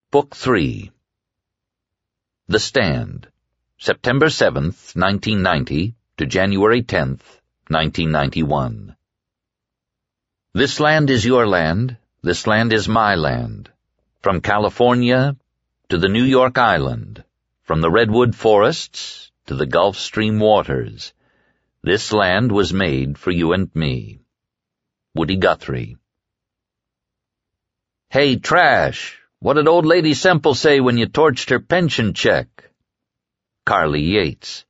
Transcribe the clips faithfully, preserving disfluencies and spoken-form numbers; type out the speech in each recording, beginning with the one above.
Book three. The Stand, September seventh, nineteen ninety, to January tenth, nineteen ninety-one. This land is your land, this land is my land. From California to the New York Island, from the redwood forests to the Gulf Stream waters, this land was made for you and me. Woody Guthrie. Hey, Trash! What did old lady Semple say when you torched her pension check? Carly Yates.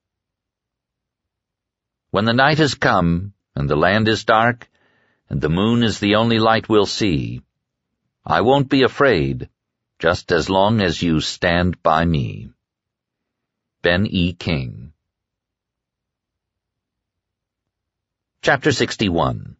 When the night has come, and the land is dark, and the moon is the only light we'll see, I won't be afraid, just as long as you stand by me. Ben E. King. Chapter sixty-one.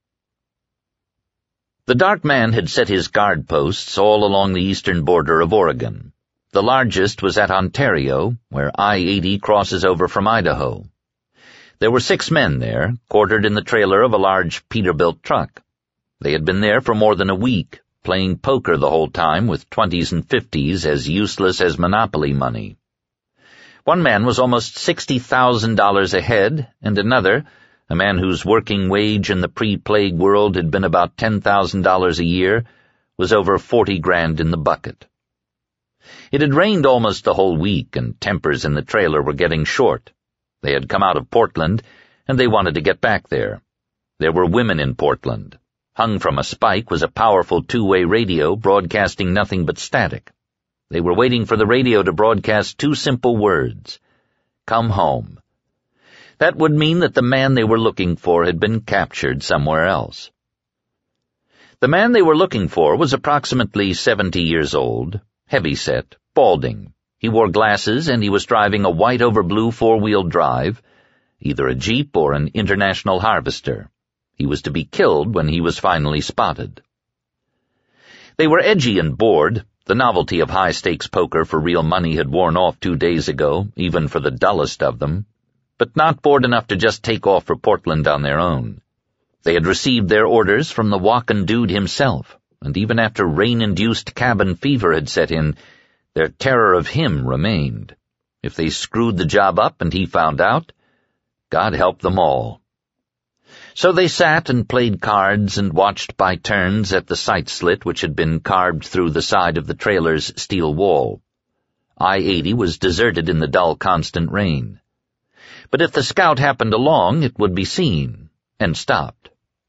The dark man had set his guard posts all along the eastern border of Oregon. The largest was at Ontario, where I eighty crosses over from Idaho. There were six men there, quartered in the trailer of a large Peterbilt truck. They had been there for more than a week, playing poker the whole time with twenties and fifties as useless as Monopoly money. One man was almost sixty thousand dollars ahead, and another, a man whose working wage in the pre-plague world had been about ten thousand dollars a year, was over forty grand in the bucket. It had rained almost the whole week, and tempers in the trailer were getting short. They had come out of Portland, and they wanted to get back there. There were women in Portland. Hung from a spike was a powerful two-way radio broadcasting nothing but static. They were waiting for the radio to broadcast two simple words: come home. That would mean that the man they were looking for had been captured somewhere else. The man they were looking for was approximately seventy years old, heavy-set, balding. He wore glasses, and he was driving a white-over-blue four-wheel drive, either a Jeep or an International Harvester. He was to be killed when he was finally spotted. They were edgy and bored. The novelty of high-stakes poker for real money had worn off two days ago, even for the dullest of them, but not bored enough to just take off for Portland on their own. They had received their orders from the walkin' dude himself, and even after rain-induced cabin fever had set in, their terror of him remained. If they screwed the job up and he found out, God help them all. So they sat and played cards and watched by turns at the sight slit which had been carved through the side of the trailer's steel wall. I eighty was deserted in the dull constant rain. But if the scout happened along, it would be seen, and stopped.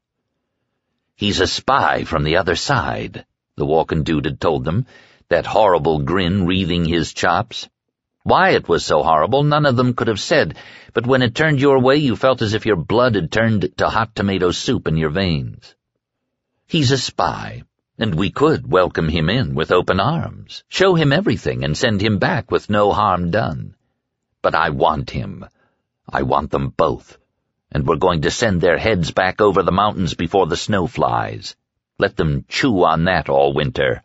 "He's a spy from the other side," the walking dude had told them, that horrible grin wreathing his chops. Why it was so horrible, none of them could have said, but when it turned your way, you felt as if your blood had turned to hot tomato soup in your veins. He's a spy, and we could welcome him in with open arms, show him everything, and send him back with no harm done. But I want him. I want them both, and we're going to send their heads back over the mountains before the snow flies. Let them chew on that all winter.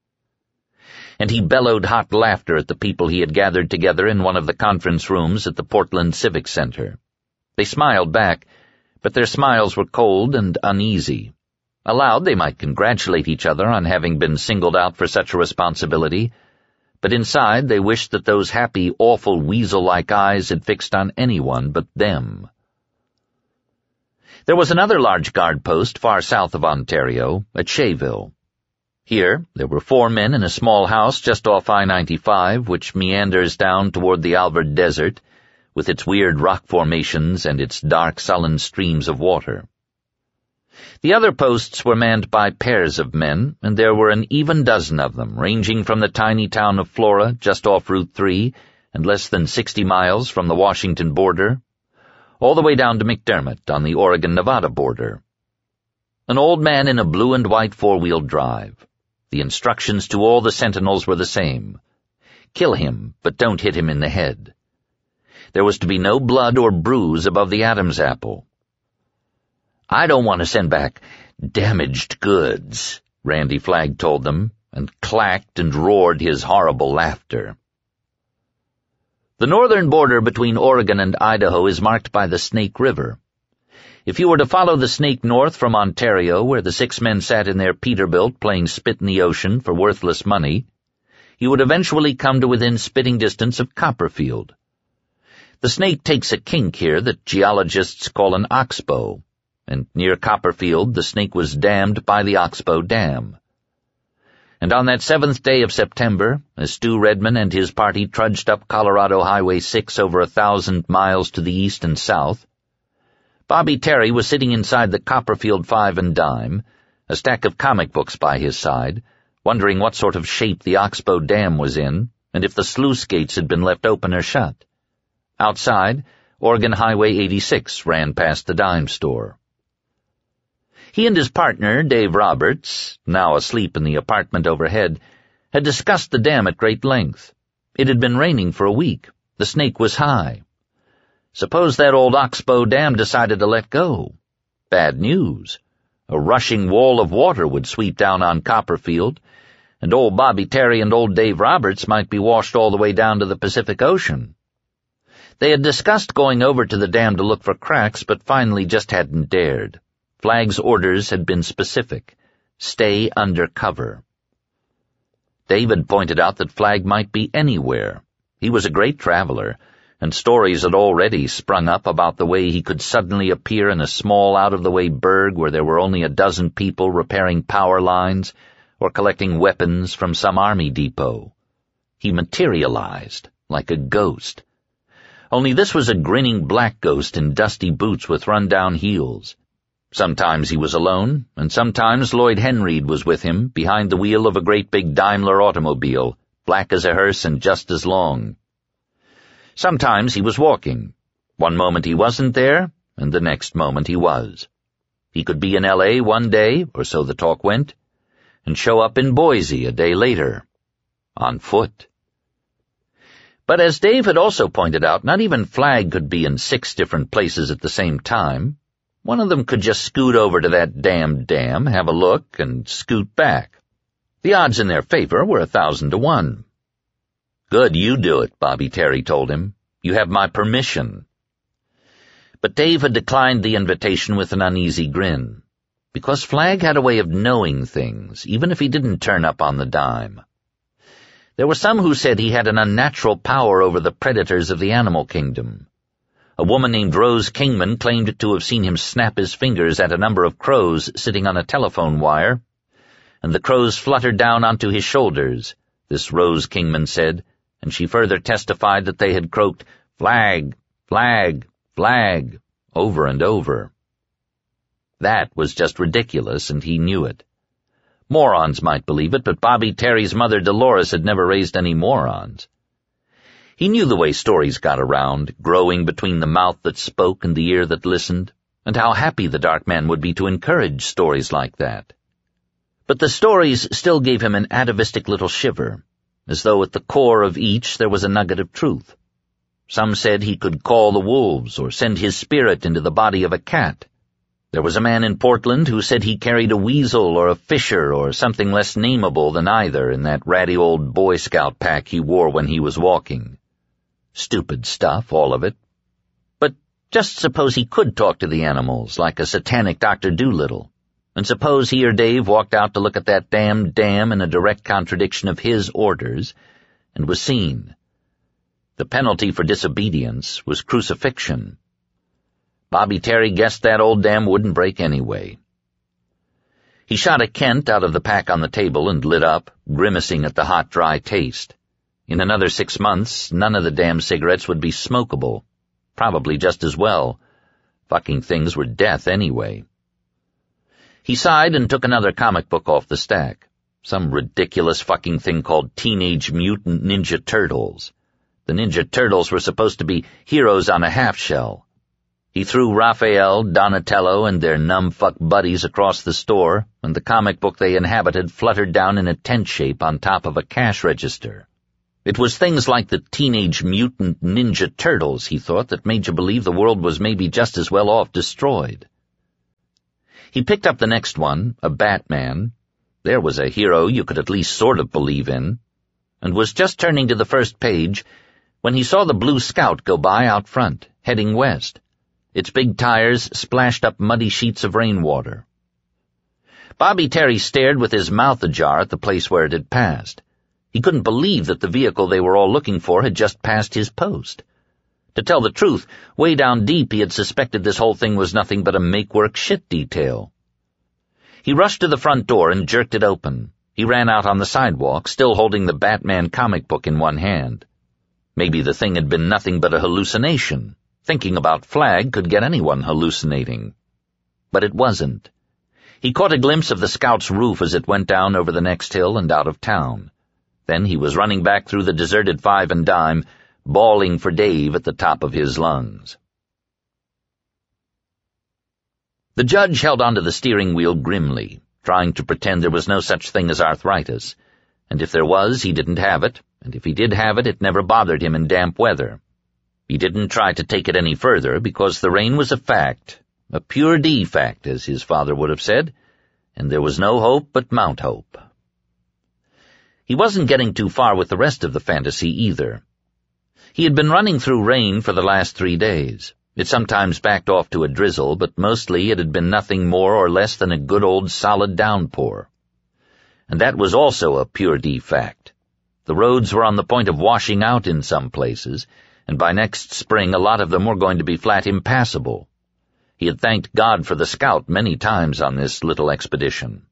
And he bellowed hot laughter at the people he had gathered together in one of the conference rooms at the Portland Civic Center. They smiled back, but their smiles were cold and uneasy. Aloud they might congratulate each other on having been singled out for such a responsibility, but inside they wished that those happy, awful weasel-like eyes had fixed on anyone but them. There was another large guard post far south of Ontario, at Shaeville. Here there were four men in a small house just off I ninety-five, which meanders down toward the Alvord Desert, with its weird rock formations and its dark, sullen streams of water. The other posts were manned by pairs of men, and there were an even dozen of them, ranging from the tiny town of Flora, just off Route three, and less than sixty miles from the Washington border, all the way down to McDermott on the Oregon-Nevada border. An old man in a blue and white four-wheel drive. The instructions to all the sentinels were the same. Kill him, but don't hit him in the head. There was to be no blood or bruise above the Adam's apple. "I don't want to send back damaged goods," Randy Flagg told them, and clacked and roared his horrible laughter. The northern border between Oregon and Idaho is marked by the Snake River. If you were to follow the Snake north from Ontario, where the six men sat in their Peterbilt playing spit in the ocean for worthless money, he would eventually come to within spitting distance of Copperfield. The snake takes a kink here that geologists call an oxbow, and near Copperfield the snake was dammed by the Oxbow Dam. And on that seventh day of September, as Stu Redman and his party trudged up Colorado Highway six over a thousand miles to the east and south, Bobby Terry was sitting inside the Copperfield Five and Dime, a stack of comic books by his side, wondering what sort of shape the Oxbow Dam was in, and if the sluice gates had been left open or shut. Outside, Oregon Highway eighty-six ran past the dime store. He and his partner, Dave Roberts, now asleep in the apartment overhead, had discussed the dam at great length. It had been raining for a week. The snake was high. Suppose that old Oxbow Dam decided to let go. Bad news. A rushing wall of water would sweep down on Copperfield, and old Bobby Terry and old Dave Roberts might be washed all the way down to the Pacific Ocean. They had discussed going over to the dam to look for cracks, but finally just hadn't dared. Flagg's orders had been specific. Stay under cover. David pointed out that Flagg might be anywhere. He was a great traveler, and stories had already sprung up about the way he could suddenly appear in a small out-of-the-way burg where there were only a dozen people repairing power lines or collecting weapons from some army depot. He materialized like a ghost. Only this was a grinning black ghost in dusty boots with run-down heels. Sometimes he was alone, and sometimes Lloyd Henreid was with him, behind the wheel of a great big Daimler automobile, black as a hearse and just as long. Sometimes he was walking. One moment he wasn't there, and the next moment he was. He could be in L A one day, or so the talk went, and show up in Boise a day later, on foot. But as Dave had also pointed out, not even Flagg could be in six different places at the same time. One of them could just scoot over to that damned dam, have a look, and scoot back. The odds in their favor were a thousand to one. "Good, you do it," Bobby Terry told him. "You have my permission." But Dave had declined the invitation with an uneasy grin, because Flagg had a way of knowing things, even if he didn't turn up on the dime. There were some who said he had an unnatural power over the predators of the animal kingdom. A woman named Rose Kingman claimed to have seen him snap his fingers at a number of crows sitting on a telephone wire, and the crows fluttered down onto his shoulders, this Rose Kingman said, and she further testified that they had croaked, "Flagg, Flagg, Flagg," over and over. That was just ridiculous, and he knew it. Morons might believe it, but Bobby Terry's mother Dolores had never raised any morons. He knew the way stories got around, growing between the mouth that spoke and the ear that listened, and how happy the Dark Man would be to encourage stories like that. But the stories still gave him an atavistic little shiver, as though at the core of each there was a nugget of truth. Some said he could call the wolves or send his spirit into the body of a cat. There was a man in Portland who said he carried a weasel or a fisher or something less nameable than either in that ratty old Boy Scout pack he wore when he was walking. Stupid stuff, all of it. But just suppose he could talk to the animals like a satanic Doctor Dolittle, and suppose he or Dave walked out to look at that damned dam in a direct contradiction of his orders, and was seen. The penalty for disobedience was crucifixion. Bobby Terry guessed that old dam wouldn't break anyway. He shot a Kent out of the pack on the table and lit up, grimacing at the hot, dry taste. In another six months, none of the damn cigarettes would be smokable. Probably just as well. Fucking things were death anyway. He sighed and took another comic book off the stack. Some ridiculous fucking thing called Teenage Mutant Ninja Turtles. The Ninja Turtles were supposed to be heroes on a half-shell. He threw Raphael, Donatello, and their numb-fuck buddies across the store, and the comic book they inhabited fluttered down in a tent shape on top of a cash register. It was things like the Teenage Mutant Ninja Turtles, he thought, that made you believe the world was maybe just as well off destroyed. He picked up the next one, a Batman. There was a hero you could at least sort of believe in, and was just turning to the first page when he saw the Blue Scout go by out front, heading west. Its big tires splashed up muddy sheets of rainwater. Bobby Terry stared with his mouth ajar at the place where it had passed. He couldn't believe that the vehicle they were all looking for had just passed his post. To tell the truth, way down deep he had suspected this whole thing was nothing but a make-work shit detail. He rushed to the front door and jerked it open. He ran out on the sidewalk, still holding the Batman comic book in one hand. Maybe the thing had been nothing but a hallucination. Thinking about Flagg could get anyone hallucinating. But it wasn't. He caught a glimpse of the Scout's roof as it went down over the next hill and out of town. Then he was running back through the deserted Five and Dime, bawling for Dave at the top of his lungs. The judge held onto the steering wheel grimly, trying to pretend there was no such thing as arthritis, and if there was, he didn't have it, and if he did have it, it never bothered him in damp weather. He didn't try to take it any further, because the rain was a fact, a pure D fact, as his father would have said, and there was no hope but Mount Hope. He wasn't getting too far with the rest of the fantasy either. He had been running through rain for the last three days. It sometimes backed off to a drizzle, but mostly it had been nothing more or less than a good old solid downpour. And that was also a pure D fact. The roads were on the point of washing out in some places, and by next spring a lot of them were going to be flat impassable. He had thanked God for the Scout many times on this little expedition.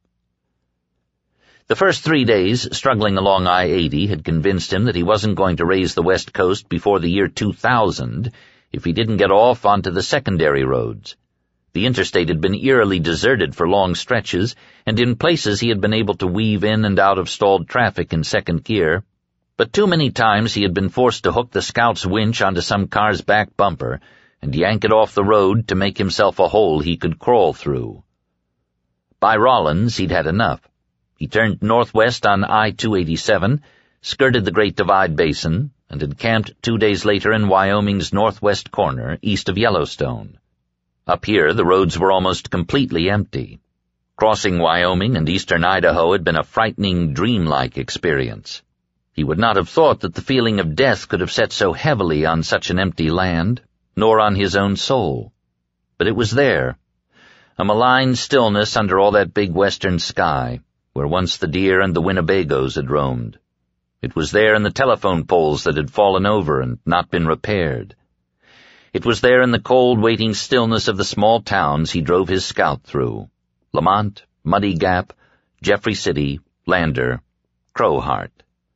The first three days, struggling along I eighty, had convinced him that he wasn't going to raise the West Coast before the year two thousand if he didn't get off onto the secondary roads. The interstate had been eerily deserted for long stretches, and in places he had been able to weave in and out of stalled traffic in second gear, but too many times he had been forced to hook the Scout's winch onto some car's back bumper and yank it off the road to make himself a hole he could crawl through. By Rollins, he'd had enough. He turned northwest on I two eighty-seven, skirted the Great Divide Basin, and had camped two days later in Wyoming's northwest corner, east of Yellowstone. Up here, the roads were almost completely empty. Crossing Wyoming and eastern Idaho had been a frightening, dreamlike experience. He would not have thought that the feeling of death could have set so heavily on such an empty land, nor on his own soul. But it was there, a malign stillness under all that big western sky, where once the deer and the Winnebagos had roamed. It was there in the telephone poles that had fallen over and not been repaired. It was there in the cold, waiting stillness of the small towns he drove his Scout through: Lamont, Muddy Gap, Jeffrey City, Lander, Crowheart.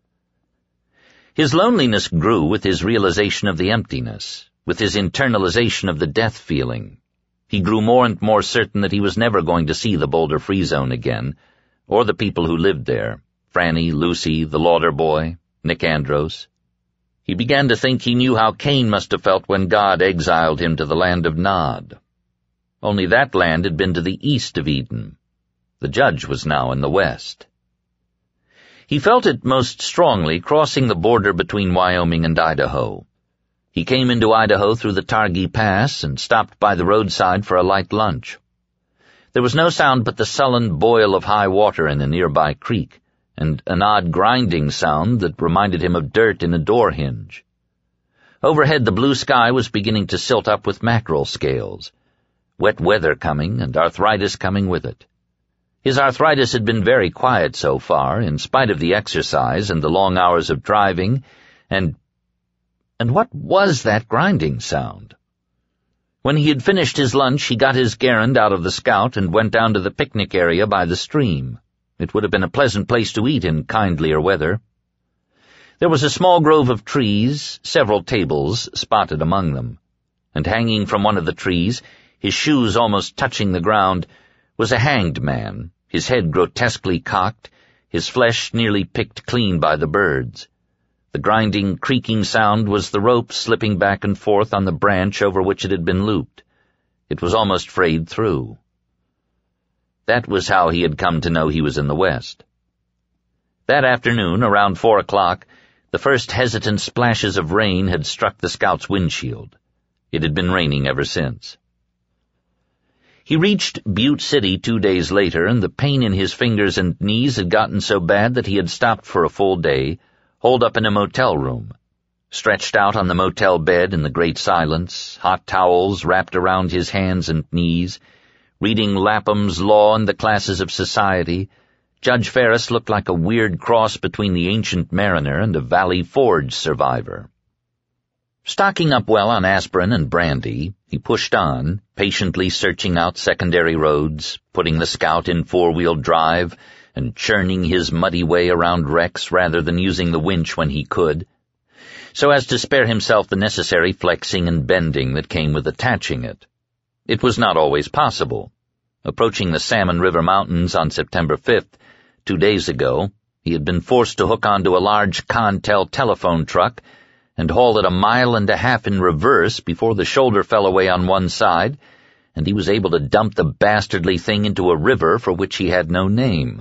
His loneliness grew with his realization of the emptiness, with his internalization of the death feeling. He grew more and more certain that he was never going to see the Boulder Free Zone again, or the people who lived there, Franny, Lucy, the Lauder boy, Nick Andros. He began to think he knew how Cain must have felt when God exiled him to the land of Nod. Only that land had been to the east of Eden. The judge was now in the west. He felt it most strongly crossing the border between Wyoming and Idaho. He came into Idaho through the Targhee Pass and stopped by the roadside for a light lunch. There was no sound but the sullen boil of high water in a nearby creek, and an odd grinding sound that reminded him of dirt in a door hinge. Overhead the blue sky was beginning to silt up with mackerel scales. Wet weather coming, and arthritis coming with it. His arthritis had been very quiet so far, in spite of the exercise and the long hours of driving, and... and what was that grinding sound? When he had finished his lunch, he got his gerund out of the Scout and went down to the picnic area by the stream. It would have been a pleasant place to eat in kindlier weather. There was a small grove of trees, several tables spotted among them, and hanging from one of the trees, his shoes almost touching the ground, was a hanged man, his head grotesquely cocked, his flesh nearly picked clean by the birds. The grinding, creaking sound was the rope slipping back and forth on the branch over which it had been looped. It was almost frayed through. That was how he had come to know he was in the west. That afternoon, around four o'clock, the first hesitant splashes of rain had struck the Scout's windshield. It had been raining ever since. He reached Butte City two days later, and the pain in his fingers and knees had gotten so bad that he had stopped for a full day, holed up in a motel room. Stretched out on the motel bed in the great silence, hot towels wrapped around his hands and knees, reading Lapham's Law and the Classes of Society, Judge Ferris looked like a weird cross between the Ancient Mariner and a Valley Forge survivor. Stocking up well on aspirin and brandy, he pushed on, patiently searching out secondary roads, putting the Scout in four-wheel drive, and churning his muddy way around wrecks rather than using the winch when he could, so as to spare himself the necessary flexing and bending that came with attaching it. It was not always possible. Approaching the Salmon River Mountains on September fifth, two days ago, he had been forced to hook onto a large Contel telephone truck and haul it a mile and a half in reverse before the shoulder fell away on one side, and he was able to dump the bastardly thing into a river for which he had no name.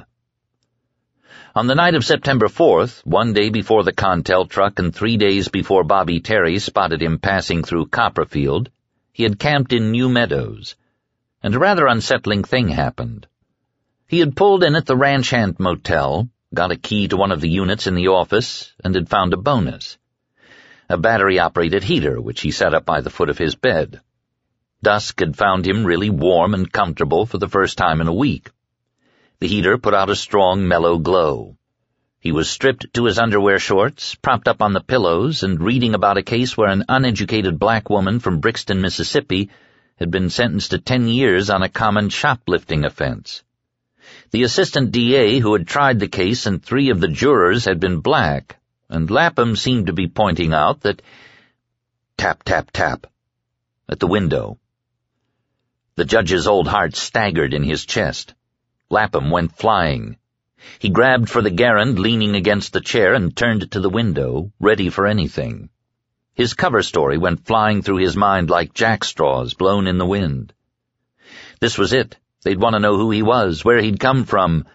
On the night of September fourth, one day before the Contel truck and three days before Bobby Terry spotted him passing through Copperfield, he had camped in New Meadows, and a rather unsettling thing happened. He had pulled in at the Ranch Hand Motel, got a key to one of the units in the office, and had found a bonus. A battery-operated heater, which he set up by the foot of his bed. Dusk had found him really warm and comfortable for the first time in a week. The heater put out a strong, mellow glow. He was stripped to his underwear shorts, propped up on the pillows, and reading about a case where an uneducated black woman from Brixton, Mississippi, had been sentenced to ten years on a common shoplifting offense. The assistant D A who had tried the case and three of the jurors had been black, and Lapham seemed to be pointing out that— Tap, tap, tap, at the window. The judge's old heart staggered in his chest. Lapham went flying. He grabbed for the garand leaning against the chair and turned to the window, ready for anything. His cover story went flying through his mind like jackstraws blown in the wind. This was it. They'd want to know who he was, where he'd come from.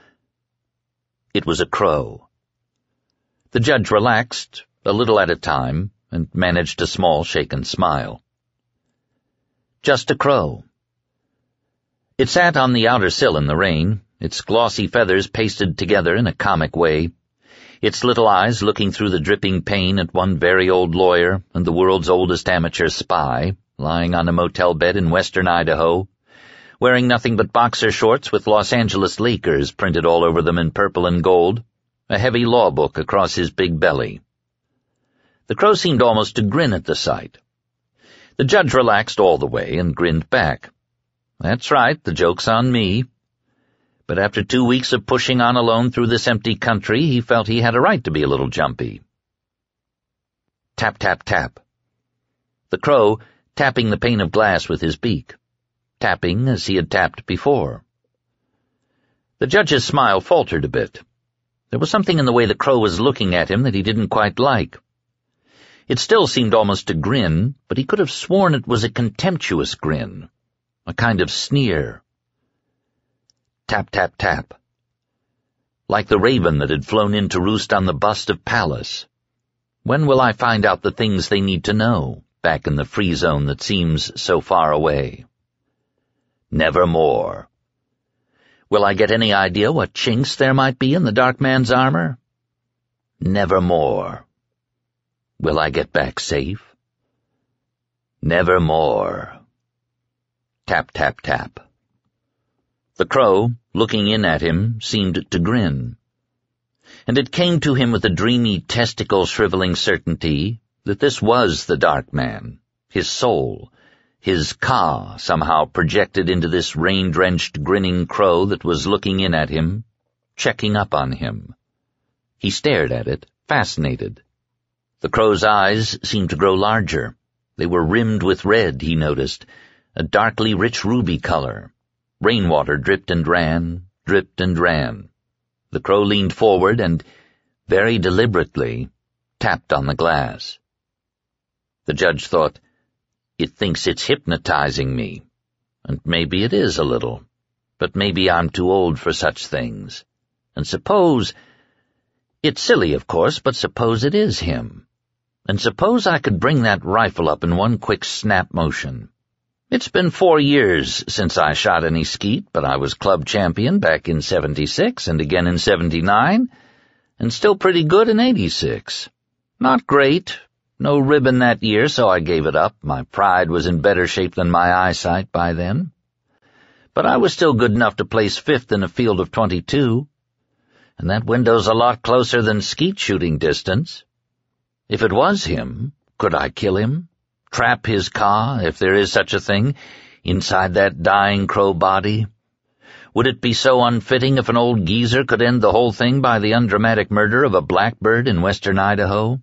It was a crow. The judge relaxed, a little at a time, and managed a small shaken smile. Just a crow. It sat on the outer sill in the rain, its glossy feathers pasted together in a comic way, its little eyes looking through the dripping pane at one very old lawyer and the world's oldest amateur spy, lying on a motel bed in western Idaho, wearing nothing but boxer shorts with Los Angeles Lakers printed all over them in purple and gold, a heavy law book across his big belly. The crow seemed almost to grin at the sight. The judge relaxed all the way and grinned back. That's right, the joke's on me. But after two weeks of pushing on alone through this empty country, he felt he had a right to be a little jumpy. Tap, tap, tap. The crow tapping the pane of glass with his beak, tapping as he had tapped before. The judge's smile faltered a bit. There was something in the way the crow was looking at him that he didn't quite like. It still seemed almost to grin, but he could have sworn it was a contemptuous grin, a kind of sneer. Tap, tap, tap. Like the raven that had flown in to roost on the bust of Pallas. When will I find out the things they need to know, back in the free zone that seems so far away? Nevermore. Will I get any idea what chinks there might be in the dark man's armor? Nevermore. Will I get back safe? Nevermore. Tap, tap, tap. The crow, looking in at him, seemed to grin. And it came to him with a dreamy, testicle-shriveling certainty that this was the dark man, his soul, his Ka somehow projected into this rain-drenched, grinning crow that was looking in at him, checking up on him. He stared at it, fascinated. The crow's eyes seemed to grow larger. They were rimmed with red, he noticed, a darkly rich ruby color. Rainwater dripped and ran, dripped and ran. The crow leaned forward and, very deliberately, tapped on the glass. The judge thought, it thinks it's hypnotizing me. And maybe it is a little. But maybe I'm too old for such things. And suppose— It's silly, of course, but suppose it is him. And suppose I could bring that rifle up in one quick snap motion. It's been four years since I shot any skeet, but I was club champion back in seventy-six and again in seventy-nine, and still pretty good in eighty-six. Not great. No ribbon that year, so I gave it up. My pride was in better shape than my eyesight by then. But I was still good enough to place fifth in a field of twenty-two. and that window's a lot closer than skeet shooting distance. If it was him, could I kill him? Trap his car, if there is such a thing, inside that dying crow body? Would it be so unfitting if an old geezer could end the whole thing by the undramatic murder of a blackbird in western Idaho?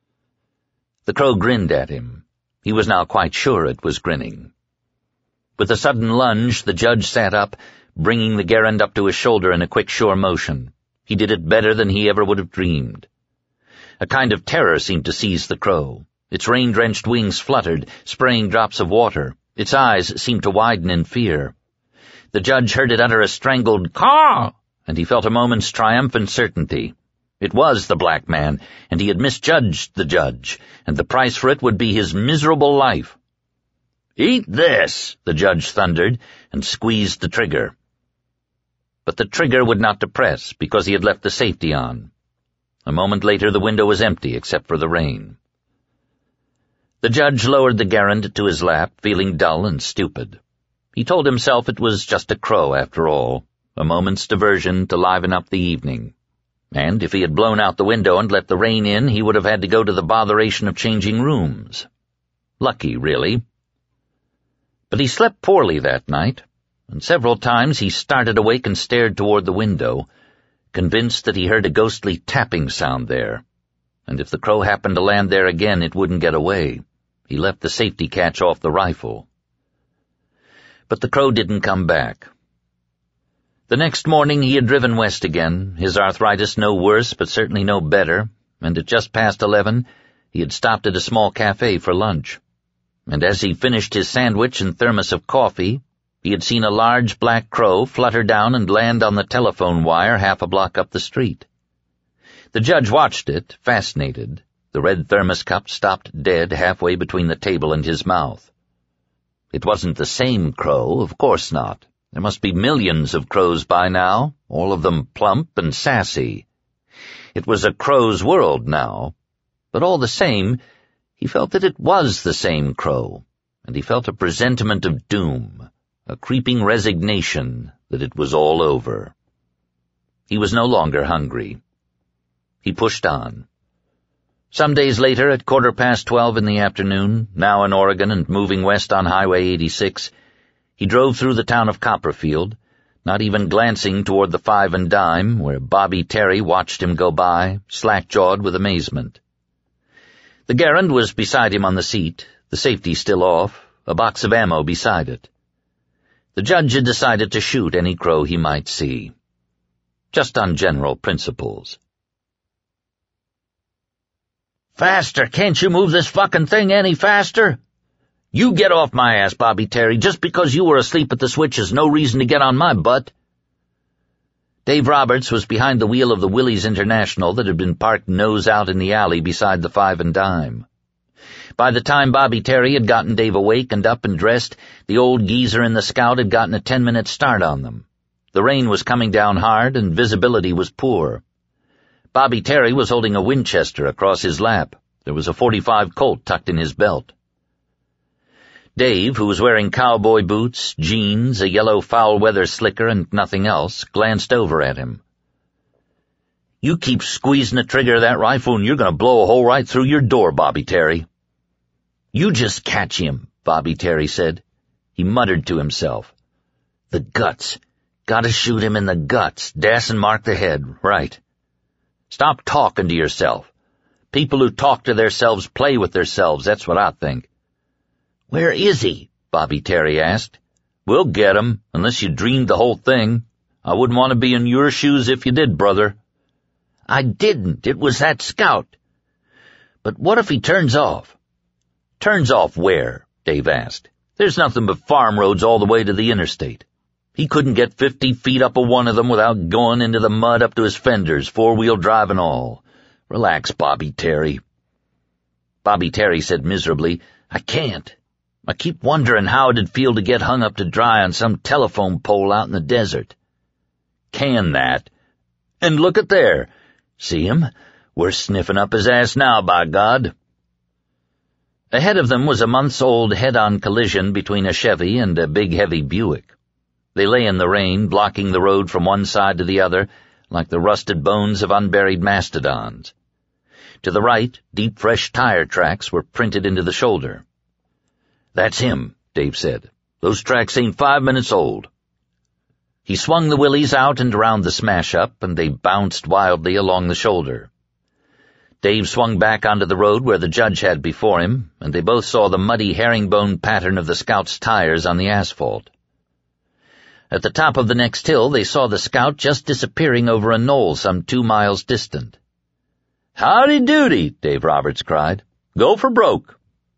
The crow grinned at him. He was now quite sure it was grinning. With a sudden lunge, the judge sat up, bringing the gerund up to his shoulder in a quick, sure motion. He did it better than he ever would have dreamed. A kind of terror seemed to seize the crow. Its rain-drenched wings fluttered, spraying drops of water. Its eyes seemed to widen in fear. The judge heard it utter a strangled caw, and he felt a moment's triumphant certainty. It was the black man, and he had misjudged the judge, and the price for it would be his miserable life. "Eat this," the judge thundered, and squeezed the trigger. But the trigger would not depress, because he had left the safety on. A moment later the window was empty, except for the rain. The judge lowered the gerund to his lap, feeling dull and stupid. He told himself it was just a crow, after all, a moment's diversion to liven up the evening. And if he had blown out the window and let the rain in, he would have had to go to the botheration of changing rooms. Lucky, really. But he slept poorly that night, and several times he started awake and stared toward the window, convinced that he heard a ghostly tapping sound there, and if the crow happened to land there again, it wouldn't get away. He left the safety catch off the rifle. But the crow didn't come back. The next morning he had driven west again, his arthritis no worse but certainly no better, and at just past eleven he had stopped at a small cafe for lunch. And as he finished his sandwich and thermos of coffee, he had seen a large black crow flutter down and land on the telephone wire half a block up the street. The judge watched it, fascinated. The red thermos cup stopped dead halfway between the table and his mouth. It wasn't the same crow, of course not. There must be millions of crows by now, all of them plump and sassy. It was a crow's world now, but all the same, he felt that it was the same crow, and he felt a presentiment of doom, a creeping resignation that it was all over. He was no longer hungry. He pushed on. Some days later, at quarter past twelve in the afternoon, now in Oregon and moving west on Highway eighty-six, he drove through the town of Copperfield, not even glancing toward the Five and Dime, where Bobby Terry watched him go by, slack-jawed with amazement. The gerund was beside him on the seat, the safety still off, a box of ammo beside it. The judge had decided to shoot any crow he might see. Just on general principles. "Faster! Can't you move this fucking thing any faster?" "You get off my ass, Bobby Terry. Just because you were asleep at the switch is no reason to get on my butt." Dave Roberts was behind the wheel of the Willys International that had been parked nose out in the alley beside the Five and Dime. By the time Bobby Terry had gotten Dave awake and up and dressed, the old geezer in the Scout had gotten a ten-minute start on them. The rain was coming down hard and visibility was poor. Bobby Terry was holding a Winchester across his lap. There was a forty-five Colt tucked in his belt. Dave, who was wearing cowboy boots, jeans, a yellow foul-weather slicker, and nothing else, glanced over at him. "You keep squeezing the trigger of that rifle and you're going to blow a hole right through your door, Bobby Terry." "You just catch him," Bobby Terry said. He muttered to himself. "The guts. Gotta shoot him in the guts. Dass and mark the head. Right. Stop talking to yourself. People who talk to theirselves play with theirselves, that's what I think." "Where is he?" Bobby Terry asked. "We'll get him, unless you dreamed the whole thing. I wouldn't want to be in your shoes if you did, brother." "I didn't. It was that Scout." "But what if he turns off?" "Turns off where?" Dave asked. "There's nothing but farm roads all the way to the interstate. He couldn't get fifty feet up a one of them without going into the mud up to his fenders, four-wheel drive and all. Relax, Bobby Terry." Bobby Terry said miserably, "I can't. I keep wondering how it'd feel to get hung up to dry on some telephone pole out in the desert." "Can that? And look at there. See him? We're sniffing up his ass now, by God." Ahead of them was a months-old head-on collision between a Chevy and a big heavy Buick. They lay in the rain, blocking the road from one side to the other, like the rusted bones of unburied mastodons. To the right, deep fresh tire tracks were printed into the shoulder. "That's him," Dave said. "Those tracks ain't five minutes old." He swung the Willies out and around the smash-up, and they bounced wildly along the shoulder. Dave swung back onto the road where the judge had before him, and they both saw the muddy herringbone pattern of the Scout's tires on the asphalt. At the top of the next hill, they saw the Scout just disappearing over a knoll some two miles distant. "Howdy doody," Dave Roberts cried. "Go for broke."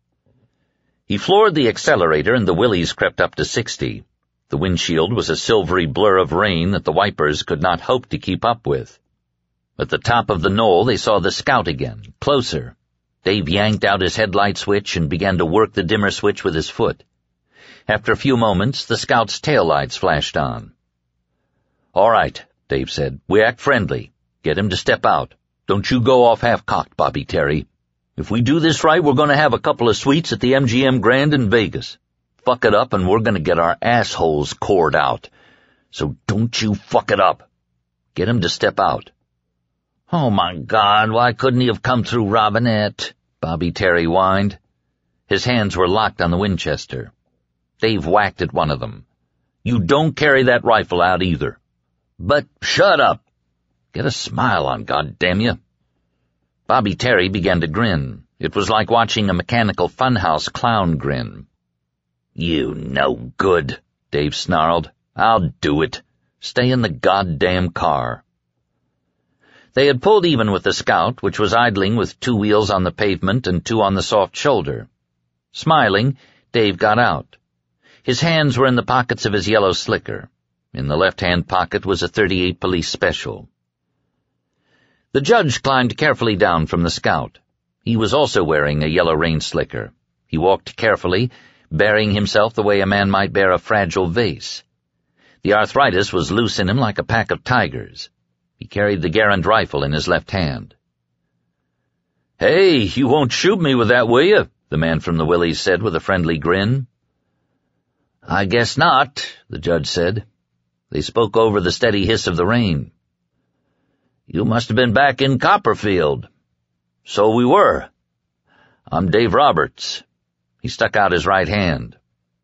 He floored the accelerator and the Willies crept up to sixty. The windshield was a silvery blur of rain that the wipers could not hope to keep up with. At the top of the knoll they saw the Scout again, closer. Dave yanked out his headlight switch and began to work the dimmer switch with his foot. After a few moments, the Scout's taillights flashed on. "All right," Dave said. "We act friendly. Get him to step out. Don't you go off half-cocked, Bobby Terry. If we do this right, we're going to have a couple of suites at the M G M Grand in Vegas. Fuck it up and we're going to get our assholes cored out. So don't you fuck it up. Get him to step out." "Oh, my God, why couldn't he have come through Robinette?" Bobby Terry whined. His hands were locked on the Winchester. Dave whacked at one of them. "You don't carry that rifle out either." "But shut up." "Get a smile on, goddamn-you." Bobby Terry began to grin. It was like watching a mechanical funhouse clown grin. "You no good," Dave snarled. "I'll do it. Stay in the goddamn car." They had pulled even with the Scout, which was idling with two wheels on the pavement and two on the soft shoulder. Smiling, Dave got out. His hands were in the pockets of his yellow slicker. In the left-hand pocket was a thirty-eight Police Special. The judge climbed carefully down from the Scout. He was also wearing a yellow rain slicker. He walked carefully, bearing himself the way a man might bear a fragile vase. The arthritis was loose in him like a pack of tigers. He carried the Garand rifle in his left hand. "Hey, you won't shoot me with that, will you?" the man from the Willies said with a friendly grin. "I guess not," the judge said. They spoke over the steady hiss of the rain. "You must have been back in Copperfield." "So we were. I'm Dave Roberts." He stuck out his right hand.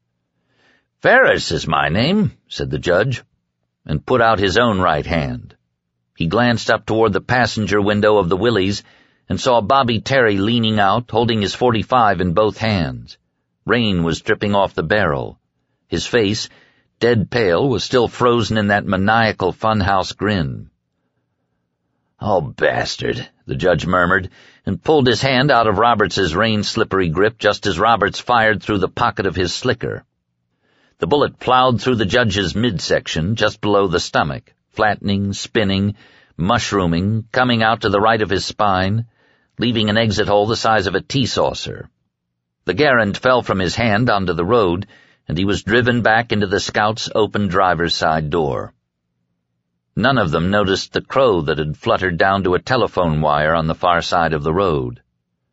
"Ferris is my name," said the judge, and put out his own right hand. He glanced up toward the passenger window of the Willies and saw Bobby Terry leaning out, holding his forty-five in both hands. Rain was dripping off the barrel. His face, dead pale, was still frozen in that maniacal funhouse grin. "Oh, bastard," the judge murmured, and pulled his hand out of Roberts's rain-slippery grip just as Roberts fired through the pocket of his slicker. The bullet plowed through the judge's midsection, just below the stomach, flattening, spinning, mushrooming, coming out to the right of his spine, leaving an exit hole the size of a tea saucer. The Garand fell from his hand onto the road, and he was driven back into the Scout's open driver's side door. None of them noticed the crow that had fluttered down to a telephone wire on the far side of the road.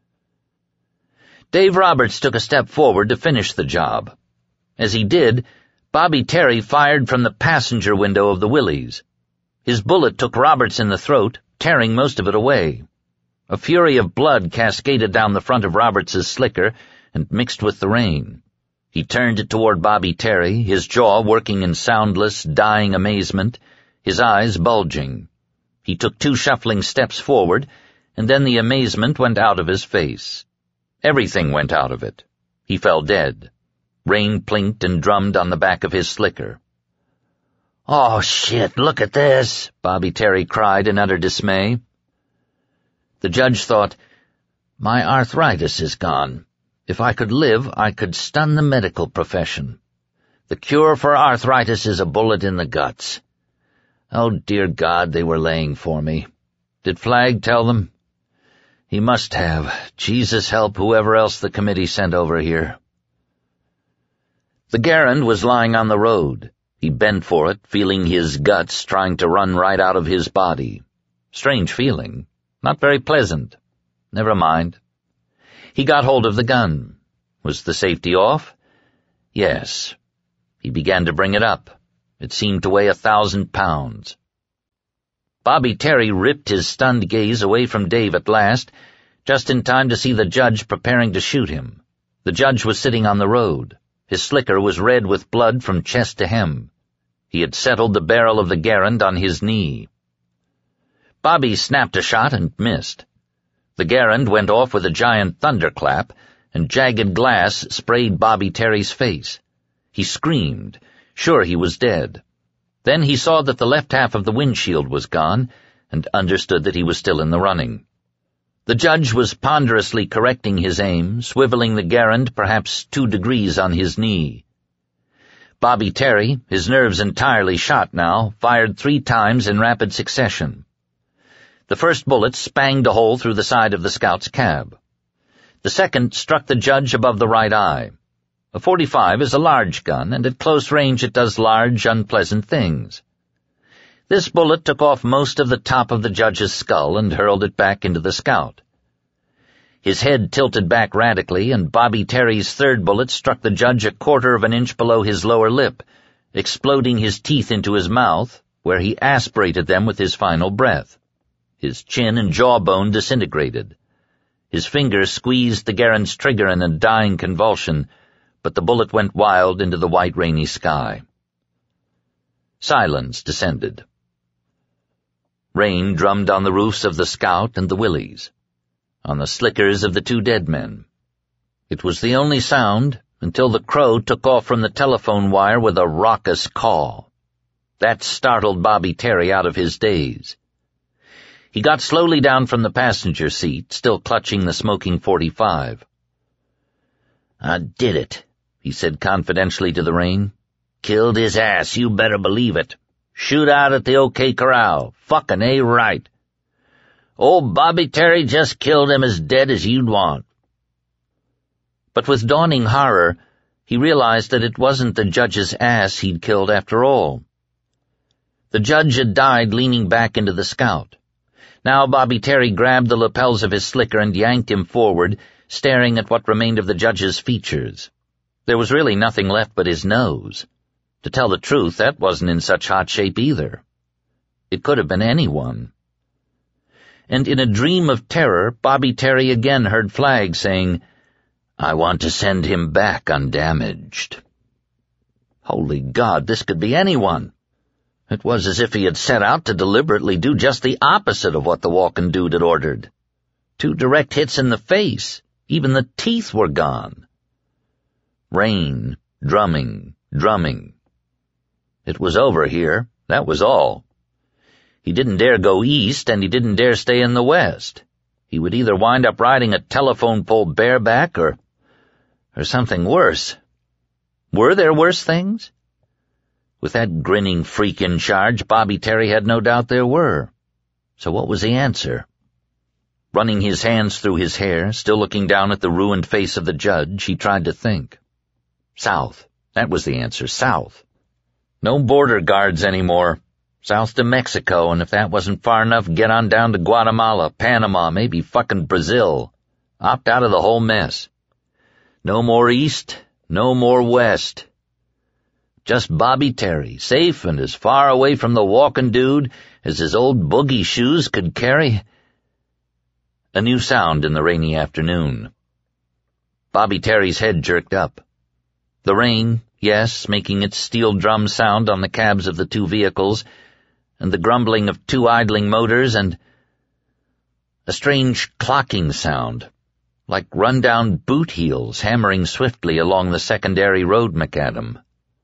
Dave Roberts took a step forward to finish the job. As he did, Bobby Terry fired from the passenger window of the Willies. His bullet took Roberts in the throat, tearing most of it away. A fury of blood cascaded down the front of Roberts's slicker and mixed with the rain. He turned it toward Bobby Terry, his jaw working in soundless, dying amazement, his eyes bulging. He took two shuffling steps forward, and then the amazement went out of his face. Everything went out of it. He fell dead. Rain plinked and drummed on the back of his slicker. "Oh, shit, look at this," Bobby Terry cried in utter dismay. The judge thought, "My arthritis is gone. If I could live, I could stun the medical profession. The cure for arthritis is a bullet in the guts. Oh, dear God, they were laying for me. Did Flagg tell them? He must have. Jesus help whoever else the committee sent over here." The Garand was lying on the road. He bent for it, feeling his guts trying to run right out of his body. Strange feeling. Not very pleasant. Never mind. He got hold of the gun. Was the safety off? Yes. He began to bring it up. It seemed to weigh a thousand pounds. Bobby Terry ripped his stunned gaze away from Dave at last, just in time to see the judge preparing to shoot him. The judge was sitting on the road. His slicker was red with blood from chest to hem. He had settled the barrel of the Garand on his knee. Bobby snapped a shot and missed. The Garand went off with a giant thunderclap, and jagged glass sprayed Bobby Terry's face. He screamed, sure he was dead. Then he saw that the left half of the windshield was gone, and understood that he was still in the running. The judge was ponderously correcting his aim, swiveling the Garand perhaps two degrees on his knee. Bobby Terry, his nerves entirely shot now, fired three times in rapid succession. The first bullet spanged a hole through the side of the scout's cab. The second struck the judge above the right eye. A forty-five is a large gun, and at close range it does large, unpleasant things. This bullet took off most of the top of the judge's skull and hurled it back into the scout. His head tilted back radically, and Bobby Terry's third bullet struck the judge a quarter of an inch below his lower lip, exploding his teeth into his mouth, where he aspirated them with his final breath. His chin and jawbone disintegrated. His fingers squeezed the Garand's trigger in a dying convulsion, but the bullet went wild into the white rainy sky. Silence descended. Rain drummed on the roofs of the Scout and the Willies, on the slickers of the two dead men. It was the only sound until the crow took off from the telephone wire with a raucous caw. That startled Bobby Terry out of his daze. He got slowly down from the passenger seat, still clutching the smoking forty-five. "I did it," he said confidentially to the rain. "Killed his ass, you better believe it. Shoot out at the OK Corral. Fucking A right. Old Bobby Terry just killed him as dead as you'd want." But with dawning horror, he realized that it wasn't the judge's ass he'd killed after all. The judge had died leaning back into the Scout. Now Bobby Terry grabbed the lapels of his slicker and yanked him forward, staring at what remained of the judge's features. There was really nothing left but his nose. To tell the truth, that wasn't in such hot shape either. It could have been anyone. And in a dream of terror, Bobby Terry again heard Flagg saying, "I want to send him back undamaged." Holy God, this could be anyone. It was as if he had set out to deliberately do just the opposite of what the walking dude had ordered. Two direct hits in the face. Even the teeth were gone. Rain, drumming, drumming. It was over here, that was all. He didn't dare go east, and he didn't dare stay in the west. He would either wind up riding a telephone pole bareback or, or something worse. Were there worse things? With that grinning freak in charge, Bobby Terry had no doubt there were. So what was the answer? Running his hands through his hair, still looking down at the ruined face of the judge, he tried to think. South. That was the answer. South. No border guards anymore. South to Mexico, and if that wasn't far enough, get on down to Guatemala, Panama, maybe fucking Brazil. Opt out of the whole mess. No more east, no more west. Just Bobby Terry, safe and as far away from the walking dude as his old boogie shoes could carry. A new sound in the rainy afternoon. Bobby Terry's head jerked up. The rain, yes, making its steel drum sound on the cabs of the two vehicles, and the grumbling of two idling motors, and a strange clocking sound, like run-down boot heels hammering swiftly along the secondary road macadam.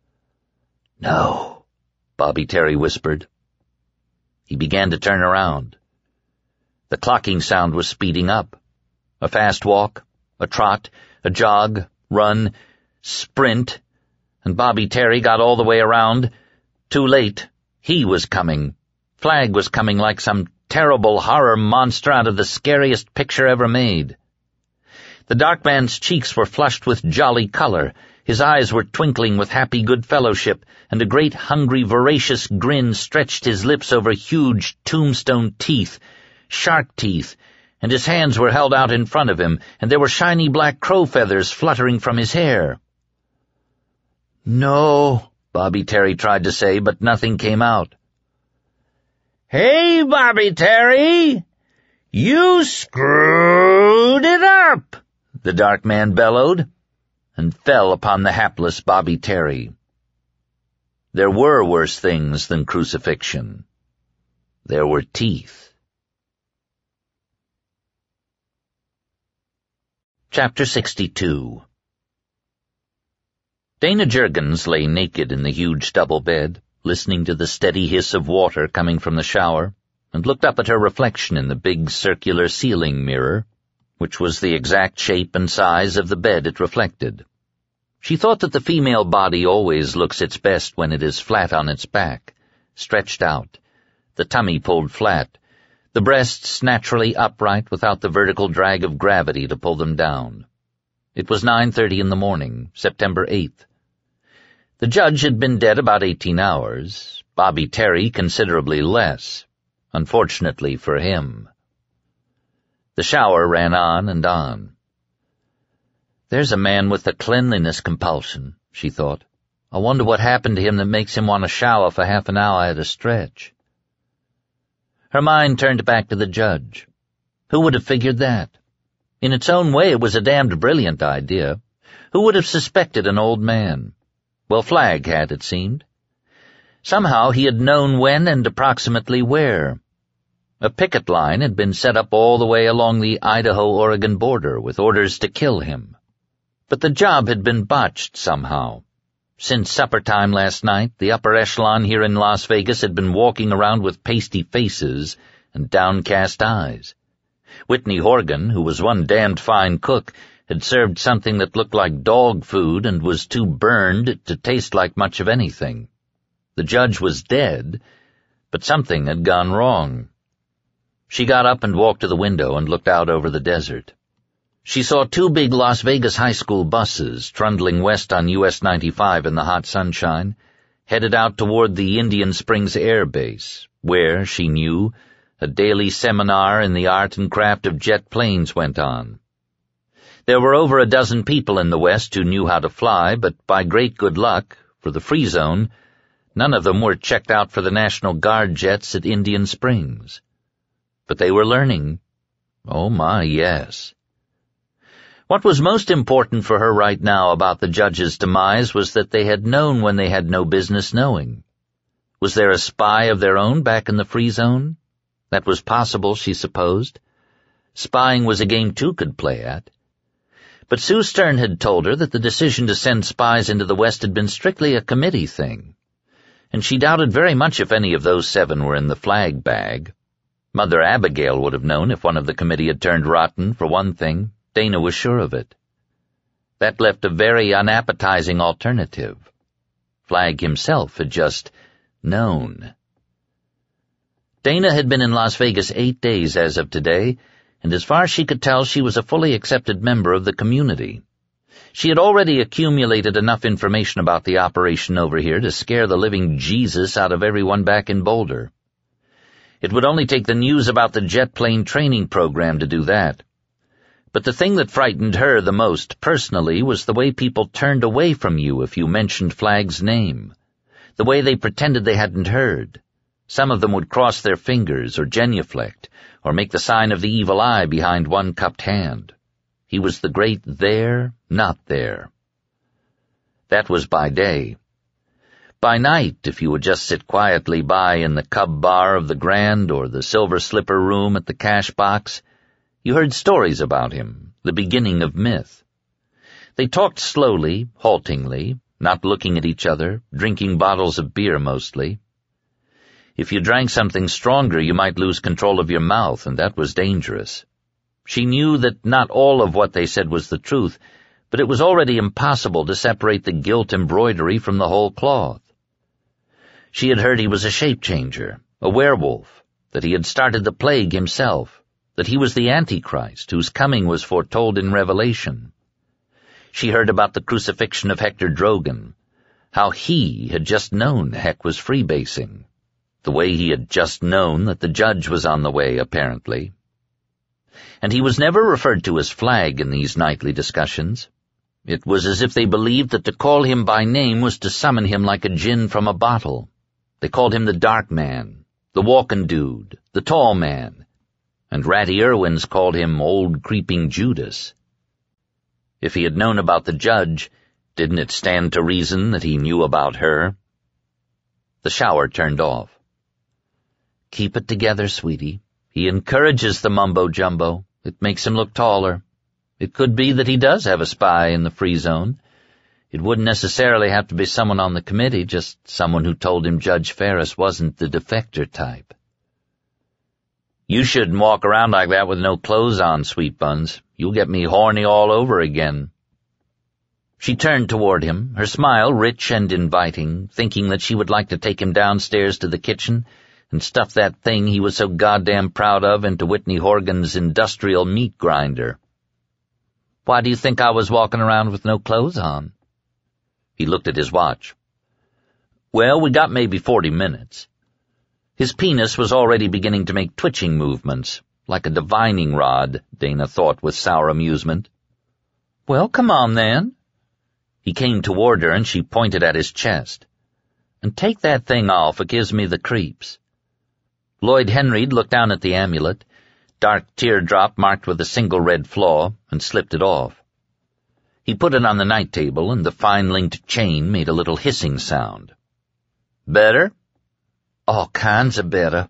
"No," Bobby Terry whispered. He began to turn around. The clocking sound was speeding up. A fast walk, a trot, a jog, run, sprint, and Bobby Terry got all the way around. Too late. He was coming. Flagg was coming like some terrible horror monster out of the scariest picture ever made. The dark man's cheeks were flushed with jolly color. His eyes were twinkling with happy good fellowship, and a great hungry voracious grin stretched his lips over huge tombstone teeth, shark teeth, and his hands were held out in front of him, and there were shiny black crow feathers fluttering from his hair. "No," Bobby Terry tried to say, but nothing came out. "Hey, Bobby Terry! You screwed it up!" the dark man bellowed, and fell upon the hapless Bobby Terry. There were worse things than crucifixion. There were teeth. Chapter sixty-two. Dana Jurgens lay naked in the huge double bed, listening to the steady hiss of water coming from the shower, and looked up at her reflection in the big circular ceiling mirror, which was the exact shape and size of the bed it reflected. She thought that the female body always looks its best when it is flat on its back, stretched out, the tummy pulled flat, the breasts naturally upright without the vertical drag of gravity to pull them down. It was nine thirty in the morning, September eighth. The judge had been dead about eighteen hours, Bobby Terry considerably less, unfortunately for him. The shower ran on and on. "There's a man with a cleanliness compulsion," she thought. "I wonder what happened to him that makes him want to shower for half an hour at a stretch." Her mind turned back to the judge. Who would have figured that? In its own way, it was a damned brilliant idea. Who would have suspected an old man? Well, Flagg had, it seemed. Somehow he had known when and approximately where. A picket line had been set up all the way along the Idaho-Oregon border with orders to kill him. But the job had been botched somehow. Since supper time last night, the upper echelon here in Las Vegas had been walking around with pasty faces and downcast eyes. Whitney Horgan, who was one damned fine cook, had served something that looked like dog food and was too burned to taste like much of anything. The judge was dead, but something had gone wrong. She got up and walked to the window and looked out over the desert. She saw two big Las Vegas high school buses trundling west on U S ninety-five in the hot sunshine, headed out toward the Indian Springs Air Base, where, she knew, a daily seminar in the art and craft of jet planes went on. There were over a dozen people in the West who knew how to fly, but by great good luck, for the free zone, none of them were checked out for the National Guard jets at Indian Springs. But they were learning. Oh my, yes. What was most important for her right now about the judge's demise was that they had known when they had no business knowing. Was there a spy of their own back in the free zone? That was possible, she supposed. Spying was a game two could play at. But Sue Stern had told her that the decision to send spies into the West had been strictly a committee thing, and she doubted very much if any of those seven were in the Flagg bag. Mother Abigail would have known if one of the committee had turned rotten, for one thing. Dana was sure of it. That left a very unappetizing alternative. Flagg himself had just known. Dana had been in Las Vegas eight days as of today, and as far as she could tell, she was a fully accepted member of the community. She had already accumulated enough information about the operation over here to scare the living Jesus out of everyone back in Boulder. It would only take the news about the jet plane training program to do that. But the thing that frightened her the most, personally, was the way people turned away from you if you mentioned Flagg's name. The way they pretended they hadn't heard. Some of them would cross their fingers or genuflect, or make the sign of the evil eye behind one cupped hand. He was the great there, not there. That was by day. By night, if you would just sit quietly by in the Cub Bar of the Grand or the Silver Slipper Room at the Cash Box, you heard stories about him, the beginning of myth. They talked slowly, haltingly, not looking at each other, drinking bottles of beer mostly. If you drank something stronger, you might lose control of your mouth, and that was dangerous. She knew that not all of what they said was the truth, but it was already impossible to separate the gilt embroidery from the whole cloth. She had heard he was a shape-changer, a werewolf, that he had started the plague himself, that he was the Antichrist, whose coming was foretold in Revelation. She heard about the crucifixion of Hector Drogan, how he had just known Heck was freebasing, the way he had just known that the judge was on the way, apparently. And he was never referred to as Flagg in these nightly discussions. It was as if they believed that to call him by name was to summon him like a djinn from a bottle. They called him the Dark Man, the walking dude, the tall man, and Ratty Irwins called him Old Creeping Judas. If he had known about the judge, didn't it stand to reason that he knew about her? The shower turned off. Keep it together, sweetie. He encourages the mumbo-jumbo. It makes him look taller. It could be that he does have a spy in the free zone. It wouldn't necessarily have to be someone on the committee, just someone who told him Judge Ferris wasn't the defector type. You shouldn't walk around like that with no clothes on, Sweet Buns. You'll get me horny all over again. She turned toward him, her smile rich and inviting, thinking that she would like to take him downstairs to the kitchen and stuff that thing he was so goddamn proud of into Whitney Horgan's industrial meat grinder. Why do you think I was walking around with no clothes on? He looked at his watch. Well, we got maybe forty minutes. His penis was already beginning to make twitching movements, like a divining rod, Dana thought with sour amusement. Well, come on then. He came toward her and she pointed at his chest. And take that thing off, it gives me the creeps. Lloyd Henry looked down at the amulet, dark teardrop marked with a single red flaw, and slipped it off. He put it on the night table, and the fine-linked chain made a little hissing sound. Better? All kinds of better.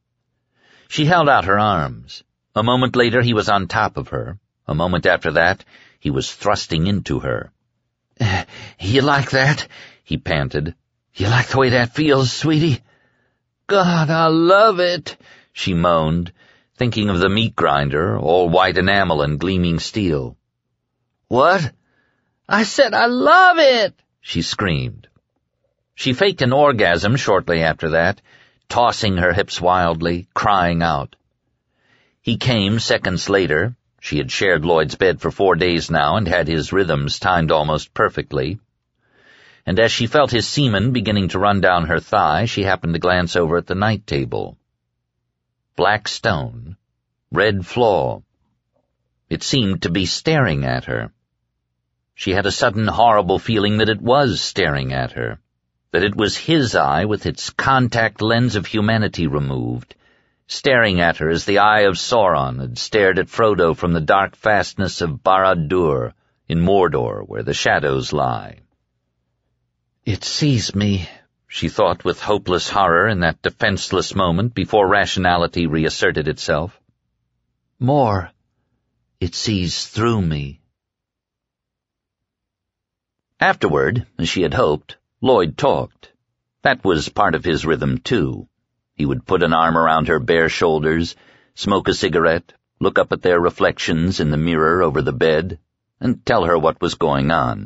She held out her arms. A moment later he was on top of her. A moment after that he was thrusting into her. You like that? He panted. You like the way that feels, sweetie? God, I love it, she moaned, thinking of the meat grinder, all white enamel and gleaming steel. What? I said I love it, she screamed. She faked an orgasm shortly after that, tossing her hips wildly, crying out. He came seconds later. She had shared Lloyd's bed for four days now and had his rhythms timed almost perfectly. And as she felt his semen beginning to run down her thigh, she happened to glance over at the night table. Black stone, red flaw. It seemed to be staring at her. She had a sudden horrible feeling that it was staring at her, that it was his eye with its contact lens of humanity removed, staring at her as the eye of Sauron had stared at Frodo from the dark fastness of Barad-dûr in Mordor, where the shadows lie. It sees me, she thought with hopeless horror in that defenseless moment before rationality reasserted itself. More, it sees through me. Afterward, as she had hoped, Lloyd talked. That was part of his rhythm, too. He would put an arm around her bare shoulders, smoke a cigarette, look up at their reflections in the mirror over the bed, and tell her what was going on.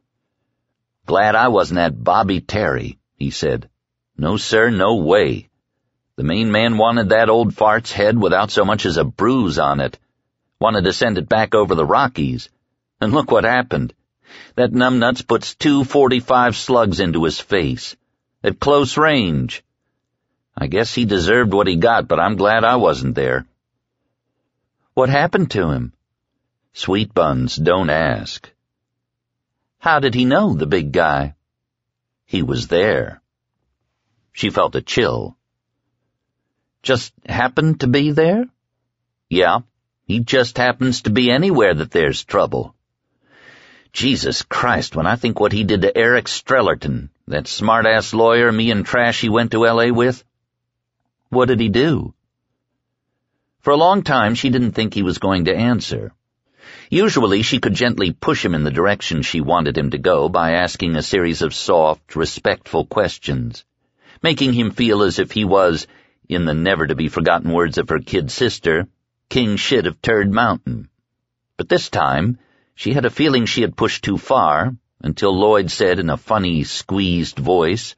Glad I wasn't at Bobby Terry, he said. No, sir, no way. The main man wanted that old fart's head without so much as a bruise on it. Wanted to send it back over the Rockies. And look what happened. That numbnuts puts two forty-five slugs into his face. At close range. I guess he deserved what he got, but I'm glad I wasn't there. What happened to him? Sweet Buns, don't ask. How did he know, the big guy? He was there. She felt a chill. Just happened to be there? Yeah, he just happens to be anywhere that there's trouble. Jesus Christ, when I think what he did to Eric Strellerton, that smart-ass lawyer me and Trashy went to L A with. What did he do? For a long time she didn't think he was going to answer. Usually she could gently push him in the direction she wanted him to go by asking a series of soft, respectful questions, making him feel as if he was, in the never-to-be-forgotten words of her kid sister, king shit of Turd Mountain. But this time she had a feeling she had pushed too far, until Lloyd said in a funny, squeezed voice,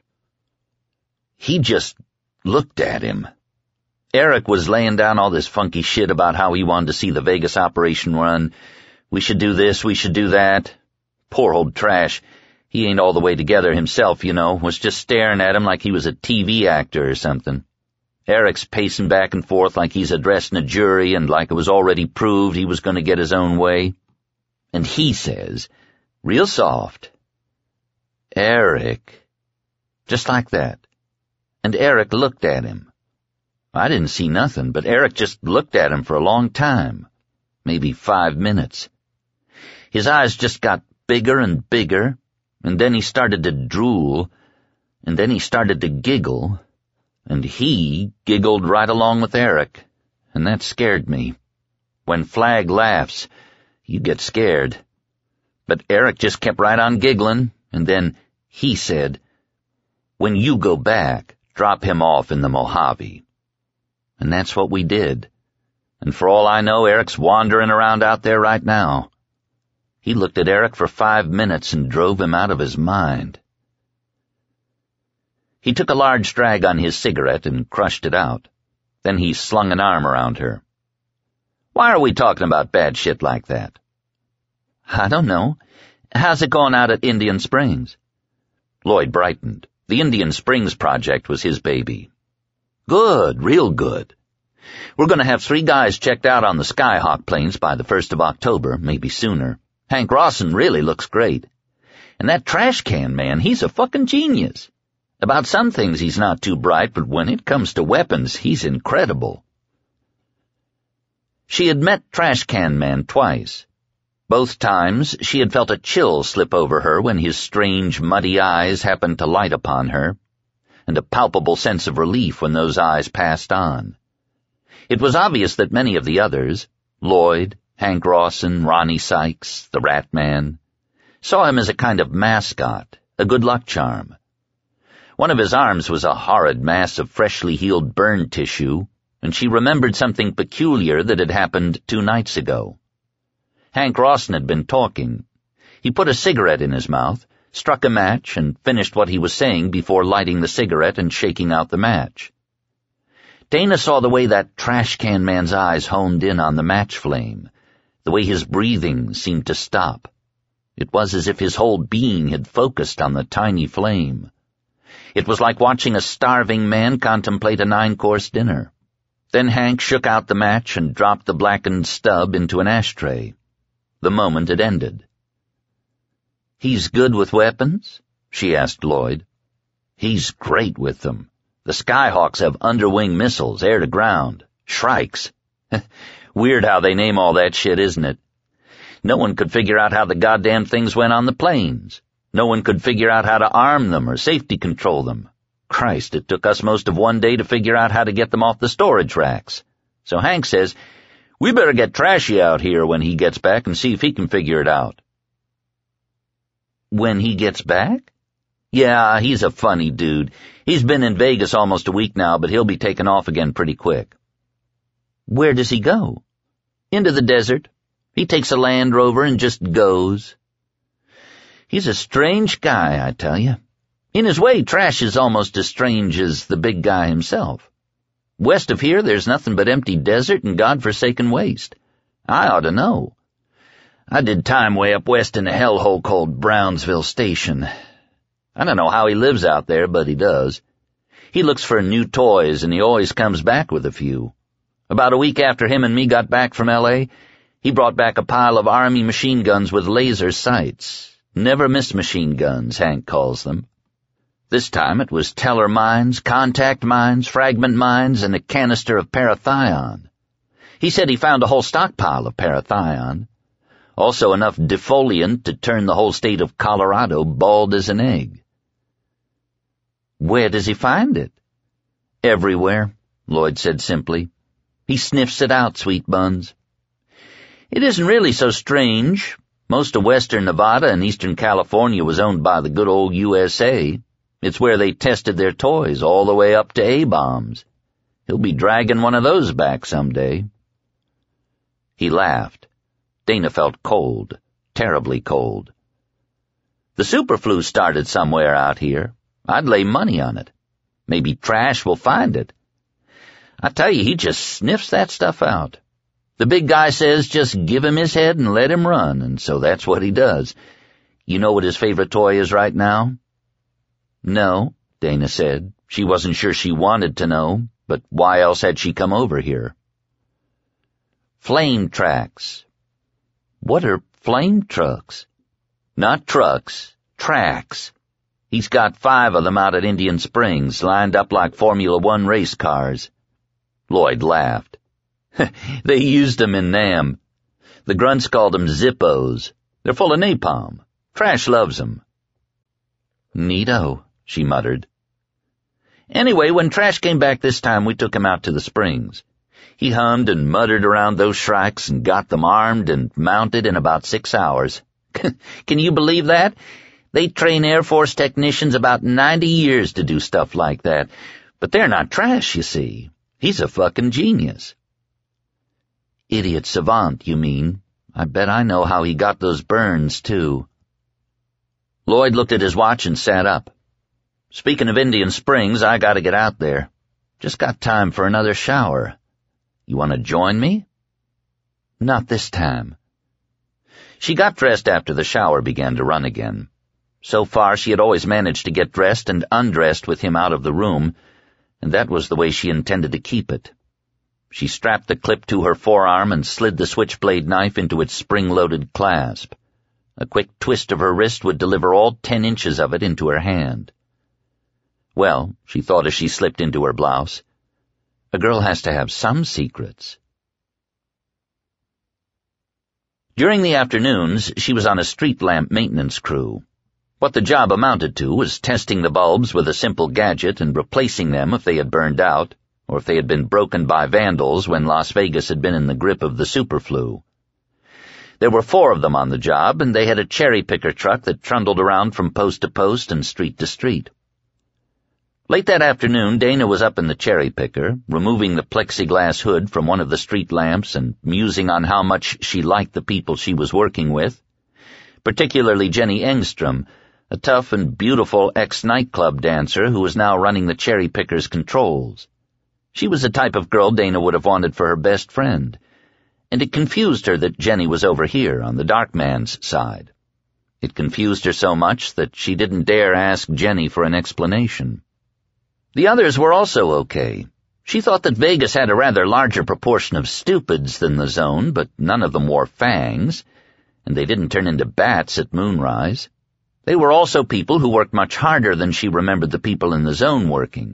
he just looked at him. Eric was laying down all this funky shit about how he wanted to see the Vegas operation run. We should do this, we should do that. Poor old Trash. He ain't all the way together himself, you know, was just staring at him like he was a T V actor or something. Eric's pacing back and forth like he's addressing a jury and like it was already proved he was going to get his own way. And he says, real soft, Eric. Just like that. And Eric looked at him. I didn't see nothing, but Eric just looked at him for a long time, maybe five minutes. His eyes just got bigger and bigger, and then he started to drool, and then he started to giggle, and he giggled right along with Eric, and that scared me. When Flag laughs, you get scared. But Eric just kept right on giggling, and then he said, "When you go back, drop him off in the Mojave." And that's what we did. And for all I know, Eric's wandering around out there right now. He looked at Eric for five minutes and drove him out of his mind. He took a large drag on his cigarette and crushed it out. Then he slung an arm around her. "Why are we talking about bad shit like that?" "I don't know. How's it going out at Indian Springs?" Lloyd brightened. The Indian Springs project was his baby. "Good, real good. We're going to have three guys checked out on the Skyhawk planes by the first of October, maybe sooner. Hank Rawson really looks great. And that trash can man, he's a fucking genius. About some things he's not too bright, but when it comes to weapons, he's incredible." She had met Trash Can Man twice. Both times she had felt a chill slip over her when his strange, muddy eyes happened to light upon her, and a palpable sense of relief when those eyes passed on. It was obvious that many of the others, Lloyd, Hank Rawson, Ronnie Sykes, the Rat Man, saw him as a kind of mascot, a good luck charm. One of his arms was a horrid mass of freshly healed burn tissue, and she remembered something peculiar that had happened two nights ago. Hank Rawson had been talking. He put a cigarette in his mouth, struck a match, and finished what he was saying before lighting the cigarette and shaking out the match. Dana saw the way that trash can man's eyes honed in on the match flame, the way his breathing seemed to stop. It was as if his whole being had focused on the tiny flame. It was like watching a starving man contemplate a nine-course dinner. Then Hank shook out the match and dropped the blackened stub into an ashtray. The moment had ended. "He's good with weapons?" she asked Lloyd. "He's great with them. The Skyhawks have underwing missiles, air-to-ground, Shrikes. Weird how they name all that shit, isn't it? No one could figure out how the goddamn things went on the planes. No one could figure out how to arm them or safety control them. Christ, it took us most of one day to figure out how to get them off the storage racks. So Hank says, we better get Trashy out here when he gets back and see if he can figure it out." "When he gets back?" "Yeah, he's a funny dude. He's been in Vegas almost a week now, but he'll be taking off again pretty quick." "Where does he go?" "Into the desert. He takes a Land Rover and just goes. He's a strange guy, I tell you. In his way, Trash is almost as strange as the big guy himself. West of here, there's nothing but empty desert and godforsaken waste. I ought to know. I did time way up west in a hellhole called Brownsville Station. I don't know how he lives out there, but he does. He looks for new toys, and he always comes back with a few. About a week after him and me got back from L A, he brought back a pile of Army machine guns with laser sights. Never-miss machine guns, Hank calls them. This time it was teller mines, contact mines, fragment mines, and a canister of parathion. He said he found a whole stockpile of parathion. Also enough defoliant to turn the whole state of Colorado bald as an egg. "Where does he find it?" "Everywhere," Lloyd said simply. "He sniffs it out, sweet buns. It isn't really so strange. Most of western Nevada and eastern California was owned by the good old U S A. It's where they tested their toys all the way up to A-bombs. He'll be dragging one of those back someday." He laughed. Dana felt cold, terribly cold. "The superflu started somewhere out here. I'd lay money on it. Maybe Trash will find it. I tell you, he just sniffs that stuff out. The big guy says just give him his head and let him run, and so that's what he does. You know what his favorite toy is right now?" "No," Dana said. She wasn't sure she wanted to know, but why else had she come over here? "Flame tracks." "What are flame trucks?" "Not trucks, tracks. He's got five of them out at Indian Springs, lined up like Formula One race cars. Lloyd laughed. They used 'em in Nam. The grunts called 'em Zippos. They're full of napalm. Trash loves 'em. Neato, she muttered. Anyway, when Trash came back this time, we took him out to the springs. He hummed and muttered around those shrikes and got them armed and mounted in about six hours. Can you believe that? They train Air Force technicians about ninety years to do stuff like that. But they're not Trash, you see. He's a fucking genius. Idiot savant, you mean? I bet I know how he got those burns, too. Lloyd looked at his watch and sat up. Speaking of Indian Springs, I gotta get out there. Just got time for another shower. You want to join me? Not this time. She got dressed after the shower began to run again. So far, she had always managed to get dressed and undressed with him out of the room, and that was the way she intended to keep it. She strapped the clip to her forearm and slid the switchblade knife into its spring-loaded clasp. A quick twist of her wrist would deliver all ten inches of it into her hand. Well, she thought as she slipped into her blouse, a girl has to have some secrets. During the afternoons, she was on a street lamp maintenance crew. What the job amounted to was testing the bulbs with a simple gadget and replacing them if they had burned out, or if they had been broken by vandals when Las Vegas had been in the grip of the superflu. There were four of them on the job, and they had a cherry-picker truck that trundled around from post to post and street to street. Late that afternoon, Dana was up in the cherry-picker, removing the plexiglass hood from one of the street lamps and musing on how much she liked the people she was working with, particularly Jenny Engstrom, a tough and beautiful ex-nightclub dancer who was now running the cherry-picker's controls. She was the type of girl Dana would have wanted for her best friend, and it confused her that Jenny was over here on the dark man's side. It confused her so much that she didn't dare ask Jenny for an explanation. The others were also okay. She thought that Vegas had a rather larger proportion of stupids than the Zone, but none of them wore fangs, and they didn't turn into bats at moonrise. They were also people who worked much harder than she remembered the people in the Zone working.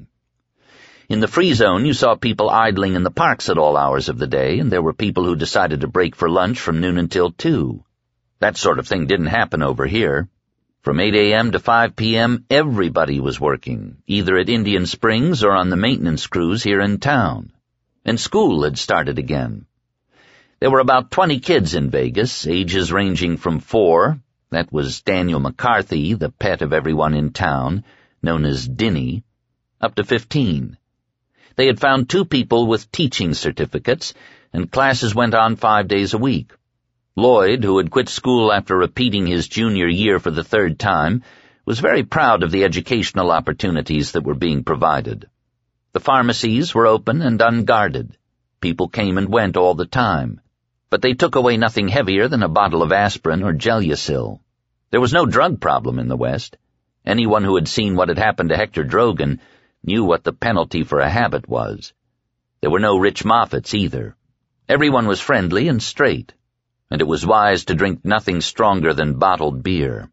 In the free zone, you saw people idling in the parks at all hours of the day, and there were people who decided to break for lunch from noon until two. That sort of thing didn't happen over here. From eight a.m. to five p.m., everybody was working, either at Indian Springs or on the maintenance crews here in town. And school had started again. There were about twenty kids in Vegas, ages ranging from four, that was Daniel McCarthy, the pet of everyone in town, known as Dinny, up to fifteen. They had found two people with teaching certificates, and classes went on five days a week. Lloyd, who had quit school after repeating his junior year for the third time, was very proud of the educational opportunities that were being provided. The pharmacies were open and unguarded. People came and went all the time, but they took away nothing heavier than a bottle of aspirin or Gelusil. There was no drug problem in the West. Anyone who had seen what had happened to Hector Drogan knew what the penalty for a habit was. There were no Rich Moffats either. Everyone was friendly and straight, and it was wise to drink nothing stronger than bottled beer.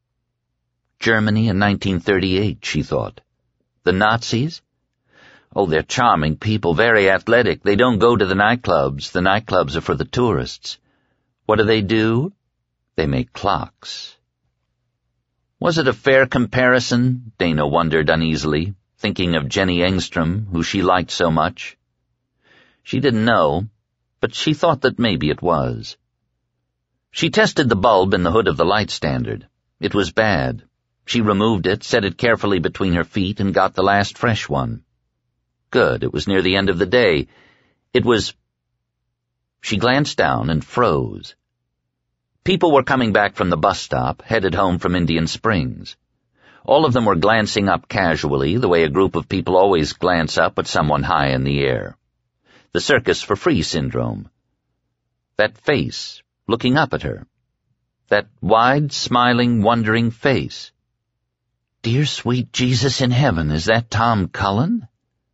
Germany in nineteen thirty-eight, she thought. The Nazis? Oh, they're charming people, very athletic. They don't go to the nightclubs. The nightclubs are for the tourists. What do they do? They make clocks. Was it a fair comparison? Dana wondered uneasily, thinking of Jenny Engstrom, who she liked so much. She didn't know, but she thought that maybe it was. She tested the bulb in the hood of the light standard. It was bad. She removed it, set it carefully between her feet, and got the last fresh one. Good, it was near the end of the day. It was... She glanced down and froze. People were coming back from the bus stop, headed home from Indian Springs. All of them were glancing up casually, the way a group of people always glance up at someone high in the air. The circus for free syndrome. That face, looking up at her. That wide, smiling, wondering face. Dear sweet Jesus in heaven, is that Tom Cullen?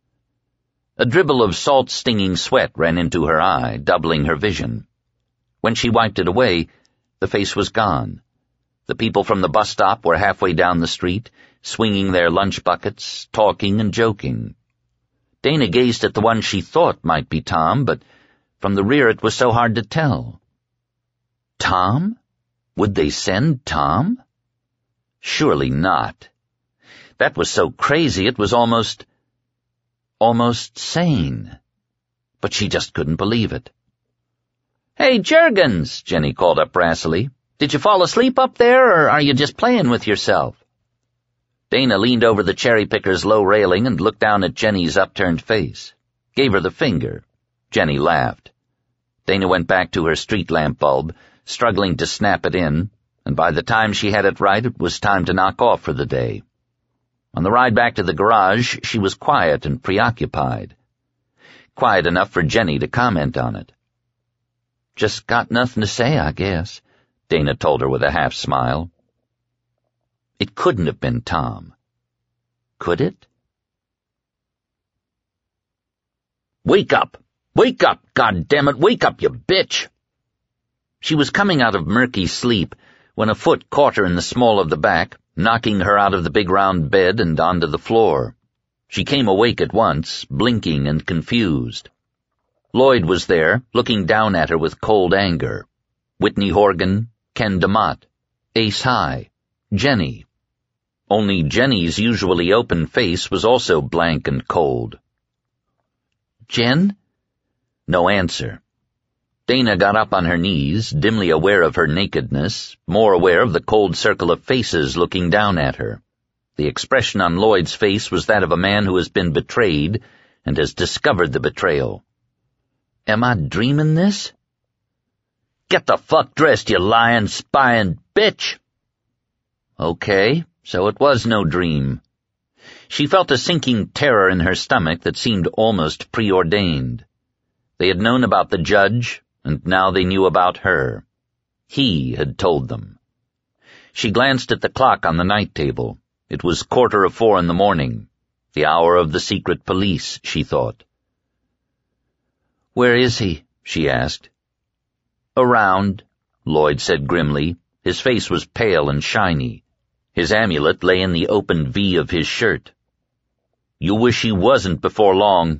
A dribble of salt-stinging sweat ran into her eye, doubling her vision. When she wiped it away, the face was gone. The people from the bus stop were halfway down the street, swinging their lunch buckets, talking and joking. Dana gazed at the one she thought might be Tom, but from the rear it was so hard to tell. Tom? Would they send Tom? Surely not. That was so crazy it was almost, almost sane. But she just couldn't believe it. "Hey, Juergens," Jenny called up brassily. "Did you fall asleep up there, or are you just playing with yourself?" Dana leaned over the cherry-picker's low railing and looked down at Jenny's upturned face. Gave her the finger. Jenny laughed. Dana went back to her street lamp bulb, struggling to snap it in, and by the time she had it right, it was time to knock off for the day. On the ride back to the garage, she was quiet and preoccupied. Quiet enough for Jenny to comment on it. "Just got nothing to say, I guess," Dana told her with a half-smile. It couldn't have been Tom. Could it? "Wake up! Wake up, goddammit! Wake up, you bitch!" She was coming out of murky sleep when a foot caught her in the small of the back, knocking her out of the big round bed and onto the floor. She came awake at once, blinking and confused. Lloyd was there, looking down at her with cold anger. Whitney Horgan, Ken DeMott, Ace High, Jenny. Only Jenny's usually open face was also blank and cold. "Jen?" No answer. Dana got up on her knees, dimly aware of her nakedness, more aware of the cold circle of faces looking down at her. The expression on Lloyd's face was that of a man who has been betrayed and has discovered the betrayal. "Am I dreaming this?" "Get the fuck dressed, you lying, spying bitch!" Okay, so it was no dream. She felt a sinking terror in her stomach that seemed almost preordained. They had known about the judge, and now they knew about her. He had told them. She glanced at the clock on the night table. It was quarter of four in the morning, the hour of the secret police, she thought. "Where is he?" she asked. "Around," Lloyd said grimly. His face was pale and shiny. His amulet lay in the open V of his shirt. "You wish he wasn't before long."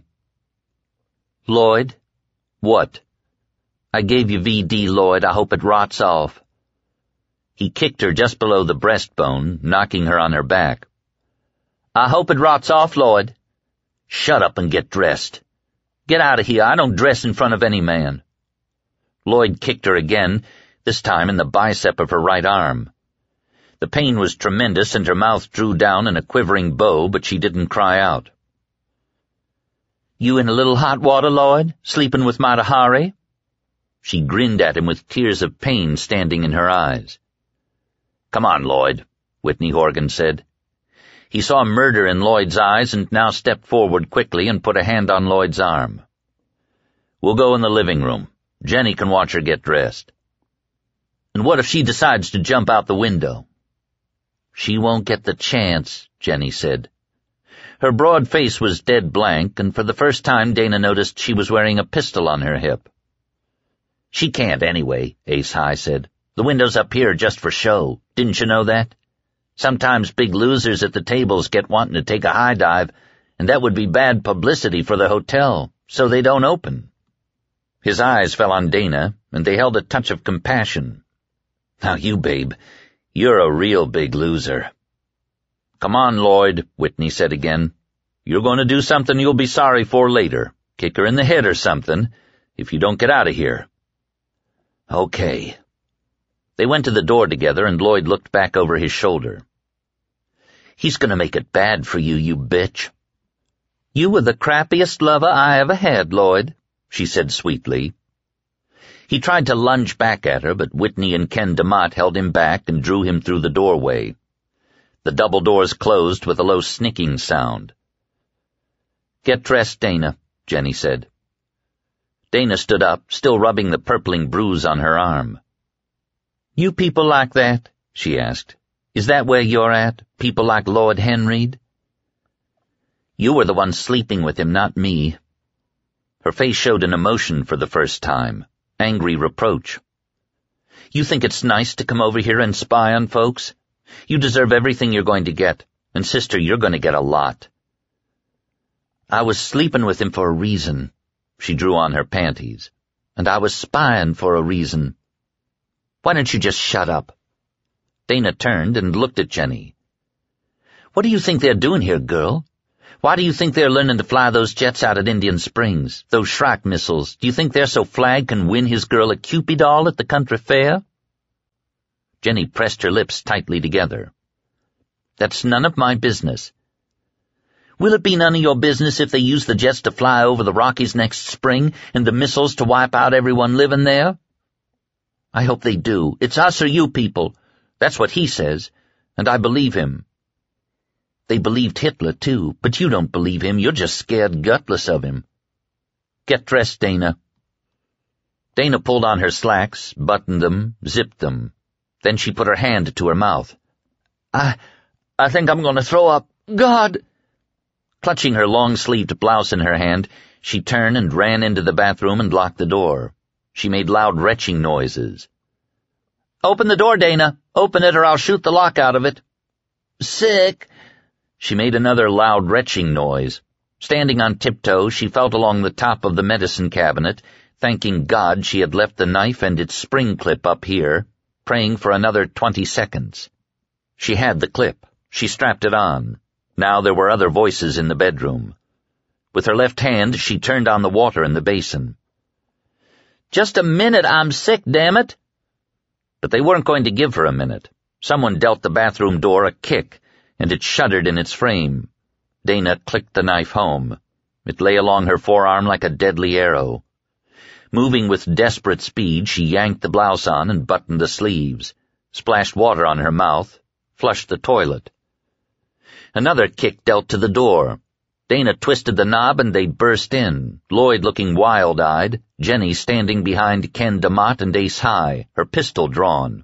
"Lloyd?" "What?" "I gave you V D, Lloyd. I hope it rots off." He kicked her just below the breastbone, knocking her on her back. "I hope it rots off, Lloyd." "Shut up and get dressed." "Get out of here. I don't dress in front of any man." Lloyd kicked her again, this time in the bicep of her right arm. The pain was tremendous and her mouth drew down in a quivering bow, but she didn't cry out. "You in a little hot water, Lloyd? Sleeping with Mata Hari?" She grinned at him with tears of pain standing in her eyes. "Come on, Lloyd," Whitney Horgan said. He saw murder in Lloyd's eyes and now stepped forward quickly and put a hand on Lloyd's arm. "We'll go in the living room. Jenny can watch her get dressed." "And what if she decides to jump out the window?" "She won't get the chance," Jenny said. Her broad face was dead blank, and for the first time Dana noticed she was wearing a pistol on her hip. "She can't anyway," Ace High said. "The window's up here just for show. Didn't you know that? Sometimes big losers at the tables get wanting to take a high dive, and that would be bad publicity for the hotel, so they don't open." His eyes fell on Dana, and they held a touch of compassion. "Now you, babe, you're a real big loser." "Come on, Lloyd," Whitney said again. "You're going to do something you'll be sorry for later. Kick her in the head or something, if you don't get out of here." "Okay." They went to the door together, and Lloyd looked back over his shoulder. "He's going to make it bad for you, you bitch." "You were the crappiest lover I ever had, Lloyd," she said sweetly. He tried to lunge back at her, but Whitney and Ken DeMott held him back and drew him through the doorway. The double doors closed with a low snicking sound. "Get dressed, Dana," Jenny said. Dana stood up, still rubbing the purpling bruise on her arm. "You people like that?" she asked. "Is that where you're at? People like Lord Henry?" "You were the one sleeping with him, not me." Her face showed an emotion for the first time, angry reproach. "You think it's nice to come over here and spy on folks? You deserve everything you're going to get, and sister, you're going to get a lot." I was sleeping with him for a reason. She drew on her panties. And I was spying for a reason. Why don't you just shut up? Dana turned and looked at Jenny. What do you think they're doing here, girl? Why do you think they're learning to fly those jets out at Indian Springs, those Shrike missiles? Do you think they're so Flagg can win his girl a Cupid doll at the country fair? Jenny pressed her lips tightly together. That's none of my business. Will it be none of your business if they use the jets to fly over the Rockies next spring and the missiles to wipe out everyone living there? I hope they do. It's us or you people. That's what he says, and I believe him. They believed Hitler, too, but you don't believe him. You're just scared gutless of him. Get dressed, Dana. Dana pulled on her slacks, buttoned them, zipped them. Then she put her hand to her mouth. I, I think I'm going to throw up. God! Clutching her long-sleeved blouse in her hand, she turned and ran into the bathroom and locked the door. She made loud retching noises. Open the door, Dana. Open it or I'll shoot the lock out of it. Sick. She made another loud retching noise. Standing on tiptoe, she felt along the top of the medicine cabinet, thanking God she had left the knife and its spring clip up here, praying for another twenty seconds. She had the clip. She strapped it on. Now there were other voices in the bedroom. With her left hand, she turned on the water in the basin. Just a minute, I'm sick, damn it! But they weren't going to give her a minute. Someone dealt the bathroom door a kick, and it shuddered in its frame. Dana clicked the knife home. It lay along her forearm like a deadly arrow. Moving with desperate speed, she yanked the blouse on and buttoned the sleeves, splashed water on her mouth, flushed the toilet. Another kick dealt to the door. Dana twisted the knob and they burst in, Lloyd looking wild-eyed, Jenny standing behind Ken DeMott and Ace High, her pistol drawn.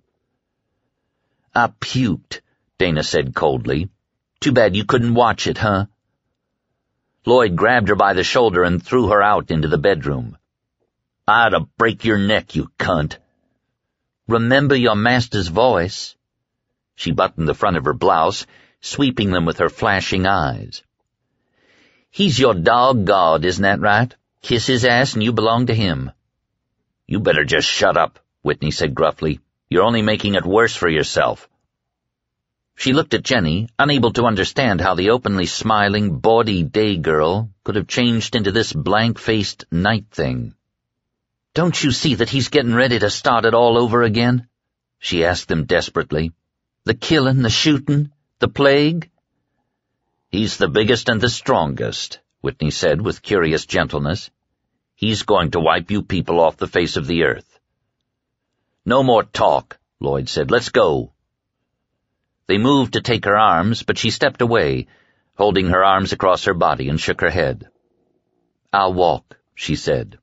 I puked, Dana said coldly. Too bad you couldn't watch it, huh? Lloyd grabbed her by the shoulder and threw her out into the bedroom. I ought to break your neck, you cunt. Remember your master's voice. She buttoned the front of her blouse, sweeping them with her flashing eyes. He's your dog god, isn't that right? Kiss his ass and you belong to him. You better just shut up, Whitney said gruffly. You're only making it worse for yourself. She looked at Jenny, unable to understand how the openly smiling, bawdy day girl could have changed into this blank-faced night thing. Don't you see that he's getting ready to start it all over again? She asked them desperately. The killing, the shooting, the plague? He's the biggest and the strongest, Whitney said with curious gentleness. He's going to wipe you people off the face of the earth. No more talk, Lloyd said. Let's go. They moved to take her arms, but she stepped away, holding her arms across her body, and shook her head. I'll walk, she said.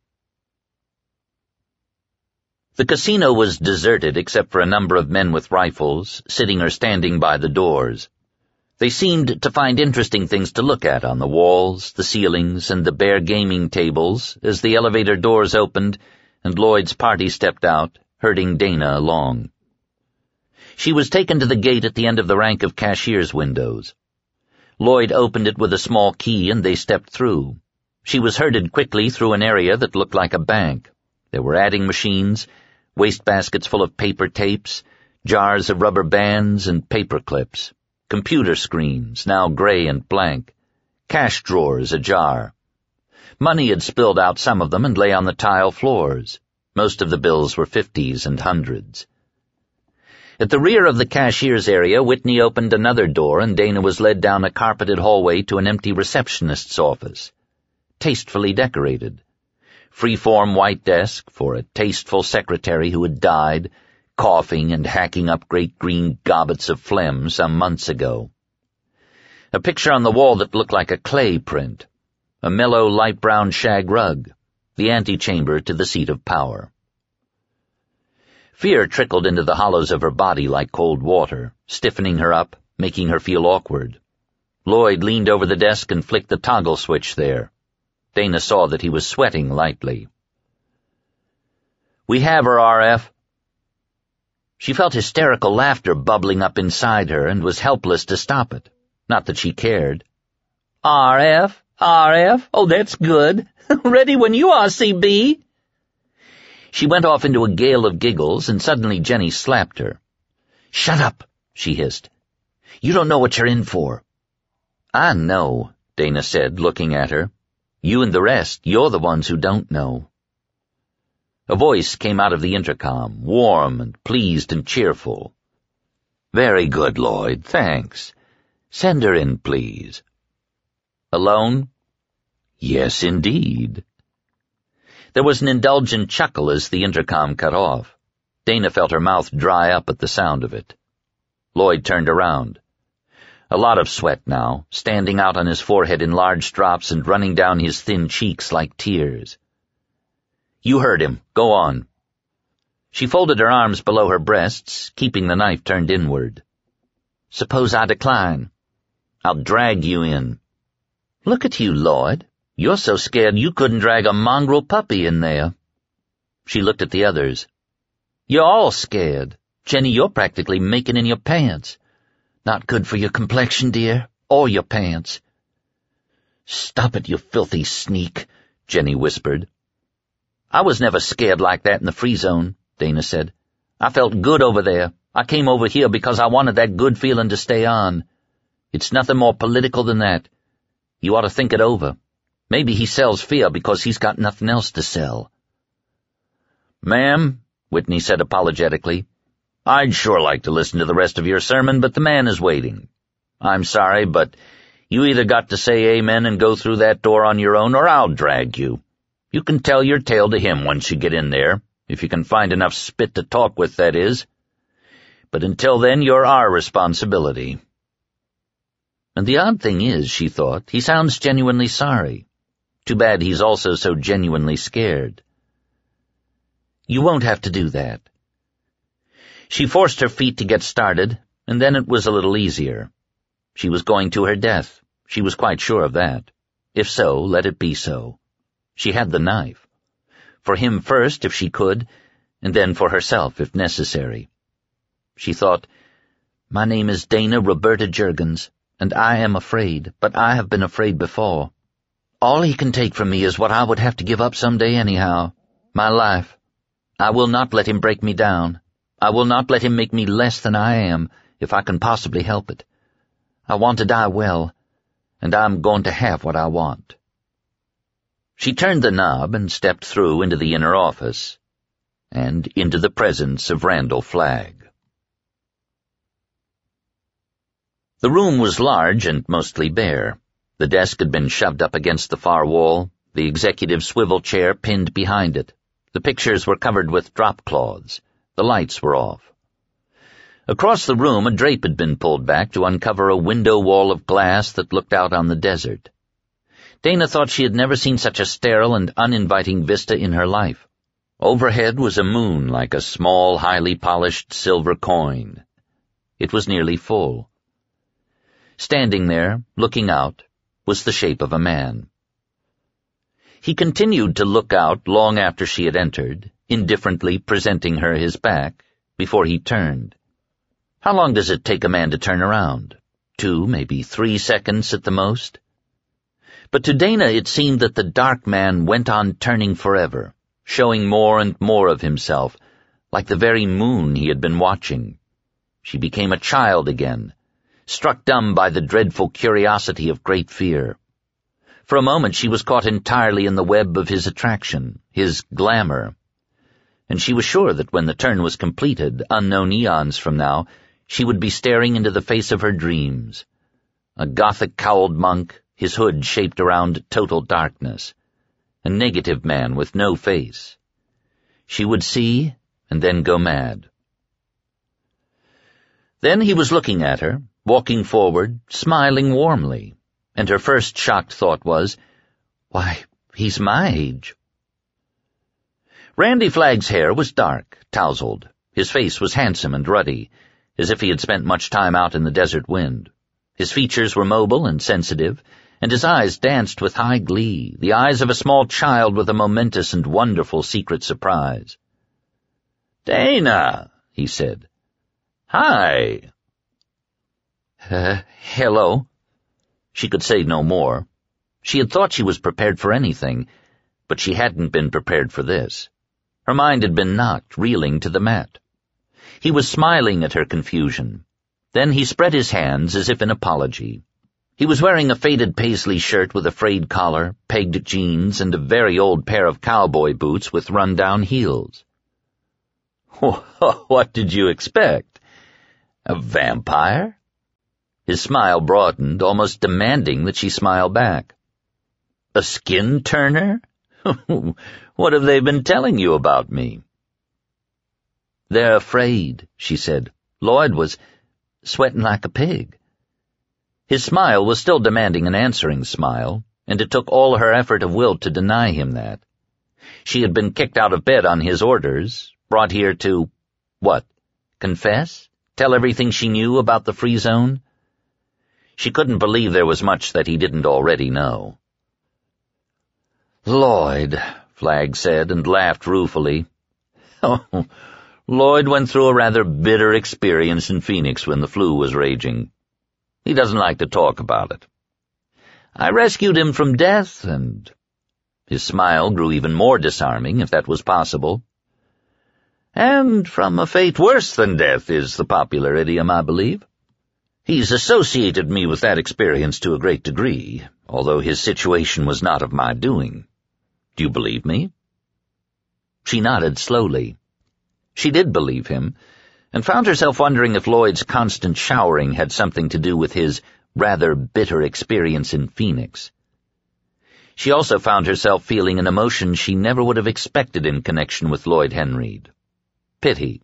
The casino was deserted except for a number of men with rifles, sitting or standing by the doors. They seemed to find interesting things to look at on the walls, the ceilings, and the bare gaming tables as the elevator doors opened and Lloyd's party stepped out, herding Dana along. She was taken to the gate at the end of the rank of cashier's windows. Lloyd opened it with a small key and they stepped through. She was herded quickly through an area that looked like a bank. There were adding machines, wastebaskets full of paper tapes, jars of rubber bands and paper clips, computer screens, now gray and blank, cash drawers ajar. Money had spilled out some of them and lay on the tile floors. Most of the bills were fifties and hundreds. At the rear of the cashier's area, Whitney opened another door and Dana was led down a carpeted hallway to an empty receptionist's office. Tastefully decorated. Free-form white desk for a tasteful secretary who had died, coughing and hacking up great green gobbets of phlegm some months ago. A picture on the wall that looked like a clay print. A mellow light brown shag rug. The antechamber to the seat of power. Fear trickled into the hollows of her body like cold water, stiffening her up, making her feel awkward. Lloyd leaned over the desk and flicked the toggle switch there. Dana saw that he was sweating lightly. We have her, R F. She felt hysterical laughter bubbling up inside her and was helpless to stop it. Not that she cared. R F? R F? Oh, that's good. Ready when you are, C B. She went off into a gale of giggles, and suddenly Jenny slapped her. "Shut up," she hissed. "You don't know what you're in for." "I know," Dana said, looking at her. "You and the rest, you're the ones who don't know." A voice came out of the intercom, warm and pleased and cheerful. "Very good, Lloyd, thanks. Send her in, please." "Alone?" "Yes, indeed." There was an indulgent chuckle as the intercom cut off. Dana felt her mouth dry up at the sound of it. Lloyd turned around. A lot of sweat now, standing out on his forehead in large drops and running down his thin cheeks like tears. "You heard him. Go on." She folded her arms below her breasts, keeping the knife turned inward. "Suppose I decline?" "I'll drag you in." "Look at you, Lloyd. You're so scared you couldn't drag a mongrel puppy in there." She looked at the others. "You're all scared. Jenny, you're practically making in your pants. Not good for your complexion, dear, or your pants." "Stop it, you filthy sneak," Jenny whispered. "I was never scared like that in the free zone," Dana said. "I felt good over there. I came over here because I wanted that good feeling to stay on. It's nothing more political than that. You ought to think it over. Maybe he sells fear because he's got nothing else to sell." "Ma'am," Whitney said apologetically, "I'd sure like to listen to the rest of your sermon, but the man is waiting. I'm sorry, but you either got to say amen and go through that door on your own, or I'll drag you. You can tell your tale to him once you get in there, if you can find enough spit to talk with, that is. But until then, you're our responsibility." And the odd thing is, she thought, he sounds genuinely sorry. Too bad he's also so genuinely scared. "You won't have to do that." She forced her feet to get started, and then it was a little easier. She was going to her death. She was quite sure of that. If so, let it be so. She had the knife. For him first, if she could, and then for herself, if necessary. She thought, "My name is Dana Roberta Juergens, and I am afraid, but I have been afraid before. All he can take from me is what I would have to give up someday anyhow, my life. I will not let him break me down. I will not let him make me less than I am, if I can possibly help it. I want to die well, and I'm going to have what I want." She turned the knob and stepped through into the inner office, and into the presence of Randall Flagg. The room was large and mostly bare. The desk had been shoved up against the far wall, the executive swivel chair pinned behind it. The pictures were covered with drop cloths. The lights were off. Across the room, a drape had been pulled back to uncover a window wall of glass that looked out on the desert. Dana thought she had never seen such a sterile and uninviting vista in her life. Overhead was a moon like a small, highly polished silver coin. It was nearly full. Standing there, looking out, was the shape of a man. He continued to look out long after she had entered, indifferently presenting her his back, before he turned. How long does it take a man to turn around? Two, maybe three seconds at the most? But to Dana it seemed that the dark man went on turning forever, showing more and more of himself, like the very moon he had been watching. She became a child again, struck dumb by the dreadful curiosity of great fear. For a moment she was caught entirely in the web of his attraction, his glamour. And she was sure that when the turn was completed, unknown eons from now, she would be staring into the face of her dreams. A Gothic-cowled monk, his hood shaped around total darkness. A negative man with no face. She would see, and then go mad. Then he was looking at her, walking forward, smiling warmly, and her first shocked thought was, "Why, he's my age." Randy Flagg's hair was dark, tousled. His face was handsome and ruddy, as if he had spent much time out in the desert wind. His features were mobile and sensitive, and his eyes danced with high glee, the eyes of a small child with a momentous and wonderful secret surprise. "Dana," he said. "Hi." Uh, hello. She could say no more. She had thought she was prepared for anything, but she hadn't been prepared for this. Her mind had been knocked, reeling to the mat. He was smiling at her confusion. Then he spread his hands as if in apology. He was wearing a faded paisley shirt with a frayed collar, pegged jeans, and a very old pair of cowboy boots with run-down heels. "What did you expect? A vampire?" His smile broadened, almost demanding that she smile back. "A skin-turner? What have they been telling you about me?" "They're afraid," she said. "Lloyd was sweating like a pig." His smile was still demanding an answering smile, and it took all her effort of will to deny him that. She had been kicked out of bed on his orders, brought here to, what, confess? Tell everything she knew about the free zone? She couldn't believe there was much that he didn't already know. "Lloyd," Flagg said, and laughed ruefully. "Oh, Lloyd went through a rather bitter experience in Phoenix when the flu was raging. He doesn't like to talk about it. I rescued him from death, and—" His smile grew even more disarming, if that was possible. "And from a fate worse than death is the popular idiom, I believe. He's associated me with that experience to a great degree, although his situation was not of my doing. Do you believe me?" She nodded slowly. She did believe him, and found herself wondering if Lloyd's constant showering had something to do with his rather bitter experience in Phoenix. She also found herself feeling an emotion she never would have expected in connection with Lloyd Henreid. Pity.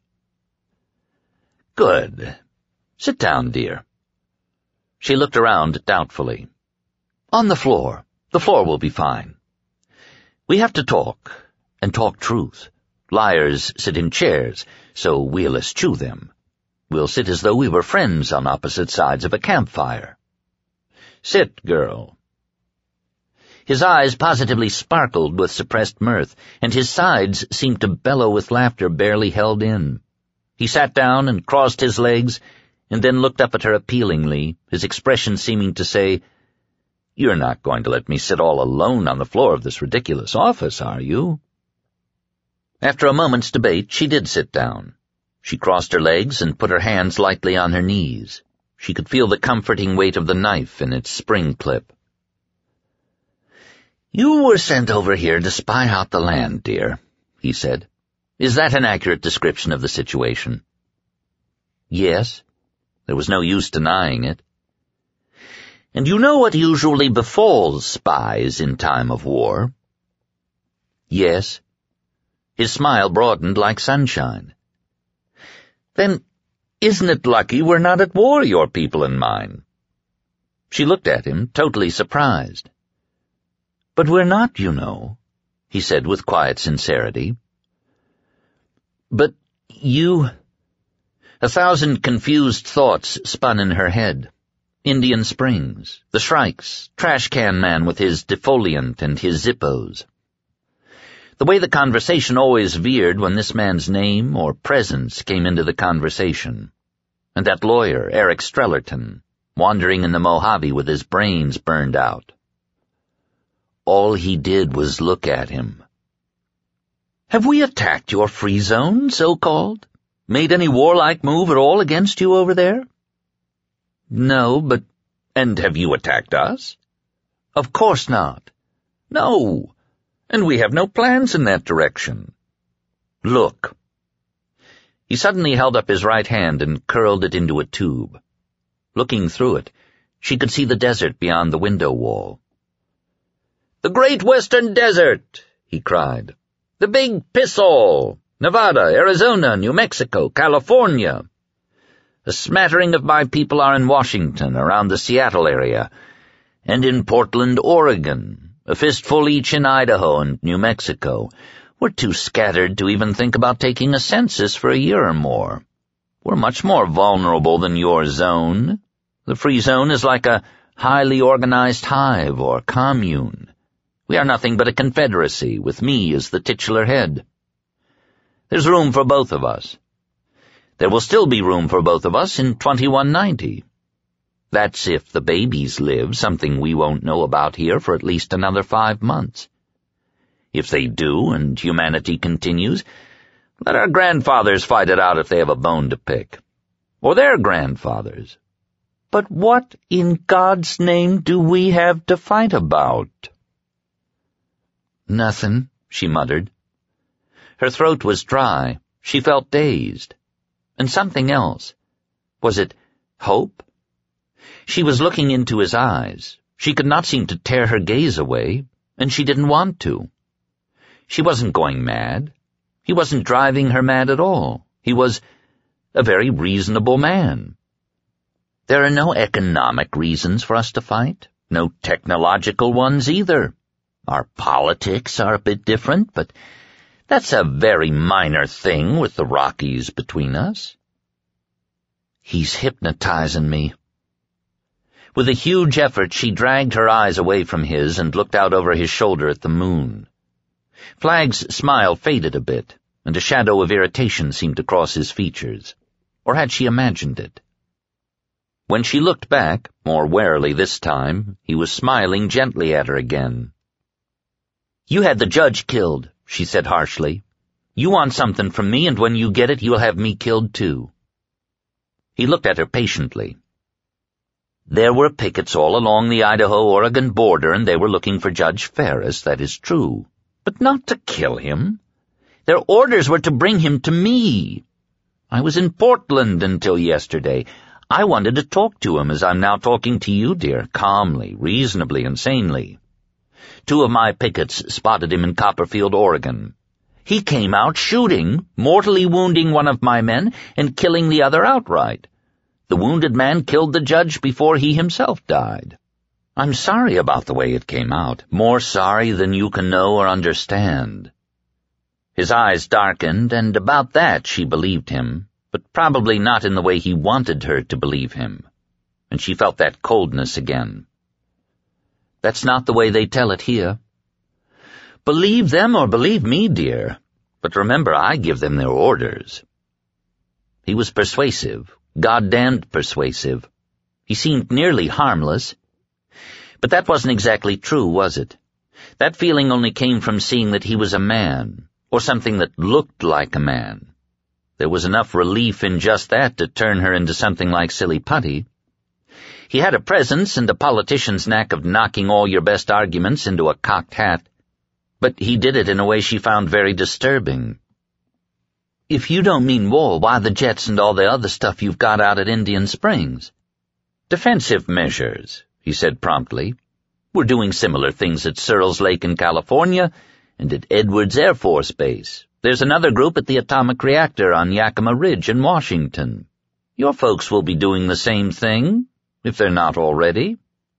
"Good. Sit down, dear." She looked around doubtfully. "On the floor. The floor will be fine. We have to talk, and talk truth. Liars sit in chairs, so we'll eschew them. We'll sit as though we were friends on opposite sides of a campfire. Sit, girl." His eyes positively sparkled with suppressed mirth, and his sides seemed to bellow with laughter barely held in. He sat down and crossed his legs, and then looked up at her appealingly, his expression seeming to say, "You're not going to let me sit all alone on the floor of this ridiculous office, are you?" After a moment's debate, she did sit down. She crossed her legs and put her hands lightly on her knees. She could feel the comforting weight of the knife in its spring clip. "You were sent over here to spy out the land, dear," he said. "Is that an accurate description of the situation?" "Yes." There was no use denying it. "And you know what usually befalls spies in time of war?" "Yes." His smile broadened like sunshine. "Then isn't it lucky we're not at war, your people and mine?" She looked at him, totally surprised. "But we're not, you know," he said with quiet sincerity. "But you—" A thousand confused thoughts spun in her head. Indian Springs, the Shrikes, Trash-Can Man with his defoliant and his Zippos. The way the conversation always veered when this man's name or presence came into the conversation. And that lawyer, Eric Strellerton, wandering in the Mojave with his brains burned out. All he did was look at him. "Have we attacked your free zone, so-called? Made any warlike move at all against you over there?" "No, but—" "And have you attacked us?" "Of course not." "No. And we have no plans in that direction. Look." He suddenly held up his right hand and curled it into a tube. Looking through it, she could see the desert beyond the window wall. "The Great Western Desert!" he cried. "The Big Piss-All! Nevada, Arizona, New Mexico, California. A smattering of my people are in Washington, around the Seattle area, and in Portland, Oregon. A fistful each in Idaho and New Mexico. We're too scattered to even think about taking a census for a year or more. We're much more vulnerable than your zone. The free zone is like a highly organized hive or commune. We are nothing but a confederacy, with me as the titular head. There's room for both of us. There will still be room for both of us in twenty-one ninety. That's if the babies live, something we won't know about here for at least another five months. If they do, and humanity continues, let our grandfathers fight it out if they have a bone to pick. Or their grandfathers. But what in God's name do we have to fight about? Nothing, she muttered. Her throat was dry. She felt dazed. And something else. Was it hope? She was looking into his eyes. She could not seem to tear her gaze away, and she didn't want to. She wasn't going mad. He wasn't driving her mad at all. He was a very reasonable man. There are no economic reasons for us to fight, no technological ones either. Our politics are a bit different, but that's a very minor thing with the Rockies between us. He's hypnotizing me. With a huge effort, she dragged her eyes away from his and looked out over his shoulder at the moon. Flagg's smile faded a bit, and a shadow of irritation seemed to cross his features. Or had she imagined it? When she looked back, more warily this time, he was smiling gently at her again. "You had the judge killed," she said harshly. "You want something from me, and when you get it, you'll have me killed too." He looked at her patiently. There were pickets all along the Idaho-Oregon border, and they were looking for Judge Ferris, that is true. But not to kill him. Their orders were to bring him to me. I was in Portland until yesterday. I wanted to talk to him as I'm now talking to you, dear, calmly, reasonably, and sanely. Two of my pickets spotted him in Copperfield, Oregon. He came out shooting, mortally wounding one of my men and killing the other outright. The wounded man killed the judge before he himself died. I'm sorry about the way it came out, more sorry than you can know or understand." His eyes darkened, and about that she believed him, but probably not in the way he wanted her to believe him, and she felt that coldness again. "That's not the way they tell it here. Believe them or believe me, dear, but remember I give them their orders." He was persuasive, goddamned persuasive. He seemed nearly harmless. But that wasn't exactly true, was it? That feeling only came from seeing that he was a man, or something that looked like a man. There was enough relief in just that to turn her into something like Silly Putty. He had a presence and a politician's knack of knocking all your best arguments into a cocked hat, but he did it in a way she found very disturbing. "If you don't mean war, why the jets and all the other stuff you've got out at Indian Springs?" "Defensive measures," he said promptly. "We're doing similar things at Searles Lake in California and at Edwards Air Force Base. There's another group at the atomic reactor on Yakima Ridge in Washington. Your folks will be doing the same thing, if they're not already."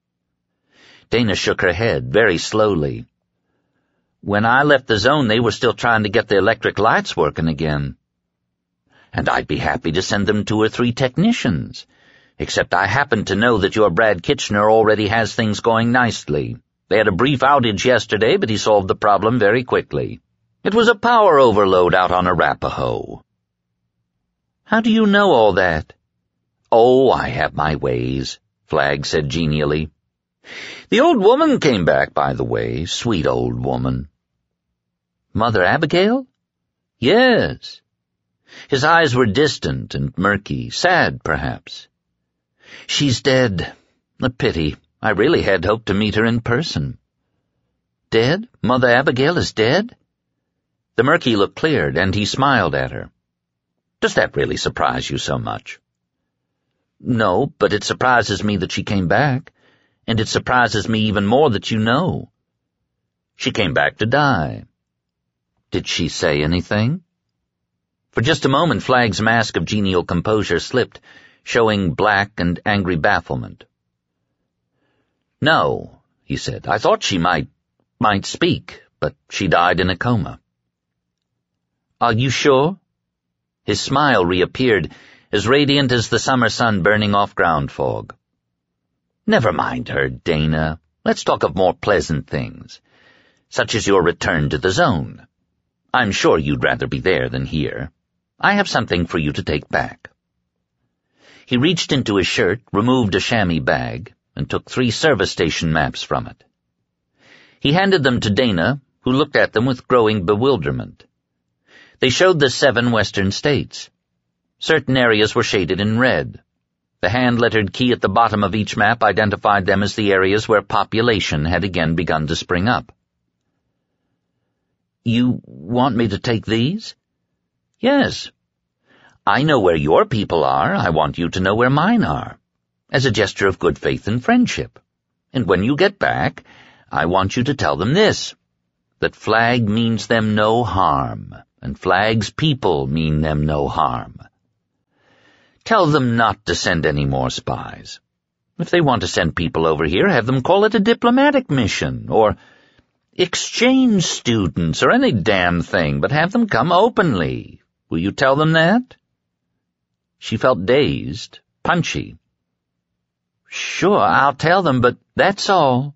Dana shook her head very slowly. "When I left the zone, they were still trying to get the electric lights working again. And I'd be happy to send them two or three technicians. Except I happen to know that your Brad Kitchener already has things going nicely. They had a brief outage yesterday, but he solved the problem very quickly. It was a power overload out on Arapahoe." "How do you know all that?" "Oh, I have my ways," Flagg said genially. "The old woman came back, by the way, sweet old woman." "Mother Abigail?" "Yes." His eyes were distant and murky, sad, perhaps. "She's dead. A pity. I really had hoped to meet her in person." "Dead? Mother Abigail is dead?" The murky look cleared, and he smiled at her. "Does that really surprise you so much?" "No, but it surprises me that she came back, and it surprises me even more that you know." "She came back to die." "Did she say anything?" For just a moment Flagg's mask of genial composure slipped, showing black and angry bafflement. "No," he said. "I thought she might, might speak, but she died in a coma." "Are you sure?" His smile reappeared, as radiant as the summer sun burning off ground fog. "Never mind her, Dana. Let's talk of more pleasant things, such as your return to the zone. I'm sure you'd rather be there than here. I have something for you to take back." He reached into his shirt, removed a chamois bag, and took three service station maps from it. He handed them to Dana, who looked at them with growing bewilderment. They showed the seven western states. Certain areas were shaded in red. The hand-lettered key at the bottom of each map identified them as the areas where population had again begun to spring up. "You want me to take these?" "Yes. I know where your people are. I want you to know where mine are, as a gesture of good faith and friendship. And when you get back, I want you to tell them this, that Flag means them no harm, and Flag's people mean them no harm. Tell them not to send any more spies. If they want to send people over here, have them call it a diplomatic mission, or exchange students, or any damn thing, but have them come openly. Will you tell them that?" She felt dazed, punchy. "Sure, I'll tell them, but that's all."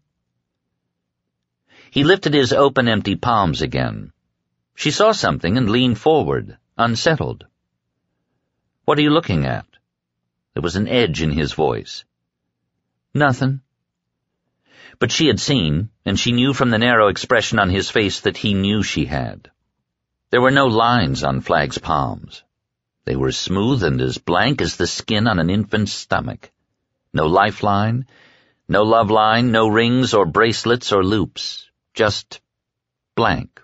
He lifted his open, empty palms again. She saw something and leaned forward, unsettled. "What are you looking at?" There was an edge in his voice. "Nothing." But she had seen, and she knew from the narrow expression on his face that he knew she had. There were no lines on Flag's palms. They were smooth and as blank as the skin on an infant's stomach. No lifeline, no love line, no rings or bracelets or loops. Just blank.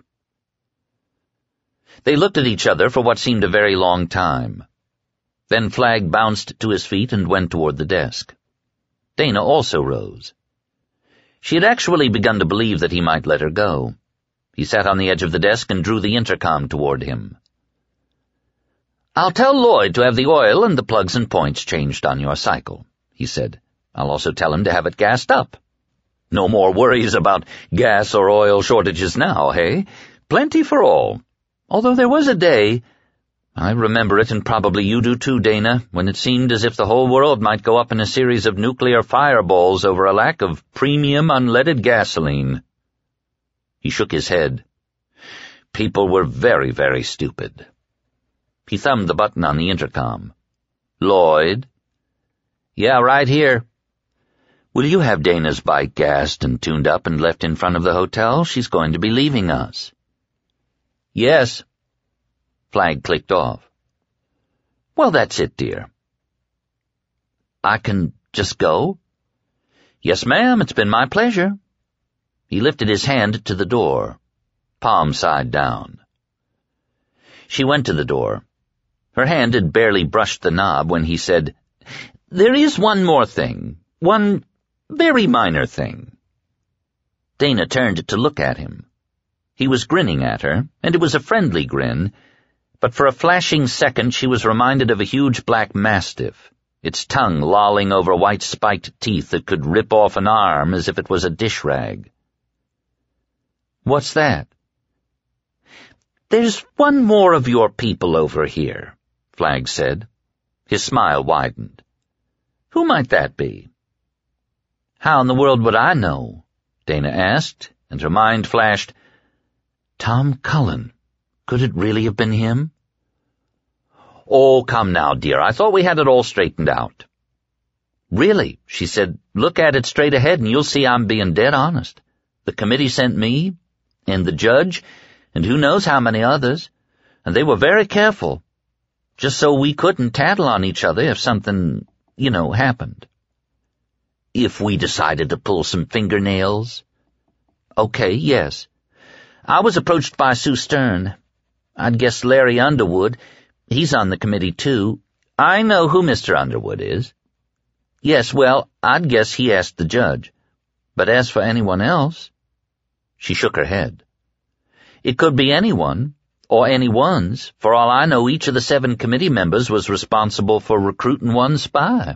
They looked at each other for what seemed a very long time. Then Flag bounced to his feet and went toward the desk. Dana also rose. She had actually begun to believe that he might let her go. He sat on the edge of the desk and drew the intercom toward him. "I'll tell Lloyd to have the oil and the plugs and points changed on your cycle," he said. "I'll also tell him to have it gassed up. No more worries about gas or oil shortages now, hey? Plenty for all. Although there was a day, I remember it, and probably you do too, Dana, when it seemed as if the whole world might go up in a series of nuclear fireballs over a lack of premium unleaded gasoline." He shook his head. People were very, very stupid. He thumbed the button on the intercom. "Lloyd?" "Yeah, right here." "Will you have Dana's bike gassed and tuned up and left in front of the hotel? She's going to be leaving us." "Yes." Flag clicked off. "Well, that's it, dear." "I can just go?" "Yes, ma'am, it's been my pleasure." He lifted his hand to the door, palm side down. She went to the door. Her hand had barely brushed the knob when he said, "There is one more thing, one very minor thing." Dana turned to look at him. He was grinning at her, and it was a friendly grin, but for a flashing second she was reminded of a huge black mastiff, its tongue lolling over white spiked teeth that could rip off an arm as if it was a dish rag. "What's that?" "There's one more of your people over here," Flag said. His smile widened. "Who might that be?" "How in the world would I know?" Dana asked, and her mind flashed, Tom Cullen. Could it really have been him? "Oh, come now, dear, I thought we had it all straightened out." "Really," she said, "look at it straight ahead and you'll see I'm being dead honest. The committee sent me, and the judge, and who knows how many others, and they were very careful, just so we couldn't tattle on each other if something, you know, happened. If we decided to pull some fingernails. Okay, yes. I was approached by Sue Stern. I'd guess Larry Underwood. He's on the committee, too. I know who Mister Underwood is. Yes, well, I'd guess he asked the judge. But as for anyone else..." She shook her head. "It could be anyone, or anyone's. For all I know, each of the seven committee members was responsible for recruiting one spy."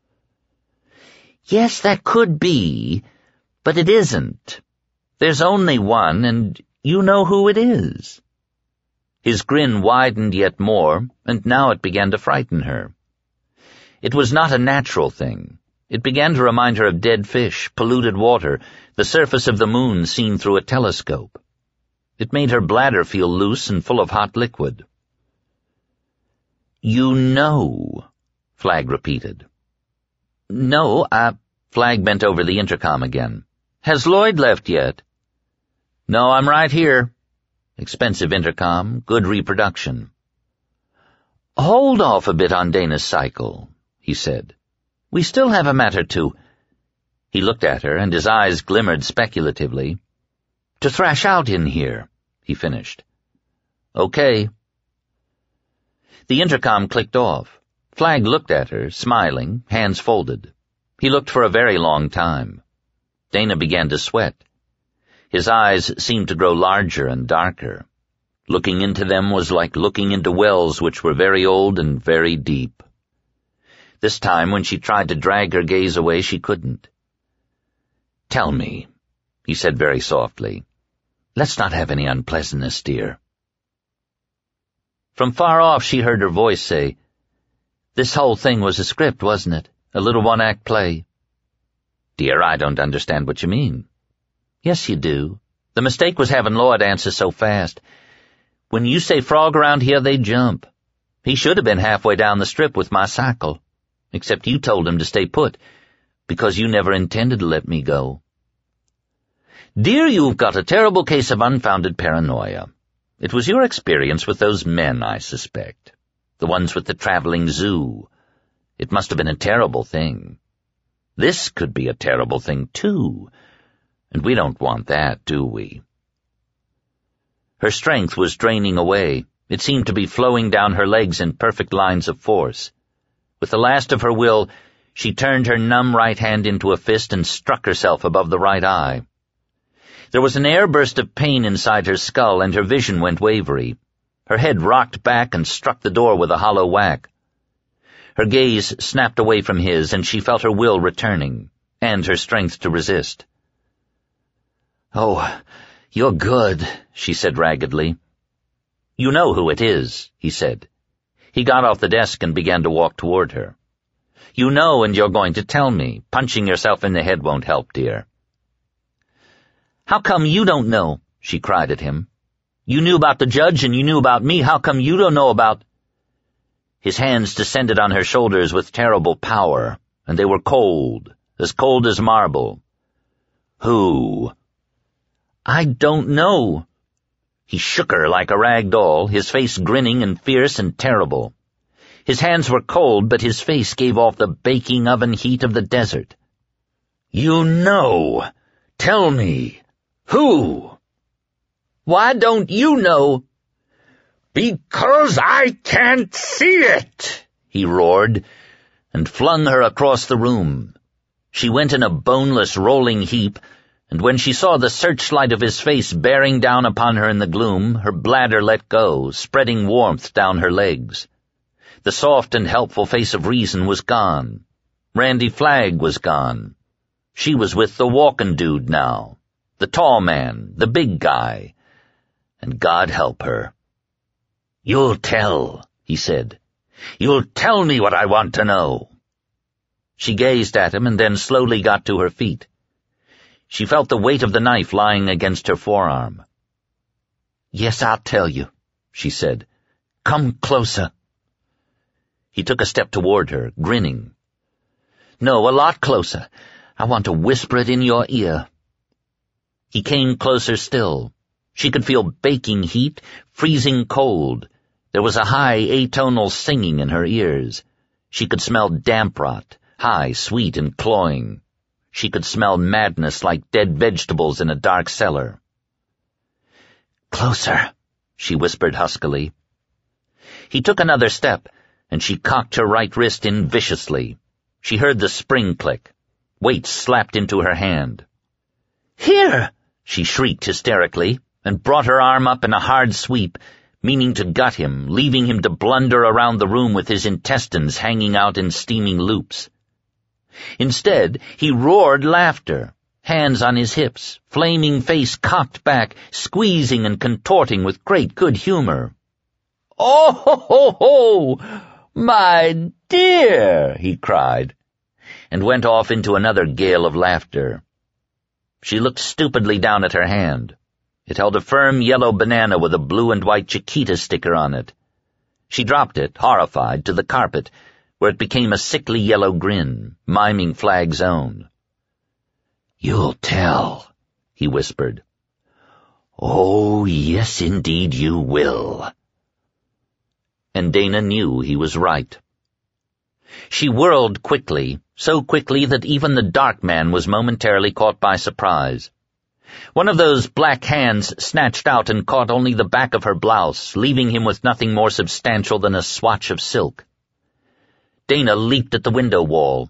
"Yes, that could be, but it isn't. There's only one, and you know who it is." His grin widened yet more, and now it began to frighten her. It was not a natural thing. It began to remind her of dead fish, polluted water, the surface of the moon seen through a telescope. It made her bladder feel loose and full of hot liquid. "You know," Flagg repeated. No, I... Flagg bent over the intercom again. Has Lloyd left yet? No, I'm right here. Expensive intercom, good reproduction. Hold off a bit on Dana's cycle, he said. We still have a matter to... He looked at her, and his eyes glimmered speculatively. To thrash out in here, he finished. Okay. The intercom clicked off. Flagg looked at her, smiling, hands folded. He looked for a very long time. Dana began to sweat. His eyes seemed to grow larger and darker. Looking into them was like looking into wells which were very old and very deep. This time, when she tried to drag her gaze away, she couldn't. Tell me, he said very softly. Let's not have any unpleasantness, dear. From far off she heard her voice say, This whole thing was a script, wasn't it? A little one-act play. Dear, I don't understand what you mean. Yes, you do. The mistake was having Lloyd answer so fast. When you say frog around here, they jump. He should have been halfway down the strip with my cycle, except you told him to stay put, because you never intended to let me go. Dear, you've got a terrible case of unfounded paranoia. It was your experience with those men, I suspect. The ones with the traveling zoo. It must have been a terrible thing. This could be a terrible thing, too. And we don't want that, do we? Her strength was draining away. It seemed to be flowing down her legs in perfect lines of force. With the last of her will, she turned her numb right hand into a fist and struck herself above the right eye. There was an air burst of pain inside her skull, and her vision went wavery. Her head rocked back and struck the door with a hollow whack. Her gaze snapped away from his, and she felt her will returning, and her strength to resist. Oh, you're good, she said raggedly. You know who it is, he said. He got off the desk and began to walk toward her. You know, and you're going to tell me. Punching yourself in the head won't help, dear. How come you don't know? She cried at him. You knew about the judge and you knew about me. How come you don't know about... His hands descended on her shoulders with terrible power, and they were cold, as cold as marble. Who? I don't know. He shook her like a rag doll, his face grinning and fierce and terrible. His hands were cold, but his face gave off the baking oven heat of the desert. You know. Tell me. Who? Why don't you know? Because I can't see it, he roared, and flung her across the room. She went in a boneless, rolling heap, and when she saw the searchlight of his face bearing down upon her in the gloom, her bladder let go, spreading warmth down her legs. The soft and helpful face of reason was gone. Randy Flagg was gone. She was with the walking dude now, the tall man, the big guy, and God help her. You'll tell, he said. You'll tell me what I want to know. She gazed at him and then slowly got to her feet. She felt the weight of the knife lying against her forearm. Yes, I'll tell you, she said. Come closer. He took a step toward her, grinning. No, a lot closer. I want to whisper it in your ear. He came closer still. She could feel baking heat, freezing cold. There was a high atonal singing in her ears. She could smell damp rot, high, sweet, and cloying. She could smell madness like dead vegetables in a dark cellar. Closer, she whispered huskily. He took another step, and she cocked her right wrist in viciously. She heard the spring click. Weight slapped into her hand. Here! She shrieked hysterically, and brought her arm up in a hard sweep, meaning to gut him, leaving him to blunder around the room with his intestines hanging out in steaming loops. Instead, he roared laughter, hands on his hips, flaming face cocked back, squeezing and contorting with great good humor. Oh, ho, ho, ho! My dear, he cried, and went off into another gale of laughter. She looked stupidly down at her hand. It held a firm yellow banana with a blue and white Chiquita sticker on it. She dropped it, horrified, to the carpet, where it became a sickly yellow grin, miming Flag's own. "You'll tell," he whispered. "Oh, yes, indeed you will." And Dana knew he was right. She whirled quickly, so quickly that even the dark man was momentarily caught by surprise. One of those black hands snatched out and caught only the back of her blouse, leaving him with nothing more substantial than a swatch of silk. Dana leaped at the window wall.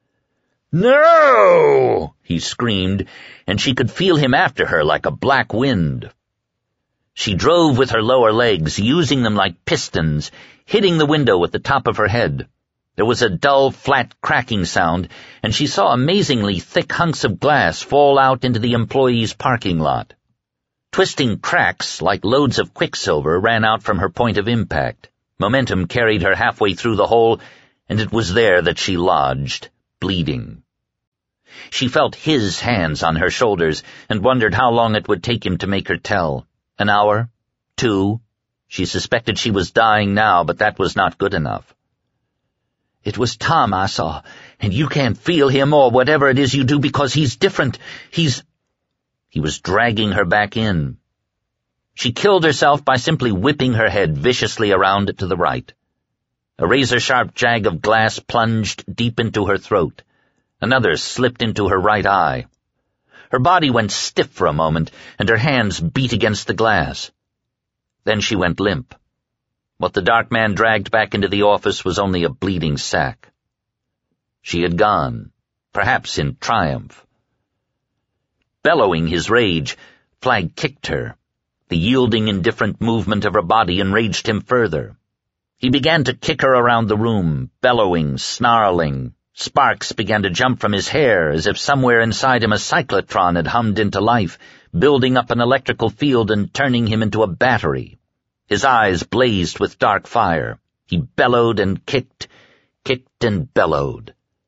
"No!" he screamed, and she could feel him after her like a black wind. She drove with her lower legs, using them like pistons, hitting the window with the top of her head. There was a dull, flat cracking sound, and she saw amazingly thick hunks of glass fall out into the employees' parking lot. Twisting cracks, like loads of quicksilver, ran out from her point of impact. Momentum carried her halfway through the hole, and it was there that she lodged, bleeding. She felt his hands on her shoulders and wondered how long it would take him to make her tell. An hour? Two? She suspected she was dying now, but that was not good enough. "It was Tom I saw, and you can't feel him or whatever it is you do because he's different. He's—" He was dragging her back in. She killed herself by simply whipping her head viciously around to the right. A razor-sharp jag of glass plunged deep into her throat. Another slipped into her right eye. Her body went stiff for a moment, and her hands beat against the glass. Then she went limp. What the dark man dragged back into the office was only a bleeding sack. She had gone, perhaps in triumph. Bellowing his rage, Flagg kicked her. The yielding, indifferent movement of her body enraged him further. He began to kick her around the room, bellowing, snarling. Sparks began to jump from his hair, as if somewhere inside him a cyclotron had hummed into life, building up an electrical field and turning him into a battery. His eyes blazed with dark fire. He bellowed and kicked, kicked and bellowed.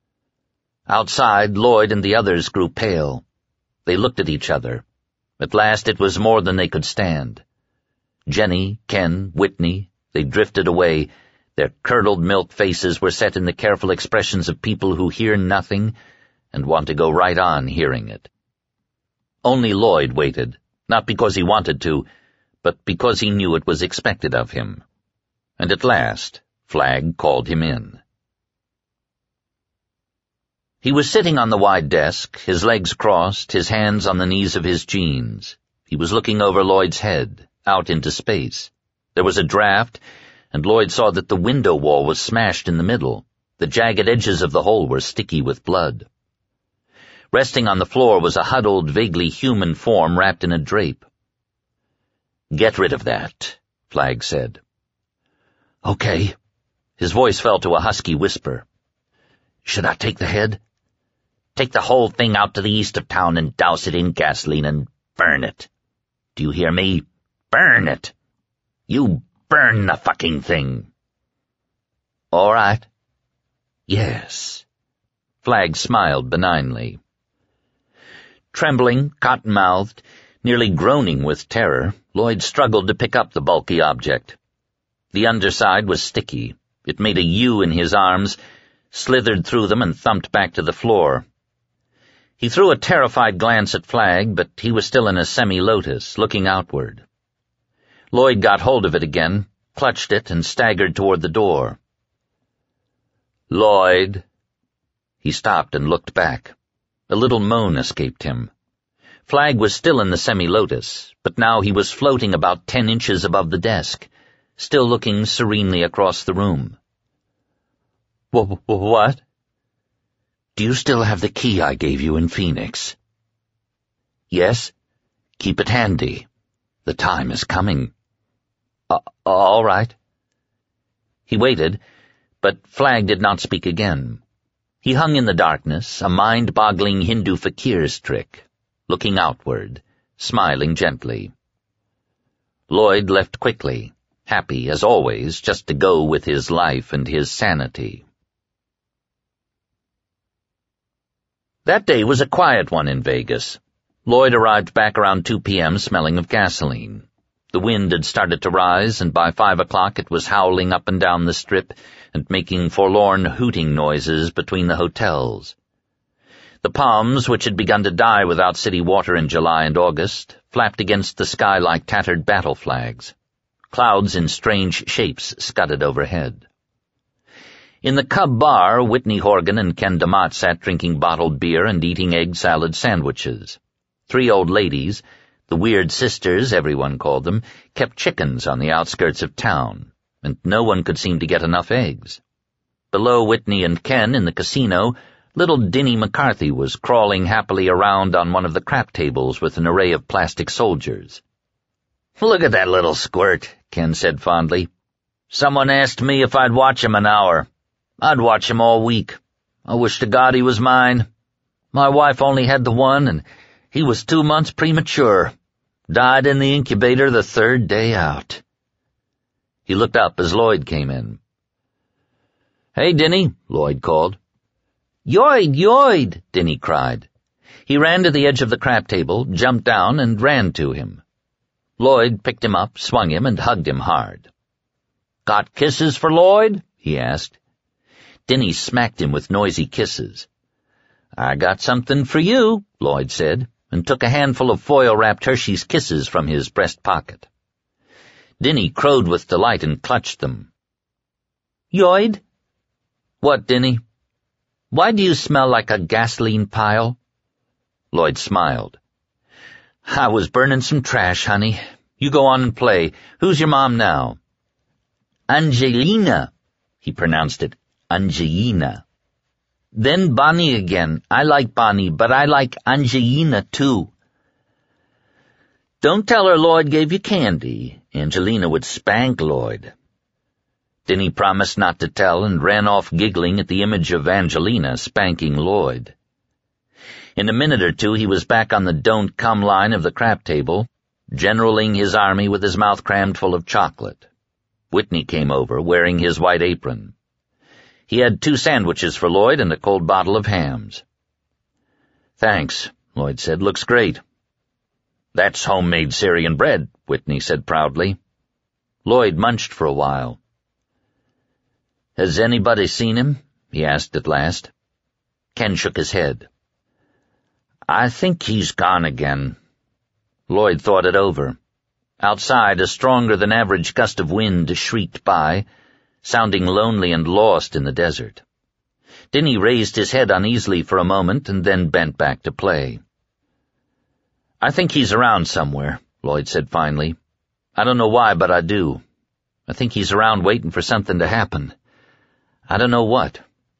Outside, Lloyd and the others grew pale. They looked at each other. At last it was more than they could stand. Jenny, Ken, Whitney, they drifted away. Their curdled milk faces were set in the careful expressions of people who hear nothing and want to go right on hearing it. Only Lloyd waited, not because he wanted to, but because he knew it was expected of him. And at last, Flagg called him in. He was sitting on the wide desk, his legs crossed, his hands on the knees of his jeans. He was looking over Lloyd's head, out into space. There was a draft, and Lloyd saw that the window wall was smashed in the middle. The jagged edges of the hole were sticky with blood. Resting on the floor was a huddled, vaguely human form wrapped in a drape. "Get rid of that," Flagg said. "Okay." His voice fell to a husky whisper. "Should I take the head?" "Take the whole thing out to the east of town and douse it in gasoline and burn it. Do you hear me? Burn it. You burn the fucking thing." "All right." "Yes." Flagg smiled benignly. Trembling, cotton-mouthed, nearly groaning with terror, Lloyd struggled to pick up the bulky object. The underside was sticky. It made a U in his arms, slithered through them and thumped back to the floor. He threw a terrified glance at Flagg, but he was still in a semi-lotus, looking outward. Lloyd got hold of it again, clutched it, and staggered toward the door. "Lloyd." He stopped and looked back. A little moan escaped him. Flagg was still in the semi-lotus, but now he was floating about ten inches above the desk, still looking serenely across the room. "W- what?" "Do you still have the key I gave you in Phoenix?" "Yes." "Keep it handy. The time is coming." Uh, all right." He waited, but Flagg did not speak again. He hung in the darkness, a mind-boggling Hindu fakir's trick, looking outward, smiling gently. Lloyd left quickly, happy, as always, just to go with his life and his sanity. That day was a quiet one in Vegas. Lloyd arrived back around two p.m. smelling of gasoline. The wind had started to rise, and by five o'clock it was howling up and down the strip and making forlorn hooting noises between the hotels. The palms, which had begun to die without city water in July and August, flapped against the sky like tattered battle flags. Clouds in strange shapes scudded overhead. In the Cub Bar, Whitney Horgan and Ken DeMott sat drinking bottled beer and eating egg salad sandwiches. Three old ladies, the Weird Sisters, everyone called them, kept chickens on the outskirts of town, and no one could seem to get enough eggs. Below Whitney and Ken in the casino, little Dinny McCarthy was crawling happily around on one of the crap tables with an array of plastic soldiers. "Look at that little squirt," Ken said fondly. "Someone asked me if I'd watch him an hour. I'd watch him all week. I wish to God he was mine. My wife only had the one, and he was two months premature. Died in the incubator the third day out." He looked up as Lloyd came in. "Hey, Dinny," Lloyd called. "Yoid, Yoid!" Dinny cried. He ran to the edge of the crap table, jumped down, and ran to him. Lloyd picked him up, swung him, and hugged him hard. "Got kisses for Lloyd?" he asked. Dinny smacked him with noisy kisses. "I got something for you," Lloyd said, and took a handful of foil-wrapped Hershey's Kisses from his breast pocket. Dinny crowed with delight and clutched them. "Yoid?" "What, Dinny?" "Why do you smell like a gasoline pile?" Lloyd smiled. "I was burning some trash, honey. You go on and play. Who's your mom now?" "Angelina." He pronounced it Angelina. "Then Bonnie again. I like Bonnie, but I like Angelina too." "Don't tell her Lloyd gave you candy. Angelina would spank Lloyd." Dinny promised not to tell and ran off giggling at the image of Angelina spanking Lloyd. In a minute or two he was back on the don't-come line of the crap table, generaling his army with his mouth crammed full of chocolate. Whitney came over, wearing his white apron. He had two sandwiches for Lloyd and a cold bottle of hams. "Thanks," Lloyd said. "Looks great." "That's homemade Syrian bread," Whitney said proudly. Lloyd munched for a while. "Has anybody seen him?" he asked at last. Ken shook his head. "I think he's gone again." Lloyd thought it over. Outside, a stronger-than-average gust of wind shrieked by, sounding lonely and lost in the desert. Dinny raised his head uneasily for a moment and then bent back to play. "I think he's around somewhere," Lloyd said finally. "I don't know why, but I do. I think he's around waiting for something to happen. I don't know what."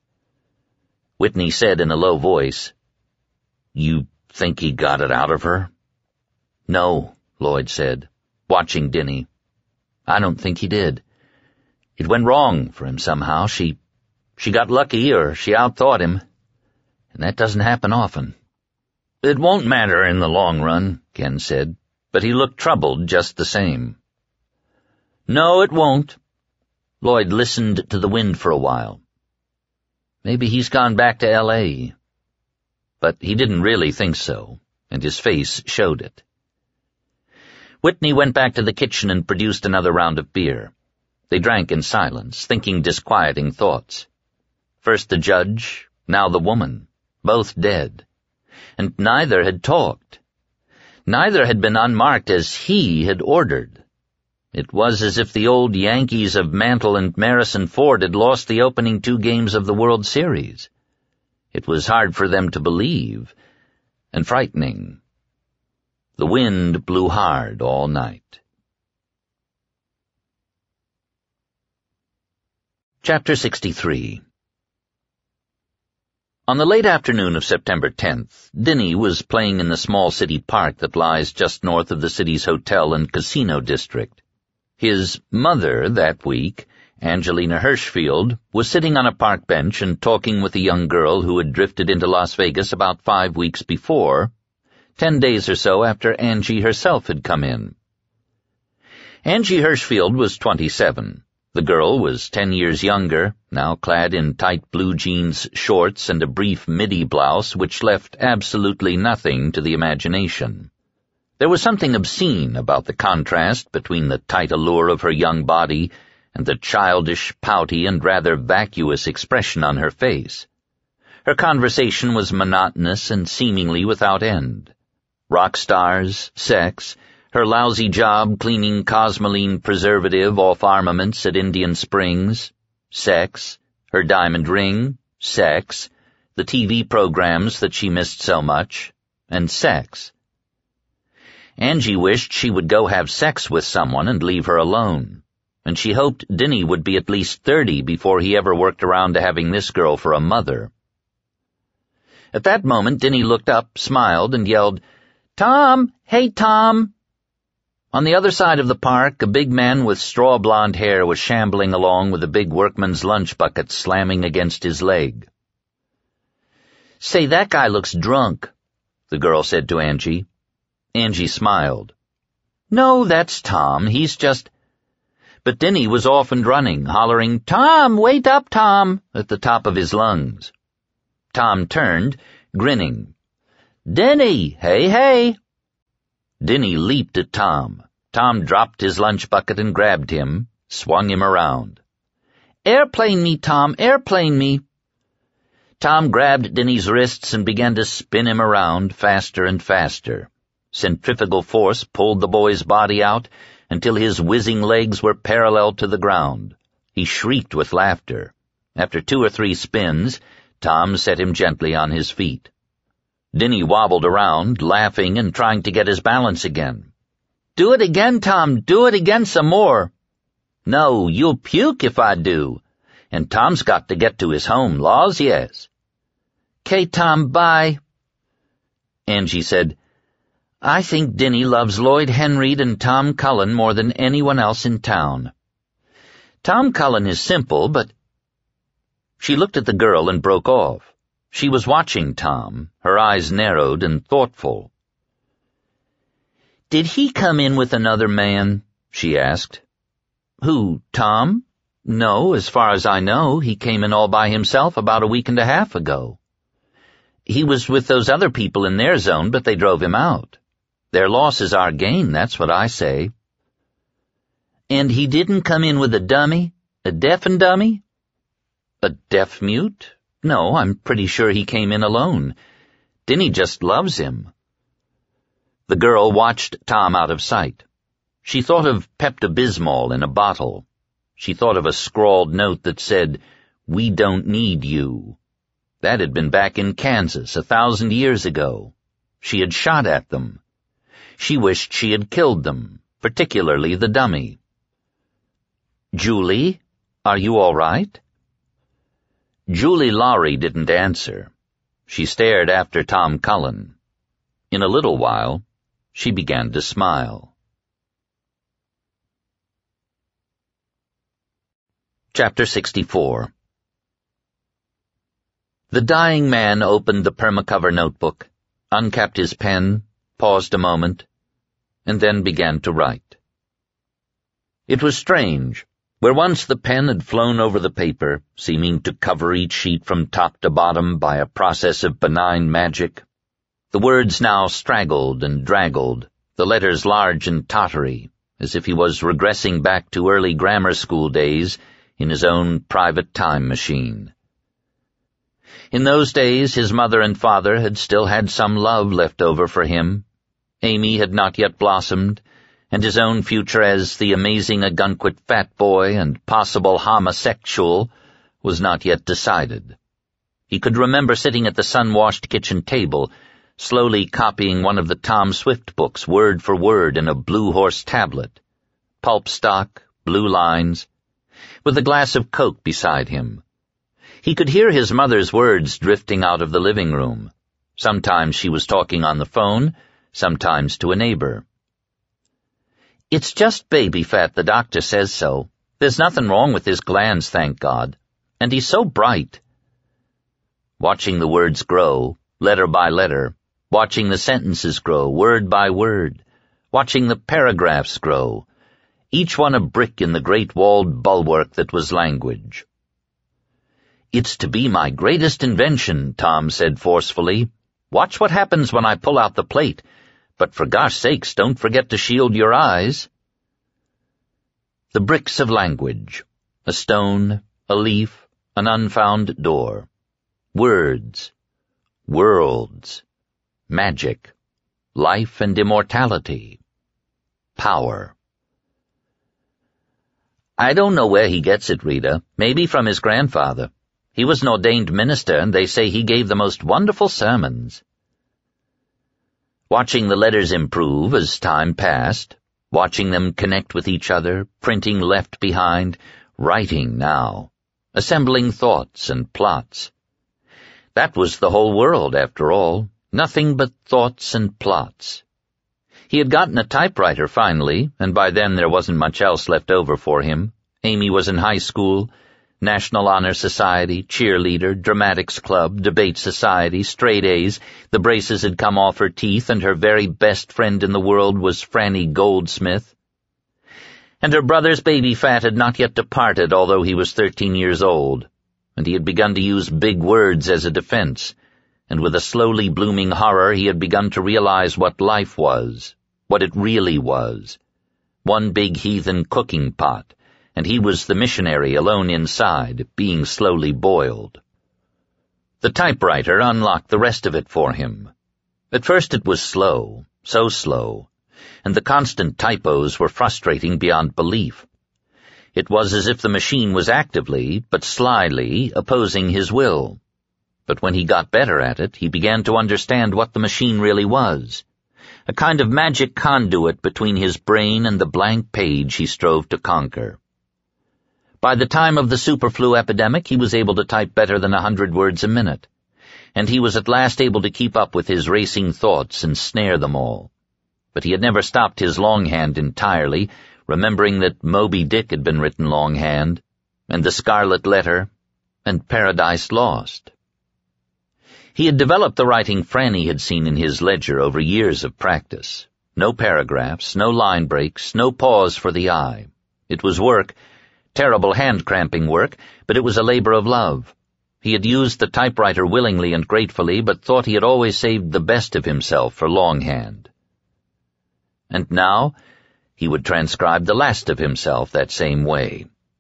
Whitney said in a low voice, "You think he got it out of her?" "No," Lloyd said, watching Dinny. "I don't think he did. It went wrong for him somehow. She, she got lucky, or she outthought him. And that doesn't happen often." "It won't matter in the long run," Ken said, but he looked troubled just the same. "No, it won't." Lloyd listened to the wind for a while. "Maybe he's gone back to L A" But he didn't really think so, and his face showed it. Whitney went back to the kitchen and produced another round of beer. They drank in silence, thinking disquieting thoughts. First the judge, now the woman, both dead. And neither had talked. Neither had been unmarked as he had ordered. It was as if the old Yankees of Mantle and Marison Ford had lost the opening two games of the World Series. It was hard for them to believe, and frightening. The wind blew hard all night. Chapter sixty-three. On the late afternoon of September tenth, Dinny was playing in the small city park that lies just north of the city's hotel and casino district. His mother that week, Angelina Hirschfield, was sitting on a park bench and talking with a young girl who had drifted into Las Vegas about five weeks before, ten days or so after Angie herself had come in. Angie Hirschfield was twenty-seven. The girl was ten years younger, now clad in tight blue jeans shorts and a brief midi blouse which left absolutely nothing to the imagination. There was something obscene about the contrast between the tight allure of her young body and the childish, pouty, and rather vacuous expression on her face. Her conversation was monotonous and seemingly without end. Rock stars, sex, her lousy job cleaning Cosmoline preservative off armaments at Indian Springs, sex, her diamond ring, sex, the T V programs that she missed so much, and sex. Angie wished she would go have sex with someone and leave her alone, and she hoped Dinny would be at least thirty before he ever worked around to having this girl for a mother. At that moment, Dinny looked up, smiled, and yelled, "Tom! Hey, Tom!" On the other side of the park, a big man with straw-blonde hair was shambling along with a big workman's lunch bucket slamming against his leg. "Say, that guy looks drunk," the girl said to Angie. Angie smiled. "No, that's Tom. He's just—" But Dinny was off and running, hollering, "Tom, wait up, Tom," at the top of his lungs. Tom turned, grinning. "Dinny, hey, hey." Dinny leaped at Tom. Tom dropped his lunch bucket and grabbed him, swung him around. "Airplane me, Tom, airplane me." Tom grabbed Dinny's wrists and began to spin him around faster and faster. Centrifugal force pulled the boy's body out until his whizzing legs were parallel to the ground. He shrieked with laughter. After two or three spins, Tom set him gently on his feet. Dinny wobbled around, laughing and trying to get his balance again. "Do it again, Tom, do it again some more." "No, you'll puke if I do. And Tom's got to get to his home, laws, yes." "'Kay, Tom, bye." Angie said, "I think Dinny loves Lloyd Henreid and Tom Cullen more than anyone else in town. Tom Cullen is simple, but—" She looked at the girl and broke off. She was watching Tom, her eyes narrowed and thoughtful. "Did he come in with another man?" she asked. "Who, Tom? No, as far as I know, he came in all by himself about a week and a half ago. He was with those other people in their zone, but they drove him out. Their loss is our gain, that's what I say." "And he didn't come in with a dummy? A deaf and dummy?" "A deaf-mute? No, I'm pretty sure he came in alone. Dinny just loves him." The girl watched Tom out of sight. She thought of Pepto-Bismol in a bottle. She thought of a scrawled note that said, "We don't need you." That had been back in Kansas a thousand years ago. She had shot at them. She wished she had killed them, particularly the dummy. "Julie, are you all right?" Julie Lawry didn't answer. She stared after Tom Cullen. In a little while, she began to smile. Chapter sixty-four. The dying man opened the permacover notebook, uncapped his pen, paused a moment, and then began to write. It was strange. Where once the pen had flown over the paper, seeming to cover each sheet from top to bottom by a process of benign magic, the words now straggled and draggled, the letters large and tottery, as if he was regressing back to early grammar school days in his own private time machine. In those days his mother and father had still had some love left over for him. Amy had not yet blossomed, and his own future as the amazing Ogunquit fat boy and possible homosexual was not yet decided. He could remember sitting at the sun-washed kitchen table, slowly copying one of the Tom Swift books word for word in a Blue Horse tablet. Pulp stock, blue lines, with a glass of Coke beside him. He could hear his mother's words drifting out of the living room. Sometimes she was talking on the phone, sometimes to a neighbor. "It's just baby fat, the doctor says so. There's nothing wrong with his glands, thank God. And he's so bright." Watching the words grow, letter by letter, watching the sentences grow, word by word, watching the paragraphs grow, each one a brick in the great walled bulwark that was language. "It's to be my greatest invention," Tom said forcefully. "Watch what happens when I pull out the plate. but for gosh sakes, don't forget to shield your eyes. The bricks of language, a stone, a leaf, an unfound door, words, worlds, magic, life and immortality, power. I don't know where he gets it, Rita. Maybe from his grandfather. He was an ordained minister, and they say he gave the most wonderful sermons. Watching the letters improve as time passed, watching them connect with each other, printing left behind, writing now, assembling thoughts and plots. That was the whole world, after all, nothing but thoughts and plots. He had gotten a typewriter finally, and by then there wasn't much else left over for him. Amy was in high school, National Honor Society, cheerleader, dramatics club, debate society, straight A's, the braces had come off her teeth, and her very best friend in the world was Franny Goldsmith. And her brother's baby fat had not yet departed, although he was thirteen years old, and he had begun to use big words as a defense, and with a slowly blooming horror he had begun to realize what life was, what it really was. One big heathen cooking pot, and he was the missionary alone inside, being slowly boiled. The typewriter unlocked the rest of it for him. At first it was slow, so slow, and the constant typos were frustrating beyond belief. It was as if the machine was actively, but slyly, opposing his will. But when he got better at it, he began to understand what the machine really was, a kind of magic conduit between his brain and the blank page he strove to conquer. By the time of the superflu epidemic, he was able to type better than a hundred words a minute, and he was at last able to keep up with his racing thoughts and snare them all. But he had never stopped his longhand entirely, remembering that Moby Dick had been written longhand, and The Scarlet Letter, and Paradise Lost. He had developed the writing Franny had seen in his ledger over years of practice. No paragraphs, no line breaks, no pause for the eye. It was work, terrible hand-cramping work, but it was a labor of love. He had used the typewriter willingly and gratefully, but thought he had always saved the best of himself for longhand. And now he would transcribe the last of himself that same way.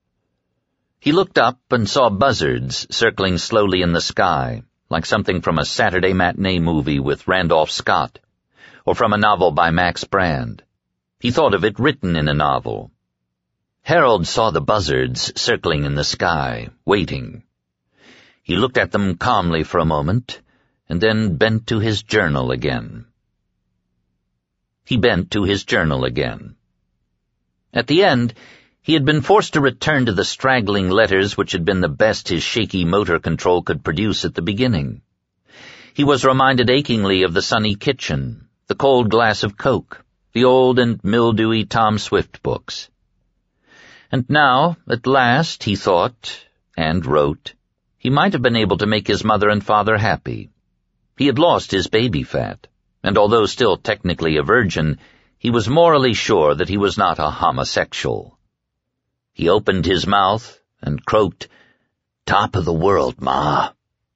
He looked up and saw buzzards circling slowly in the sky, like something from a Saturday matinee movie with Randolph Scott, or from a novel by Max Brand. He thought of it written in a novel. Harold saw the buzzards circling in the sky, waiting. He looked at them calmly for a moment, and then bent to his journal again. He bent to his journal again. At the end, he had been forced to return to the straggling letters which had been the best his shaky motor control could produce at the beginning. He was reminded achingly of the sunny kitchen, the cold glass of Coke, the old and mildewy Tom Swift books. And now, at last, he thought, and wrote, he might have been able to make his mother and father happy. He had lost his baby fat, and although still technically a virgin, he was morally sure that he was not a homosexual. He opened his mouth and croaked, "Top of the world, Ma."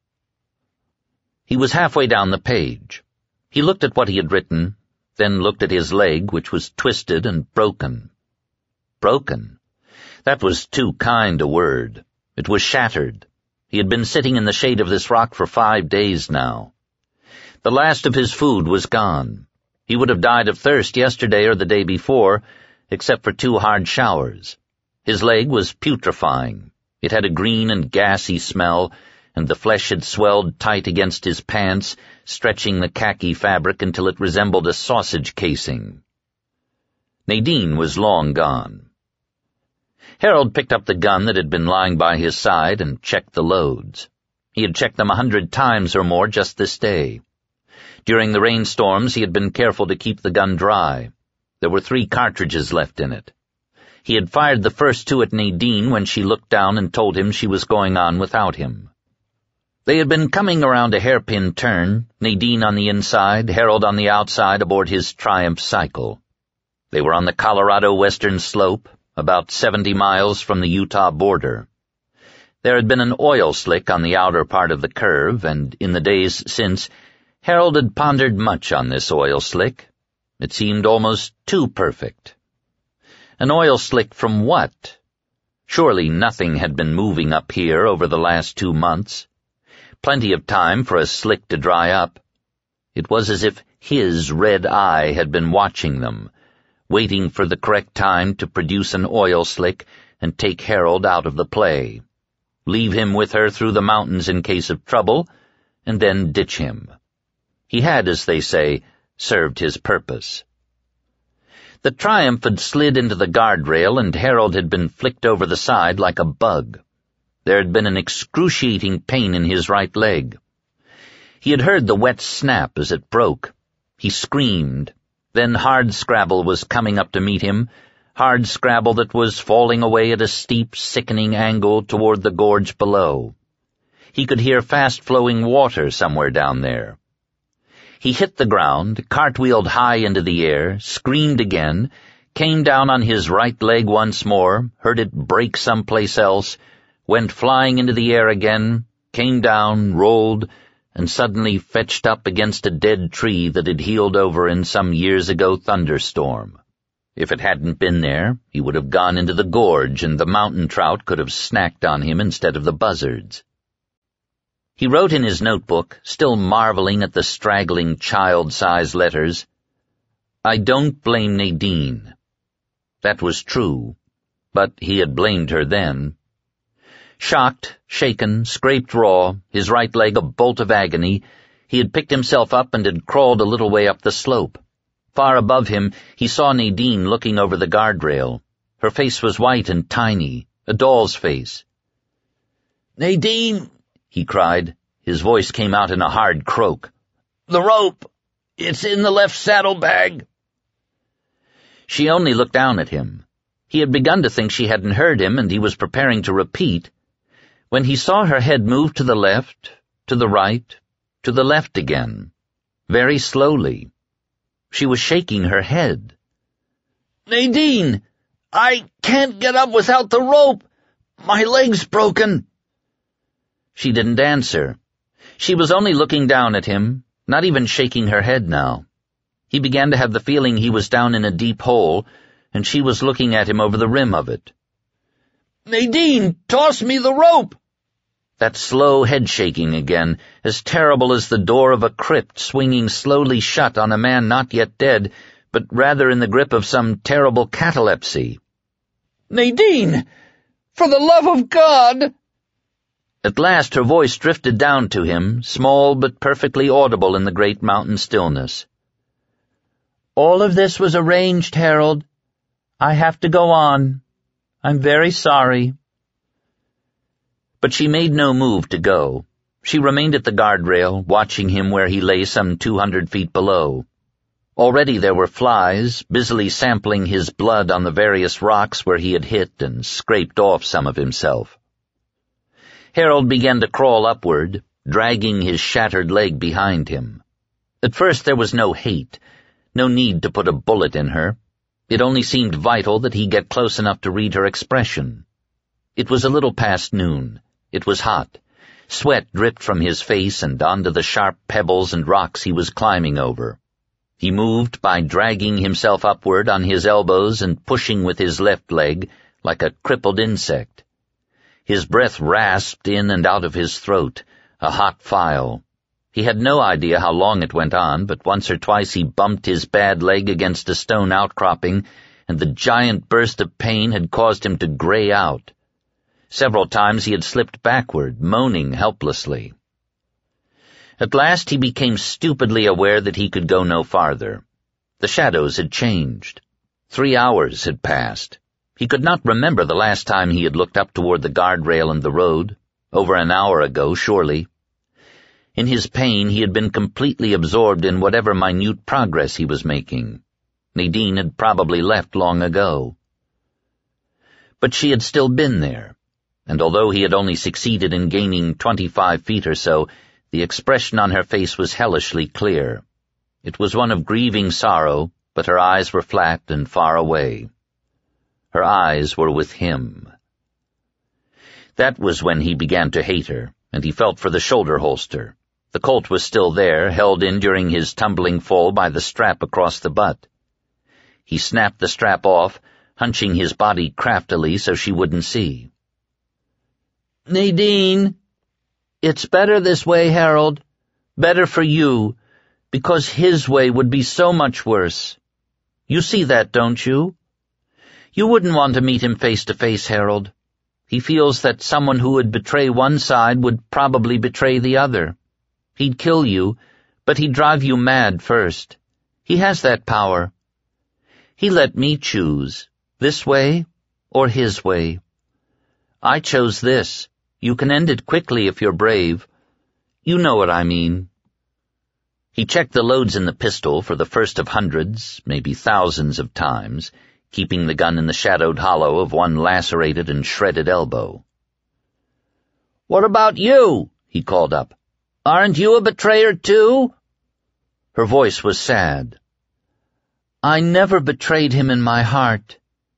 He was halfway down the page. He looked at what he had written, then looked at his leg, which was twisted and broken. Broken? That was too kind a word. It was shattered. He had been sitting in the shade of this rock for five days now. The last of his food was gone. He would have died of thirst yesterday or the day before, except for two hard showers. His leg was putrefying. It had a green and gassy smell, and the flesh had swelled tight against his pants, stretching the khaki fabric until it resembled a sausage casing. Nadine was long gone. Harold picked up the gun that had been lying by his side and checked the loads. He had checked them a hundred times or more just this day. During the rainstorms he had been careful to keep the gun dry. There were three cartridges left in it. He had fired the first two at Nadine when she looked down and told him she was going on without him. They had been coming around a hairpin turn, Nadine on the inside, Harold on the outside aboard his Triumph cycle. They were on the Colorado western slope, about seventy miles from the Utah border. There had been an oil slick on the outer part of the curve, and in the days since, Harold had pondered much on this oil slick, It seemed almost too perfect. An oil slick from what? Surely nothing had been moving up here over the last two months. Plenty of time for a slick to dry up. It was as if his red eye had been watching them, waiting for the correct time to produce an oil slick and take Harold out of the play, leave him with her through the mountains in case of trouble, and then ditch him. He had, as they say, served his purpose. The Triumph had slid into the guardrail, and Harold had been flicked over the side like a bug. There had been an excruciating pain in his right leg. He had heard the wet snap as it broke. He screamed. Then Hardscrabble was coming up to meet him, Hardscrabble that was falling away at a steep, sickening angle toward the gorge below. He could hear fast-flowing water somewhere down there. He hit the ground, cartwheeled high into the air, screamed again, came down on his right leg once more, heard it break someplace else, went flying into the air again, came down, rolled, and suddenly fetched up against a dead tree that had heeled over in some years-ago thunderstorm. If it hadn't been there, he would have gone into the gorge, and the mountain trout could have snacked on him instead of the buzzards. He wrote in his notebook, still marveling at the straggling child-sized letters, "I don't blame Nadine." That was true, but he had blamed her then. Shocked, shaken, scraped raw, his right leg a bolt of agony, he had picked himself up and had crawled a little way up the slope. Far above him, he saw Nadine looking over the guardrail. Her face was white and tiny, a doll's face. "Nadine!" he cried. His voice came out in a hard croak. "The rope! It's in the left saddlebag!" She only looked down at him. He had begun to think she hadn't heard him, and he was preparing to repeat, when he saw her head move to the left, to the right, to the left again, very slowly. She was shaking her head. "Nadine! I can't get up without the rope! My leg's broken!" She didn't answer. She was only looking down at him, not even shaking her head now. He began to have the feeling he was down in a deep hole, and she was looking at him over the rim of it. "Nadine, toss me the rope!" That slow head-shaking again, as terrible as the door of a crypt swinging slowly shut on a man not yet dead, but rather in the grip of some terrible catalepsy. "Nadine! For the love of God!" At last her voice drifted down to him, small but perfectly audible in the great mountain stillness. "All of this was arranged, Harold. I have to go on. I'm very sorry." But she made no move to go. She remained at the guardrail, watching him where he lay some two hundred feet below. Already there were flies, busily sampling his blood on the various rocks where he had hit and scraped off some of himself. Harold began to crawl upward, dragging his shattered leg behind him. At first there was no hate, no need to put a bullet in her. It only seemed vital that he get close enough to read her expression. It was a little past noon. It was hot. Sweat dripped from his face and onto the sharp pebbles and rocks he was climbing over. He moved by dragging himself upward on his elbows and pushing with his left leg like a crippled insect. His breath rasped in and out of his throat, a hot file. He had no idea how long it went on, but once or twice he bumped his bad leg against a stone outcropping, and the giant burst of pain had caused him to gray out. Several times he had slipped backward, moaning helplessly. At last he became stupidly aware that he could go no farther. The shadows had changed. Three hours had passed. He could not remember the last time he had looked up toward the guardrail and the road. Over an hour ago, surely. In his pain he had been completely absorbed in whatever minute progress he was making. Nadine had probably left long ago. But she had still been there, and although he had only succeeded in gaining twenty-five feet or so, the expression on her face was hellishly clear. It was one of grieving sorrow, but her eyes were flat and far away. Her eyes were with him. That was when he began to hate her, and he felt for the shoulder holster. The Colt was still there, held in during his tumbling fall by the strap across the butt. He snapped the strap off, hunching his body craftily so she wouldn't see. Nadine, it's better this way, Harold. Better for you, because his way would be so much worse. You see that, don't you? You wouldn't want to meet him face to face, Harold. He feels that someone who would betray one side would probably betray the other. He'd kill you, but he'd drive you mad first. He has that power. He let me choose, this way or his way. I chose this. You can end it quickly if you're brave. You know what I mean. He checked the loads in the pistol for the first of hundreds, maybe thousands of times, keeping the gun in the shadowed hollow of one lacerated and shredded elbow. "What about you?" he called up. "Aren't you a betrayer too?" Her voice was sad. "I never betrayed him in my heart."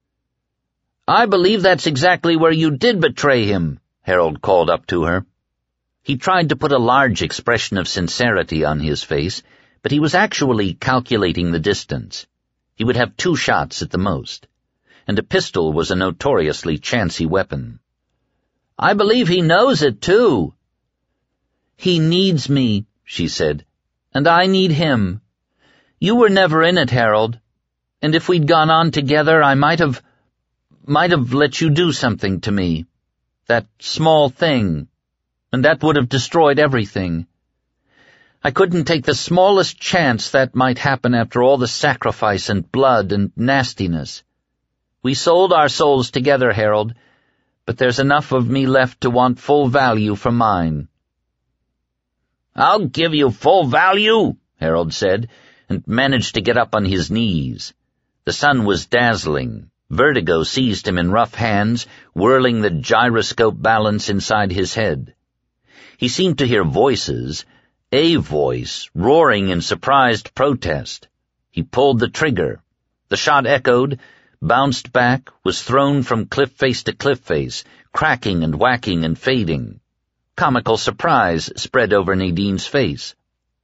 "I believe that's exactly where you did betray him," Harold called up to her. He tried to put a large expression of sincerity on his face, but he was actually calculating the distance. He would have two shots at the most, and a pistol was a notoriously chancy weapon. "I believe he knows it, too." "He needs me," she said, "and I need him. You were never in it, Harold, and if we'd gone on together, I might have, might have let you do something to me. That small thing, and that would have destroyed everything. I couldn't take the smallest chance that might happen after all the sacrifice and blood and nastiness. We sold our souls together, Harold, but there's enough of me left to want full value for mine." "I'll give you full value," Harold said, and managed to get up on his knees. The sun was dazzling. Vertigo seized him in rough hands, whirling the gyroscope balance inside his head. He seemed to hear voices, a voice, roaring in surprised protest. He pulled the trigger. The shot echoed, bounced back, was thrown from cliff face to cliff face, cracking and whacking and fading. Comical surprise spread over Nadine's face.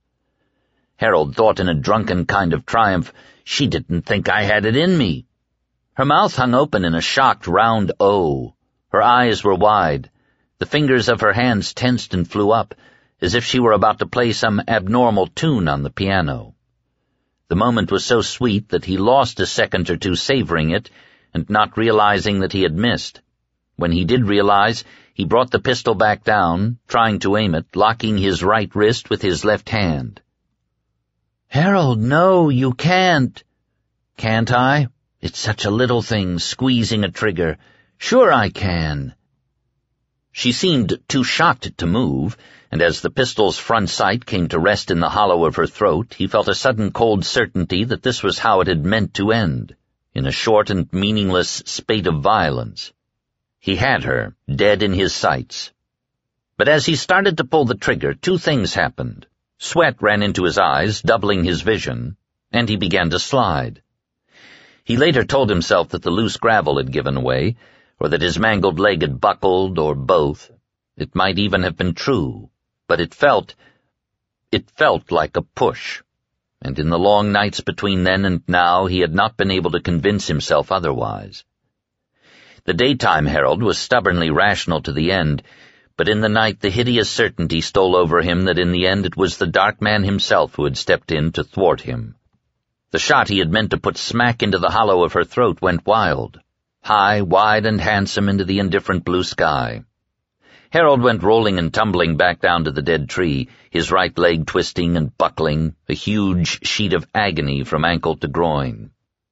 Harold thought in a drunken kind of triumph, "She didn't think I had it in me." Her mouth hung open in a shocked round O. Her eyes were wide. The fingers of her hands tensed and flew up, as if she were about to play some abnormal tune on the piano. The moment was so sweet that he lost a second or two savoring it and not realizing that he had missed. When he did realize, he brought the pistol back down, trying to aim it, locking his right wrist with his left hand. "Harold, no, you can't." "Can't I? It's such a little thing, squeezing a trigger. Sure I can." She seemed too shocked to move, and as the pistol's front sight came to rest in the hollow of her throat, he felt a sudden cold certainty that this was how it had meant to end, in a short and meaningless spate of violence. He had her, dead in his sights. But as he started to pull the trigger, two things happened. Sweat ran into his eyes, doubling his vision, and he began to slide. He later told himself that the loose gravel had given way, or that his mangled leg had buckled, or both. It might even have been true, but it felt, it felt like a push, and in the long nights between then and now he had not been able to convince himself otherwise. The daytime Harold was stubbornly rational to the end, but in the night the hideous certainty stole over him that in the end it was the dark man himself who had stepped in to thwart him. The shot he had meant to put smack into the hollow of her throat went wild, high, wide, and handsome into the indifferent blue sky. Harold went rolling and tumbling back down to the dead tree, his right leg twisting and buckling, a huge sheet of agony from ankle to groin.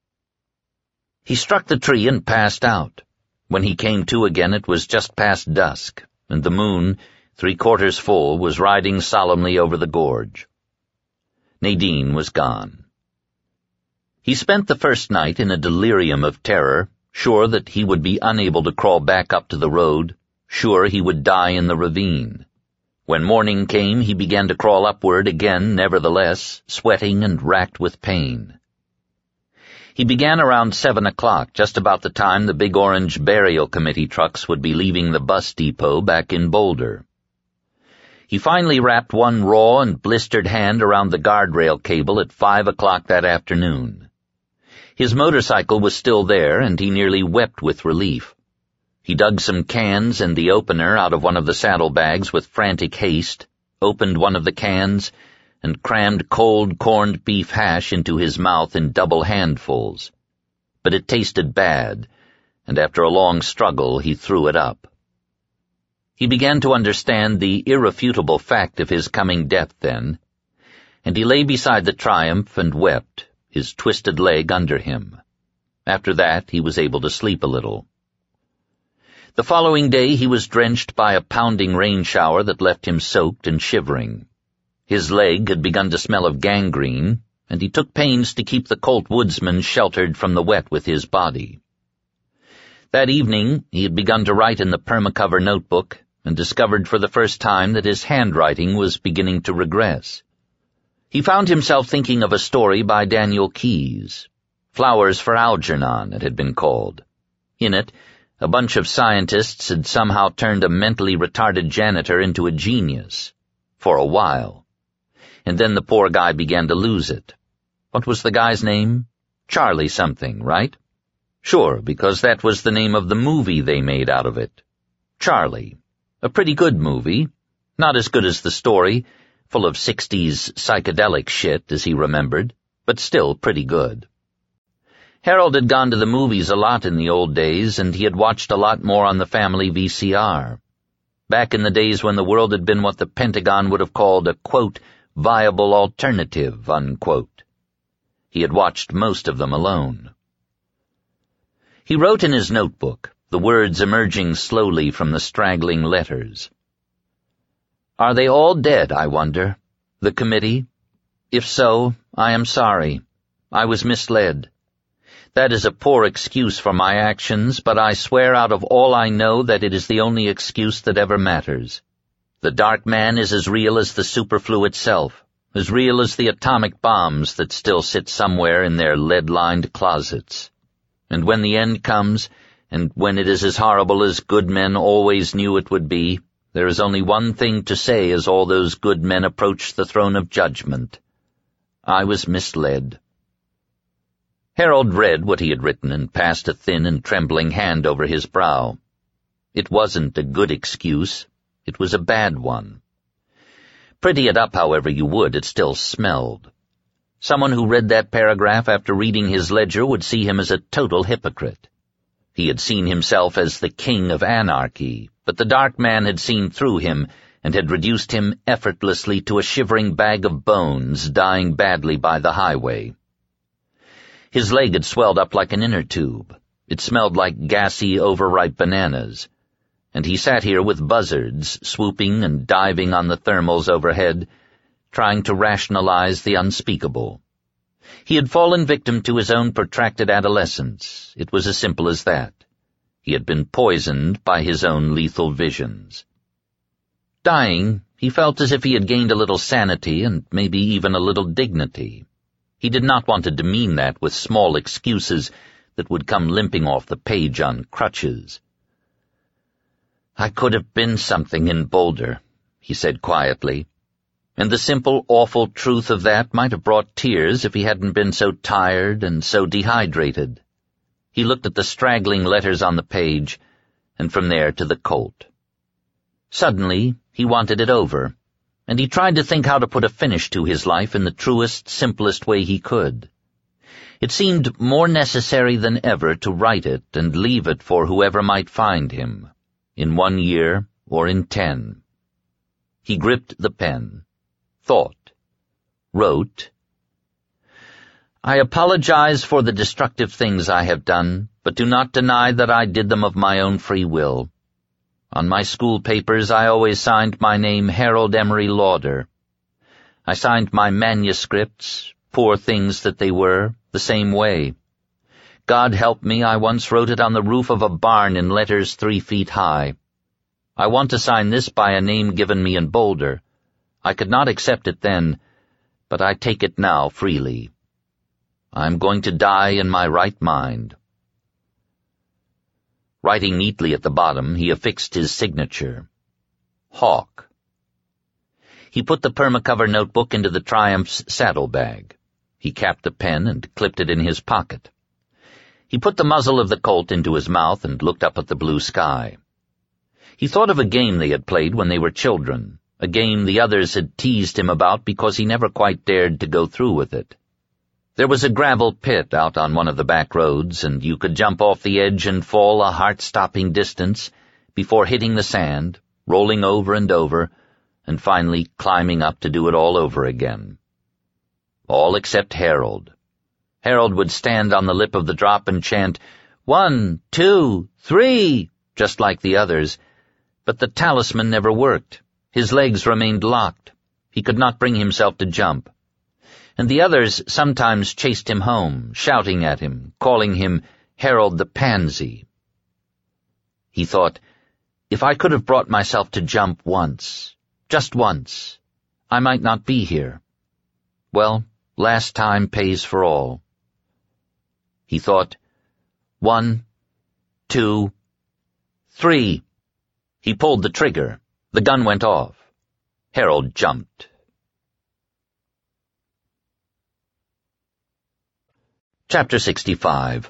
He struck the tree and passed out. When he came to again it was just past dusk, and the moon, three-quarters full, was riding solemnly over the gorge. Nadine was gone. He spent the first night in a delirium of terror, sure that he would be unable to crawl back up to the road, sure he would die in the ravine. When morning came, he began to crawl upward again, nevertheless, sweating and racked with pain. He began around seven o'clock, just about the time the big orange burial committee trucks would be leaving the bus depot back in Boulder. He finally wrapped one raw and blistered hand around the guardrail cable at five o'clock that afternoon. His motorcycle was still there, and he nearly wept with relief. He dug some cans and the opener out of one of the saddlebags with frantic haste, opened one of the cans, and crammed cold corned beef hash into his mouth in double handfuls. But it tasted bad, and after a long struggle he threw it up. He began to understand the irrefutable fact of his coming death then, and he lay beside the Triumph and wept, his twisted leg under him. After that he was able to sleep a little. The following day he was drenched by a pounding rain shower that left him soaked and shivering. His leg had begun to smell of gangrene, and he took pains to keep the Colt woodsman sheltered from the wet with his body. That evening he had begun to write in the permacover notebook and discovered for the first time that his handwriting was beginning to regress. He found himself thinking of a story by Daniel Keyes. Flowers for Algernon, it had been called. In it, a bunch of scientists had somehow turned a mentally retarded janitor into a genius. For a while. And then the poor guy began to lose it. What was the guy's name? Charlie something, right? Sure, because that was the name of the movie they made out of it. Charlie. A pretty good movie. Not as good as the story, full of sixties psychedelic shit, as he remembered, but still pretty good. Harold had gone to the movies a lot in the old days, and he had watched a lot more on the family V C R. Back in the days when the world had been what the Pentagon would have called a, quote, viable alternative, unquote. He had watched most of them alone. He wrote in his notebook, the words emerging slowly from the straggling letters. Are they all dead, I wonder? The committee? If so, I am sorry. I was misled. That is a poor excuse for my actions, but I swear out of all I know that it is the only excuse that ever matters. The Dark Man is as real as the superflu itself, as real as the atomic bombs that still sit somewhere in their lead-lined closets. And when the end comes, and when it is as horrible as good men always knew it would be, there is only one thing to say as all those good men approach the throne of judgment. I was misled. Harold read what he had written and passed a thin and trembling hand over his brow. It wasn't a good excuse. It was a bad one. Pretty it up however you would, it still smelled. Someone who read that paragraph after reading his ledger would see him as a total hypocrite. He had seen himself as the king of anarchy, but the Dark Man had seen through him and had reduced him effortlessly to a shivering bag of bones dying badly by the highway. His leg had swelled up like an inner tube. It smelled like gassy, overripe bananas. And he sat here with buzzards swooping and diving on the thermals overhead, trying to rationalize the unspeakable. He had fallen victim to his own protracted adolescence. It was as simple as that. He had been poisoned by his own lethal visions. Dying, he felt as if he had gained a little sanity and maybe even a little dignity. He did not want to demean that with small excuses that would come limping off the page on crutches. I could have been something in Boulder, he said quietly, and the simple, awful truth of that might have brought tears if he hadn't been so tired and so dehydrated. He looked at the straggling letters on the page, and from there to the Colt. Suddenly, he wanted it over, and he tried to think how to put a finish to his life in the truest, simplest way he could. It seemed more necessary than ever to write it and leave it for whoever might find him, in one year or in ten. He gripped the pen, thought, wrote, I apologize for the destructive things I have done, but do not deny that I did them of my own free will. On my school papers I always signed my name Harold Emery Lauder. I signed my manuscripts, poor things that they were, the same way. God help me, I once wrote it on the roof of a barn in letters three feet high. I want to sign this by a name given me in Boulder. I could not accept it then, but I take it now freely. I am going to die in my right mind. Writing neatly at the bottom, he affixed his signature. Hawk. He put the permacover notebook into the Triumph's saddlebag. He capped the pen and clipped it in his pocket. He put the muzzle of the Colt into his mouth and looked up at the blue sky. He thought of a game they had played when they were children, a game the others had teased him about because he never quite dared to go through with it. There was a gravel pit out on one of the back roads, and you could jump off the edge and fall a heart-stopping distance before hitting the sand, rolling over and over, and finally climbing up to do it all over again. All except Harold. Harold would stand on the lip of the drop and chant, "One, two, three," just like the others, but the talisman never worked. His legs remained locked. He could not bring himself to jump. And the others sometimes chased him home, shouting at him, calling him Harold the Pansy. He thought, if I could have brought myself to jump once, just once, I might not be here. Well, last time pays for all. He thought, one, two, three. He pulled the trigger. The gun went off. Harold jumped. Chapter sixty-five.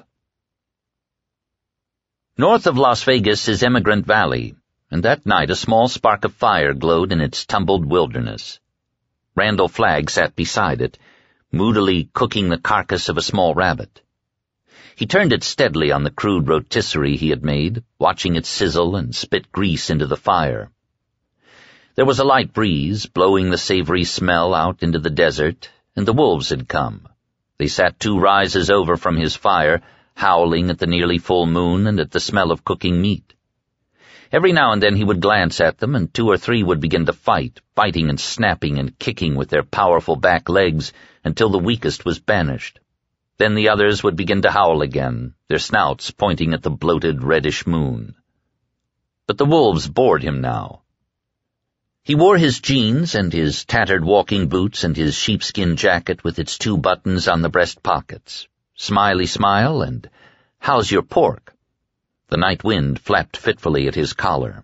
North of Las Vegas is Emigrant Valley, and that night a small spark of fire glowed in its tumbled wilderness. Randall Flagg sat beside it, moodily cooking the carcass of a small rabbit. He turned it steadily on the crude rotisserie he had made, watching it sizzle and spit grease into the fire. There was a light breeze, blowing the savory smell out into the desert, and the wolves had come. They sat two rises over from his fire, howling at the nearly full moon and at the smell of cooking meat. Every now and then he would glance at them, and two or three would begin to fight, biting and snapping and kicking with their powerful back legs until the weakest was banished. Then the others would begin to howl again, their snouts pointing at the bloated reddish moon. But the wolves bored him now. He wore his jeans and his tattered walking boots and his sheepskin jacket with its two buttons on the breast pockets. Smiley smile and "How's your pork?" The night wind flapped fitfully at his collar.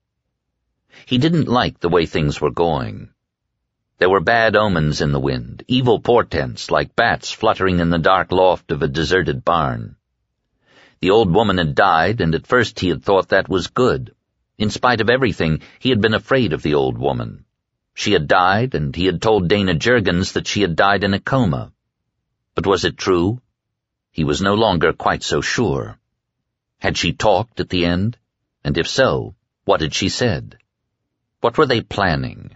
He didn't like the way things were going. There were bad omens in the wind, evil portents like bats fluttering in the dark loft of a deserted barn. The old woman had died, and at first he had thought that was good. In spite of everything, he had been afraid of the old woman. She had died, and he had told Dana Jurgens that she had died in a coma. But was it true? He was no longer quite so sure. Had she talked at the end? And if so, what had she said? What were they planning?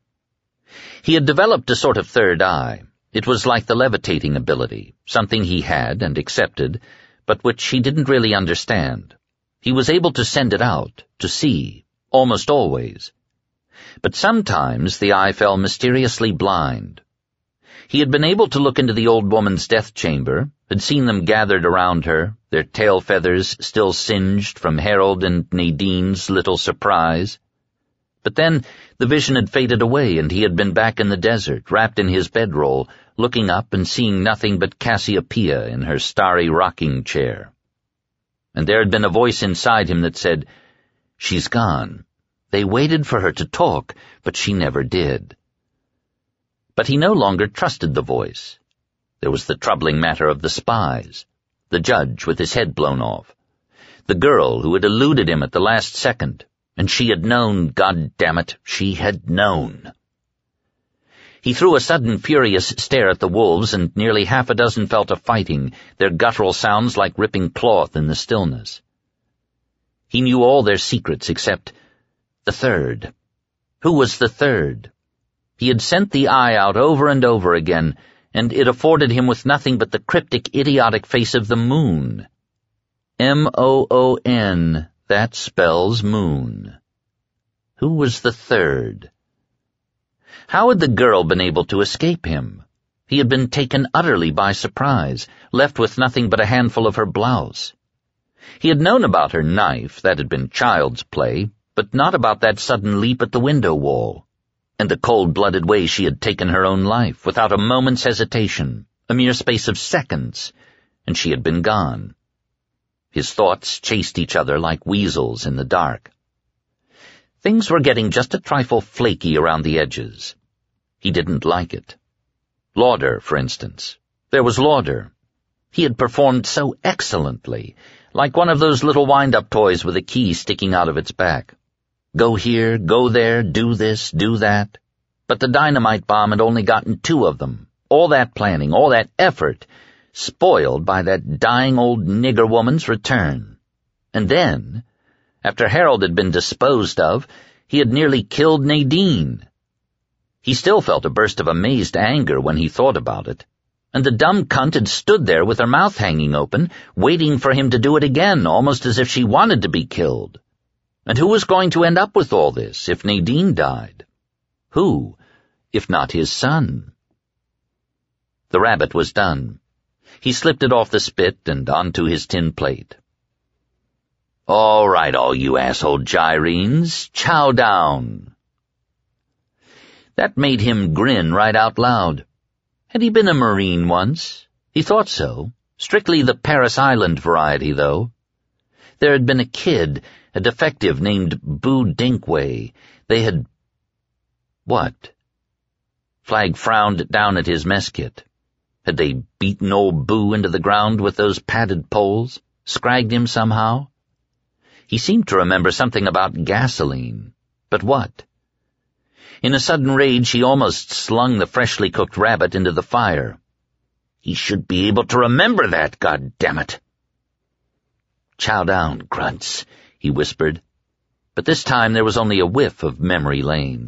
He had developed a sort of third eye. It was like the levitating ability, something he had and accepted, but which he didn't really understand. He was able to send it out, to see, almost always. But sometimes the eye fell mysteriously blind. He had been able to look into the old woman's death chamber, had seen them gathered around her, their tail feathers still singed from Harold and Nadine's little surprise. But then the vision had faded away, and he had been back in the desert, wrapped in his bedroll, looking up and seeing nothing but Cassiopeia in her starry rocking chair. And there had been a voice inside him that said, "She's gone. They waited for her to talk, but she never did." But he no longer trusted the voice. There was the troubling matter of the spies, the judge with his head blown off, the girl who had eluded him at the last second, and she had known, God damn it, she had known. He threw a sudden furious stare at the wolves, and nearly half a dozen fell to fighting, their guttural sounds like ripping cloth in the stillness. He knew all their secrets except the third. Who was the third? He had sent the eye out over and over again, and it afforded him with nothing but the cryptic, idiotic face of the moon. M O O N, that spells moon. Who was the third? How had the girl been able to escape him? He had been taken utterly by surprise, left with nothing but a handful of her blouse. He had known about her knife, that had been child's play, but not about that sudden leap at the window wall, and the cold-blooded way she had taken her own life, without a moment's hesitation, a mere space of seconds, and she had been gone. His thoughts chased each other like weasels in the dark. Things were getting just a trifle flaky around the edges. He didn't like it. Lauder, for instance. There was Lauder. He had performed so excellently, like one of those little wind-up toys with a key sticking out of its back. Go here, go there, do this, do that. But the dynamite bomb had only gotten two of them. All that planning, all that effort, spoiled by that dying old nigger woman's return. And then, after Harold had been disposed of, he had nearly killed Nadine. He still felt a burst of amazed anger when he thought about it. And the dumb cunt had stood there with her mouth hanging open, waiting for him to do it again, almost as if she wanted to be killed. And who was going to end up with all this if Nadine died? Who, if not his son? The rabbit was done. He slipped it off the spit and onto his tin plate. "All right, all you asshole gyrenes, chow down." That made him grin right out loud. Had he been a Marine once? He thought so. Strictly the Paris Island variety, though. There had been a kid, a defective named Boo Dinkway. They had... What? Flagg frowned down at his mess kit. Had they beaten old Boo into the ground with those padded poles? Scragged him somehow? He seemed to remember something about gasoline. But what? In a sudden rage, he almost slung the freshly cooked rabbit into the fire. He should be able to remember that, goddammit. "Chow down, grunts," he whispered. But this time there was only a whiff of memory lane.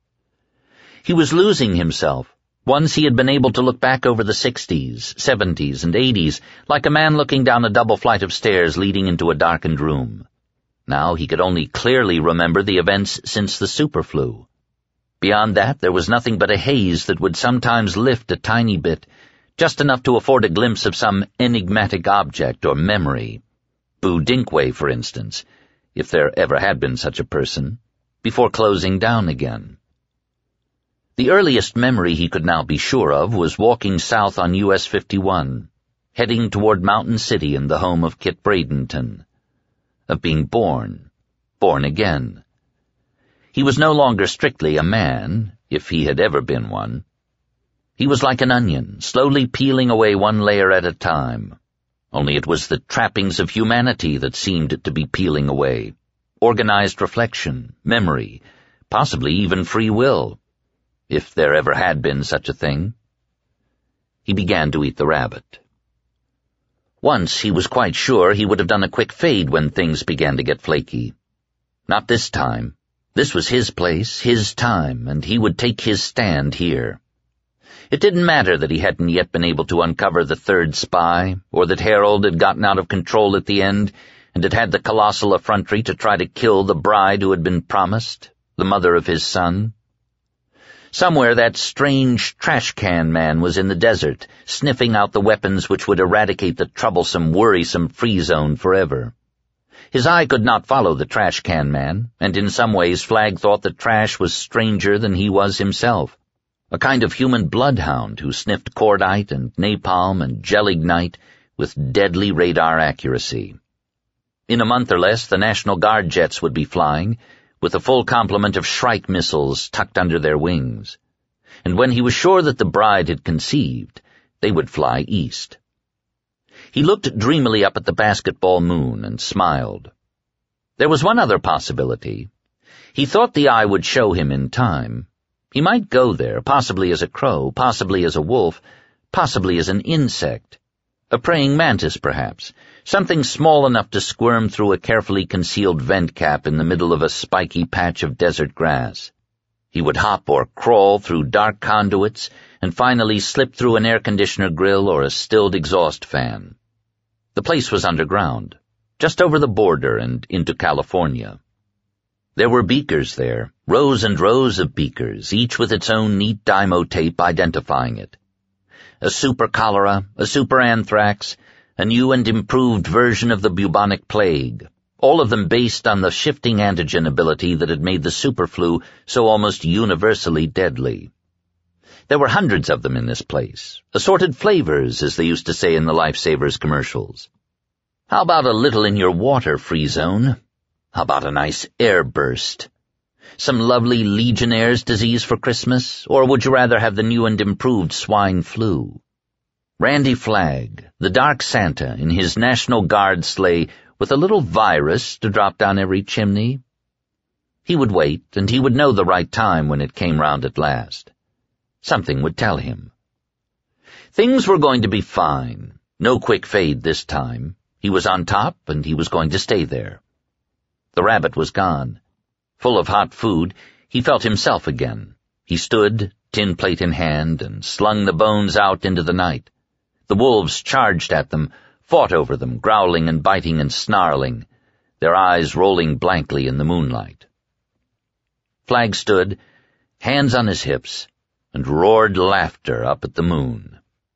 He was losing himself. Once he had been able to look back over the sixties, seventies, and eighties, like a man looking down a double flight of stairs leading into a darkened room. Now he could only clearly remember the events since the superflu. Beyond that, there was nothing but a haze that would sometimes lift a tiny bit, just enough to afford a glimpse of some enigmatic object or memory. Boo Dinkway, for instance, if there ever had been such a person, before closing down again. The earliest memory he could now be sure of was walking south on U S fifty-one, heading toward Mountain City and the home of Kit Bradenton. Of being born, born again. He was no longer strictly a man, if he had ever been one. He was like an onion, slowly peeling away one layer at a time. Only it was the trappings of humanity that seemed to be peeling away. Organized reflection, memory, possibly even free will, if there ever had been such a thing. He began to eat the rabbit. Once he was quite sure he would have done a quick fade when things began to get flaky. Not this time. This was his place, his time, and he would take his stand here. It didn't matter that he hadn't yet been able to uncover the third spy, or that Harold had gotten out of control at the end and had had the colossal effrontery to try to kill the bride who had been promised, the mother of his son. Somewhere that strange trash-can man was in the desert, sniffing out the weapons which would eradicate the troublesome, worrisome free zone forever. His eye could not follow the trash-can man, and in some ways Flagg thought that trash was stranger than he was himself, a kind of human bloodhound who sniffed cordite and napalm and gelignite with deadly radar accuracy. In a month or less, the National Guard jets would be flying, with a full complement of Shrike missiles tucked under their wings. And when he was sure that the bride had conceived, they would fly east. He looked dreamily up at the basketball moon and smiled. There was one other possibility. He thought the eye would show him in time. He might go there, possibly as a crow, possibly as a wolf, possibly as an insect. A praying mantis, perhaps, something small enough to squirm through a carefully concealed vent cap in the middle of a spiky patch of desert grass. He would hop or crawl through dark conduits and finally slip through an air conditioner grill or a stilled exhaust fan. The place was underground, just over the border and into California. There were beakers there, rows and rows of beakers, each with its own neat dymo tape identifying it. A super cholera, a super anthrax, a new and improved version of the bubonic plague, all of them based on the shifting antigen ability that had made the superflu so almost universally deadly. There were hundreds of them in this place, assorted flavors, as they used to say in the Lifesavers commercials. How about a little in your water, free zone? How about a nice air burst? Some lovely Legionnaire's disease for Christmas, or would you rather have the new and improved swine flu? Randy Flagg, the Dark Santa in his National Guard sleigh with a little virus to drop down every chimney. He would wait, and he would know the right time when it came round at last. Something would tell him. Things were going to be fine. No quick fade this time. He was on top, and he was going to stay there. The rabbit was gone. Full of hot food, he felt himself again. He stood, tin plate in hand, and slung the bones out into the night. The wolves charged at them, fought over them, growling and biting and snarling, their eyes rolling blankly in the moonlight. Flagg stood, hands on his hips, and roared laughter up at the moon.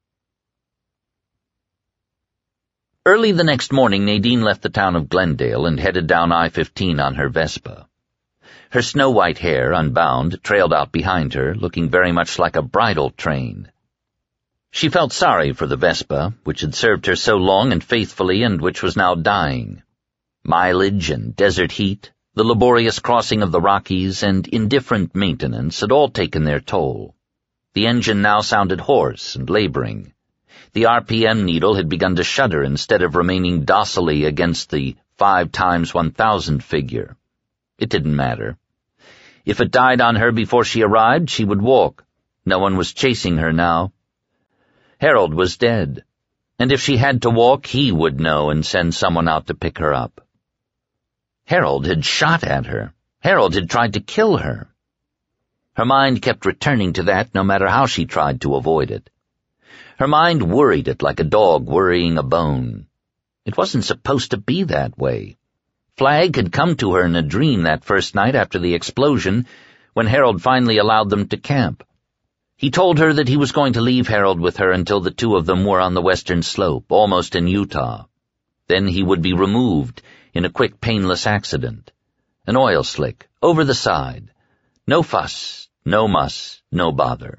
Early the next morning, Nadine left the town of Glendale and headed down I fifteen on her Vespa. Her snow-white hair, unbound, trailed out behind her, looking very much like a bridal train. She felt sorry for the Vespa, which had served her so long and faithfully and which was now dying. Mileage and desert heat, the laborious crossing of the Rockies, and indifferent maintenance had all taken their toll. The engine now sounded hoarse and laboring. The R P M needle had begun to shudder instead of remaining docilely against the five times one thousand figure. It didn't matter. If it died on her before she arrived, she would walk. No one was chasing her now. Harold was dead, and if she had to walk, he would know and send someone out to pick her up. Harold had shot at her. Harold had tried to kill her. Her mind kept returning to that no matter how she tried to avoid it. Her mind worried it like a dog worrying a bone. It wasn't supposed to be that way. Flagg had come to her in a dream that first night after the explosion, when Harold finally allowed them to camp. He told her that he was going to leave Harold with her until the two of them were on the western slope, almost in Utah. Then he would be removed in a quick, painless accident. An oil slick, over the side. No fuss, no muss, no bother.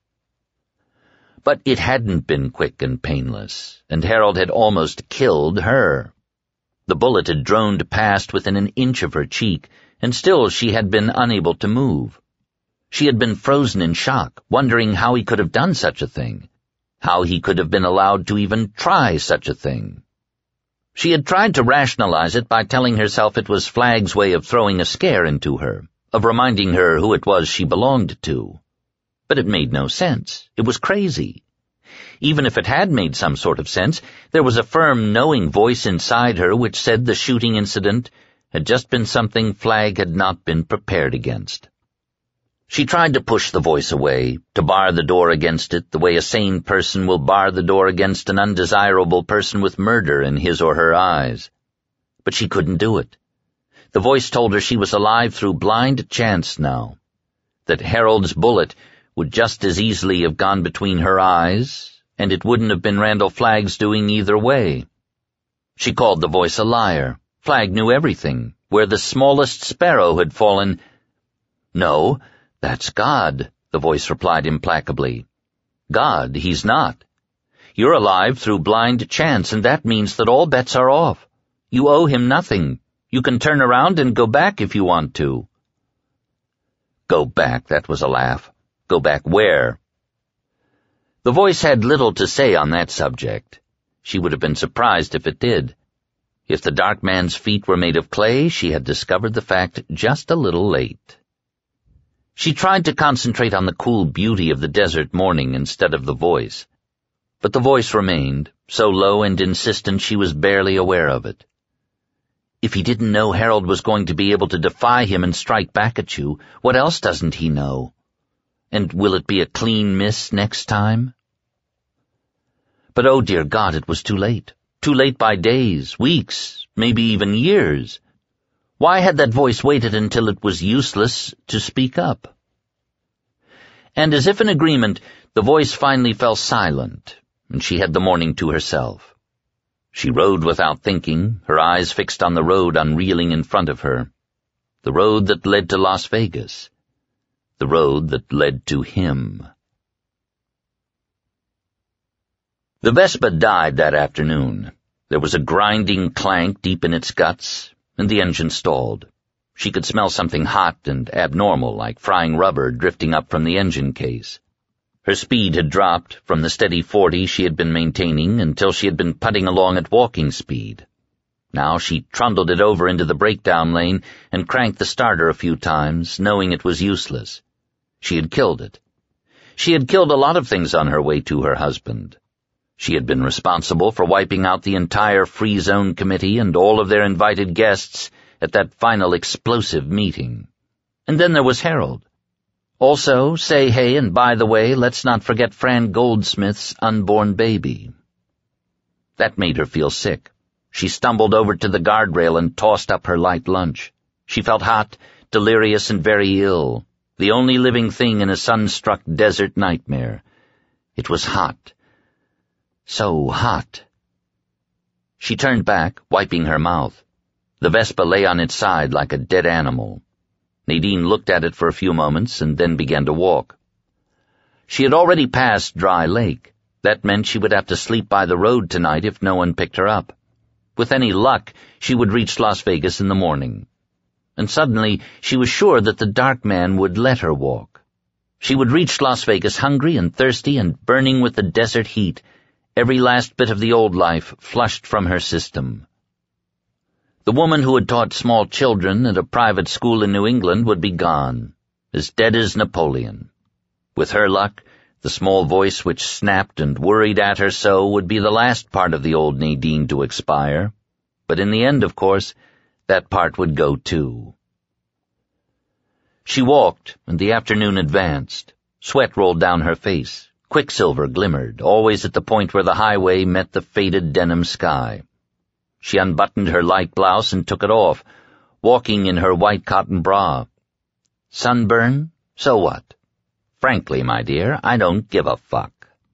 But it hadn't been quick and painless, and Harold had almost killed her. The bullet had droned past within an inch of her cheek, and still she had been unable to move. She had been frozen in shock, wondering how he could have done such a thing, how he could have been allowed to even try such a thing. She had tried to rationalize it by telling herself it was Flagg's way of throwing a scare into her, of reminding her who it was she belonged to. But it made no sense. It was crazy. Even if it had made some sort of sense, there was a firm, knowing voice inside her which said the shooting incident had just been something Flagg had not been prepared against. She tried to push the voice away, to bar the door against it the way a sane person will bar the door against an undesirable person with murder in his or her eyes. But she couldn't do it. The voice told her she was alive through blind chance now, that Harold's bullet would just as easily have gone between her eyes, and it wouldn't have been Randall Flagg's doing either way. She called the voice a liar. Flagg knew everything, where the smallest sparrow had fallen. No, that's God, the voice replied implacably. God, he's not. You're alive through blind chance, and that means that all bets are off. You owe him nothing. You can turn around and go back if you want to. Go back, that was a laugh. Go back where? The voice had little to say on that subject. She would have been surprised if it did. If the dark man's feet were made of clay, she had discovered the fact just a little late. She tried to concentrate on the cool beauty of the desert morning instead of the voice. But the voice remained, so low and insistent she was barely aware of it. If he didn't know Harold was going to be able to defy him and strike back at you, what else doesn't he know? And will it be a clean miss next time? But oh dear God, it was too late. Too late by days, weeks, maybe even years. Why had that voice waited until it was useless to speak up? And as if in agreement, the voice finally fell silent, and she had the morning to herself. She rode without thinking, her eyes fixed on the road unreeling in front of her. The road that led to Las Vegas. The road that led to him. The Vespa died that afternoon. There was a grinding clank deep in its guts, and the engine stalled. She could smell something hot and abnormal, like frying rubber, drifting up from the engine case. Her speed had dropped from the steady forty she had been maintaining until she had been putting along at walking speed. Now she trundled it over into the breakdown lane and cranked the starter a few times, knowing it was useless. She had killed it. She had killed a lot of things on her way to her husband. She had been responsible for wiping out the entire Free Zone Committee and all of their invited guests at that final explosive meeting. And then there was Harold. Also, say hey, and by the way, let's not forget Fran Goldsmith's unborn baby. That made her feel sick. She stumbled over to the guardrail and tossed up her light lunch. She felt hot, delirious, and very ill, the only living thing in a sun-struck desert nightmare. It was hot. So hot. She turned back, wiping her mouth. The Vespa lay on its side like a dead animal. Nadine looked at it for a few moments and then began to walk. She had already passed Dry Lake. That meant she would have to sleep by the road tonight if no one picked her up. With any luck, she would reach Las Vegas in the morning. And suddenly, she was sure that the dark man would let her walk. She would reach Las Vegas hungry and thirsty and burning with the desert heat, every last bit of the old life flushed from her system. The woman who had taught small children at a private school in New England would be gone, as dead as Napoleon. With her luck, the small voice which snapped and worried at her so would be the last part of the old Nadine to expire. But in the end, of course, that part would go too. She walked, and the afternoon advanced. Sweat rolled down her face. Quicksilver glimmered, always at the point where the highway met the faded denim sky. She unbuttoned her light blouse and took it off, walking in her white cotton bra. Sunburn? So what? Frankly, my dear, I don't give a fuck.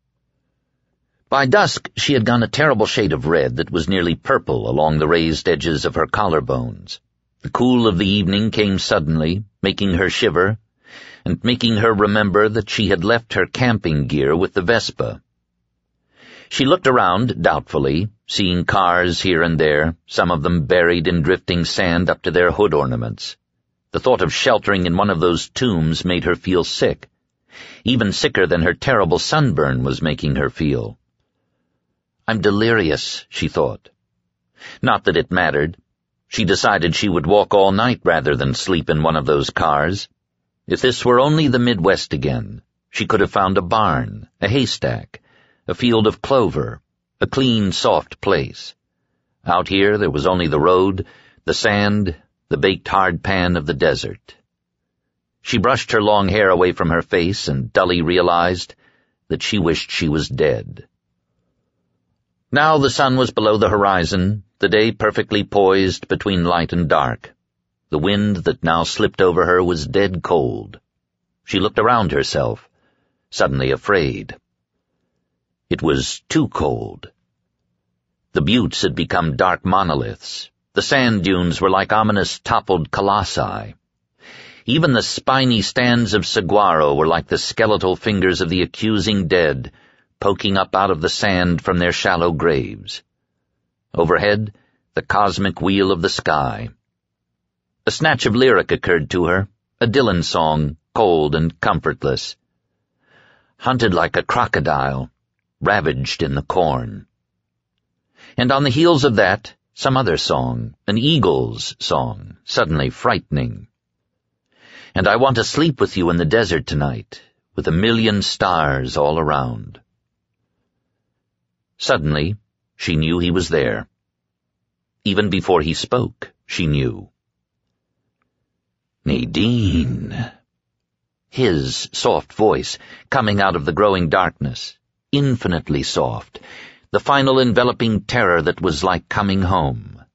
By dusk, she had gone a terrible shade of red that was nearly purple along the raised edges of her collarbones. The cool of the evening came suddenly, making her shiver, and making her remember that she had left her camping gear with the Vespa. She looked around doubtfully, seeing cars here and there, some of them buried in drifting sand up to their hood ornaments. The thought of sheltering in one of those tombs made her feel sick. Even sicker than her terrible sunburn was making her feel. I'm delirious, she thought. Not that it mattered. She decided she would walk all night rather than sleep in one of those cars. If this were only the Midwest again, she could have found a barn, a haystack, a field of clover, a clean, soft place. Out here there was only the road, the sand, the baked hard pan of the desert. She brushed her long hair away from her face and dully realized that she wished she was dead. Now the sun was below the horizon, the day perfectly poised between light and dark. The wind that now slipped over her was dead cold. She looked around herself, suddenly afraid. It was too cold. The buttes had become dark monoliths. The sand dunes were like ominous toppled colossi. Even the spiny stands of saguaro were like the skeletal fingers of the accusing dead, poking up out of the sand from their shallow graves. Overhead, the cosmic wheel of the sky. A snatch of lyric occurred to her, a Dylan song, cold and comfortless. Hunted like a crocodile, ravaged in the corn. And on the heels of that, some other song, an eagle's song, suddenly frightening. And I want to sleep with you in the desert tonight, with a million stars all around. Suddenly, she knew he was there. Even before he spoke, she knew. Nadine. His soft voice, coming out of the growing darkness, infinitely soft, the final enveloping terror that was like coming home.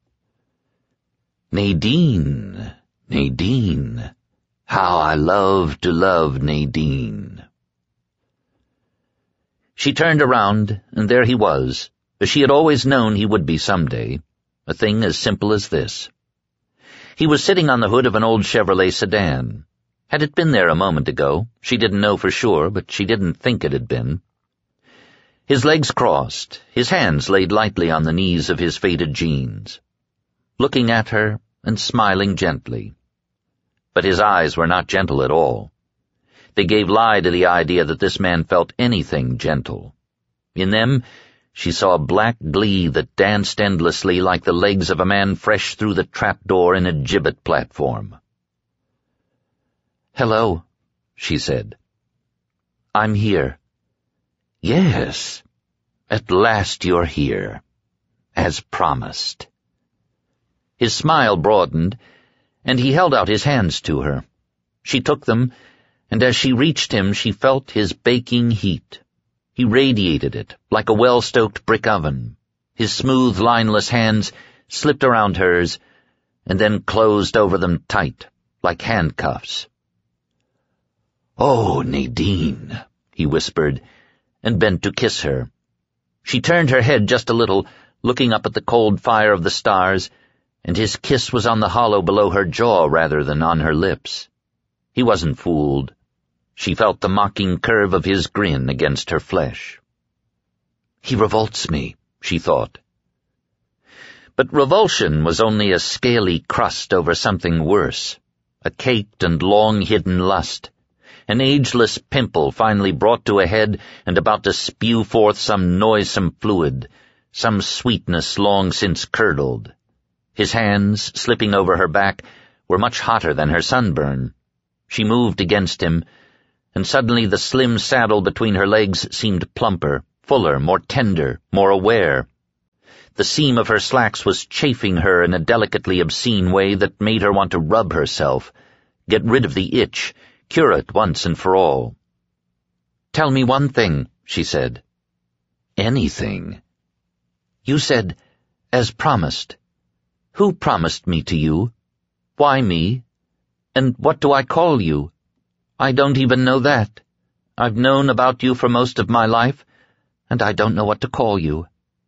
Nadine, Nadine, how I love to love Nadine. She turned around, and there he was, as she had always known he would be someday, a thing as simple as this. He was sitting on the hood of an old Chevrolet sedan. Had it been there a moment ago? She didn't know for sure, but she didn't think it had been. His legs crossed, his hands laid lightly on the knees of his faded jeans, looking at her and smiling gently. But his eyes were not gentle at all. They gave lie to the idea that this man felt anything gentle. In them, she saw a black glee that danced endlessly like the legs of a man fresh through the trapdoor in a gibbet platform. "Hello," she said. "I'm here." "Yes, at last you're here, as promised." His smile broadened, and he held out his hands to her. She took them, and as she reached him she felt his baking heat. He radiated it like a well-stoked brick oven. His smooth, lineless hands slipped around hers, and then closed over them tight, like handcuffs. "Oh, Nadine," he whispered, and bent to kiss her. She turned her head just a little, looking up at the cold fire of the stars, and his kiss was on the hollow below her jaw rather than on her lips. He wasn't fooled. She felt the mocking curve of his grin against her flesh. "He revolts me," she thought. But revulsion was only a scaly crust over something worse, a caked and long-hidden lust, an ageless pimple finally brought to a head and about to spew forth some noisome fluid, some sweetness long since curdled. His hands, slipping over her back, were much hotter than her sunburn. She moved against him, and suddenly the slim saddle between her legs seemed plumper, fuller, more tender, more aware. The seam of her slacks was chafing her in a delicately obscene way that made her want to rub herself, get rid of the itch, cure it once and for all. "Tell me one thing," she said. "Anything." "You said, 'as promised.' Who promised me to you? Why me? And what do I call you? I don't even know that. I've known about you for most of my life, and I don't know what to call you."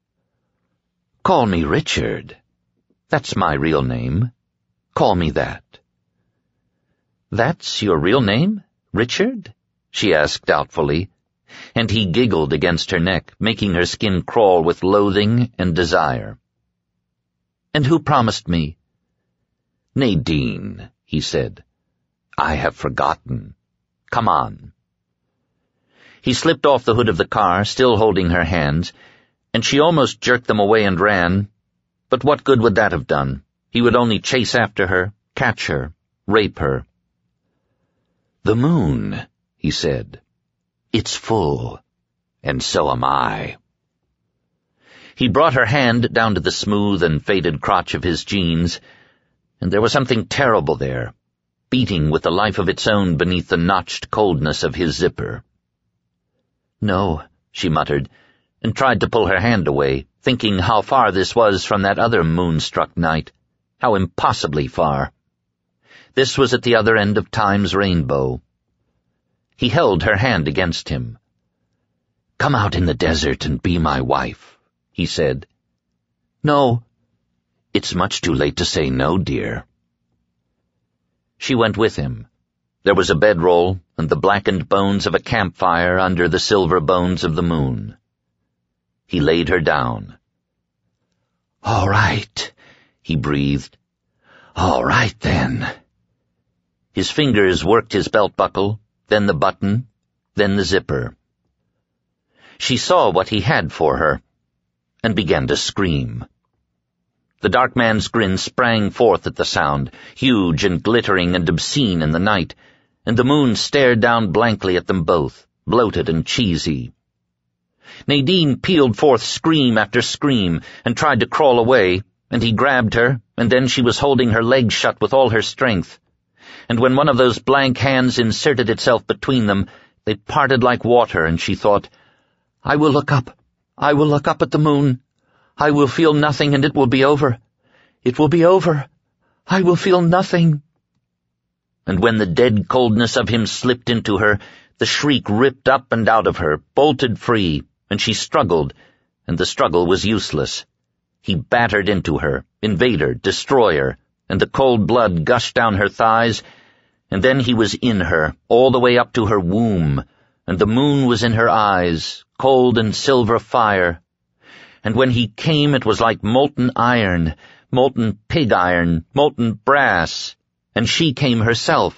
"Call me Richard. That's my real name. Call me that." "That's your real name, Richard?" she asked doubtfully, and he giggled against her neck, making her skin crawl with loathing and desire. "And who promised me?" "Nadine," he said. "I have forgotten. Come on." He slipped off the hood of the car, still holding her hands, and she almost jerked them away and ran. But what good would that have done? He would only chase after her, catch her, rape her. "The moon," he said. "It's full, and so am I." He brought her hand down to the smooth and faded crotch of his jeans, and there was something terrible there, beating with a life of its own beneath the notched coldness of his zipper. "No," she muttered, and tried to pull her hand away, thinking how far this was from that other moonstruck night, how impossibly far. This was at the other end of time's rainbow. He held her hand against him. "Come out in the desert and be my wife," he said. "No." "It's much too late to say no, dear." She went with him. There was a bedroll and the blackened bones of a campfire under the silver bones of the moon. He laid her down. "All right," he breathed. "All right, then." His fingers worked his belt buckle, then the button, then the zipper. She saw what he had for her, and began to scream. The dark man's grin sprang forth at the sound, huge and glittering and obscene in the night, and the moon stared down blankly at them both, bloated and cheesy. Nadine pealed forth scream after scream and tried to crawl away, and he grabbed her, and then she was holding her legs shut with all her strength. And when one of those blank hands inserted itself between them, they parted like water, and she thought, "I will look up. I will look up at the moon. I will feel nothing, and it will be over. It will be over. I will feel nothing." And when the dead coldness of him slipped into her, the shriek ripped up and out of her, bolted free, and she struggled, and the struggle was useless. He battered into her, invader, destroyer, and the cold blood gushed down her thighs, and then he was in her, all the way up to her womb, and the moon was in her eyes, cold and silver fire. And when he came it was like molten iron, molten pig iron, molten brass, and she came herself,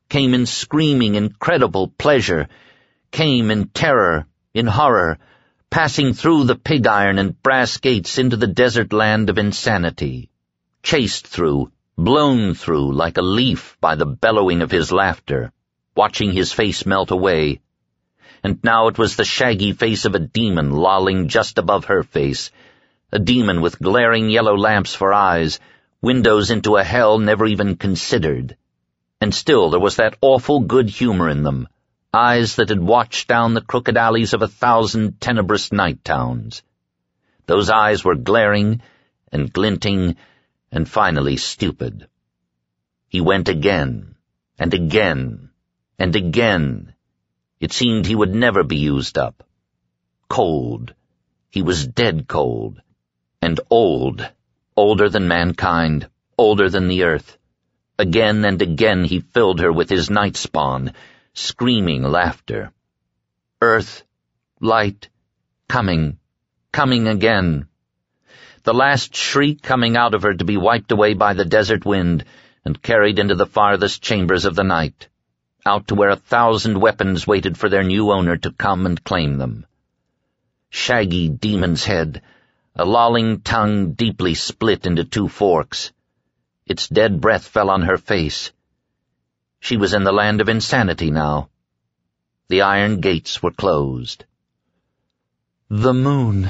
came in screaming, incredible pleasure, came in terror, in horror, passing through the pig iron and brass gates into the desert land of insanity, chased through, blown through like a leaf by the bellowing of his laughter, watching his face melt away. And now it was the shaggy face of a demon lolling just above her face, a demon with glaring yellow lamps for eyes, windows into a hell never even considered. And still there was that awful good humor in them, eyes that had watched down the crooked alleys of a thousand tenebrous night towns. Those eyes were glaring and glinting and finally stupid. He went again, and again, and again. It seemed he would never be used up. Cold. He was dead cold. And old. Older than mankind. Older than the earth. Again and again he filled her with his night spawn, screaming laughter. Earth, light, coming, coming again. The last shriek coming out of her to be wiped away by the desert wind and carried into the farthest chambers of the night, out to where a thousand weapons waited for their new owner to come and claim them. Shaggy demon's head, a lolling tongue deeply split into two forks. Its dead breath fell on her face. She was in the land of insanity now. The iron gates were closed. The moon.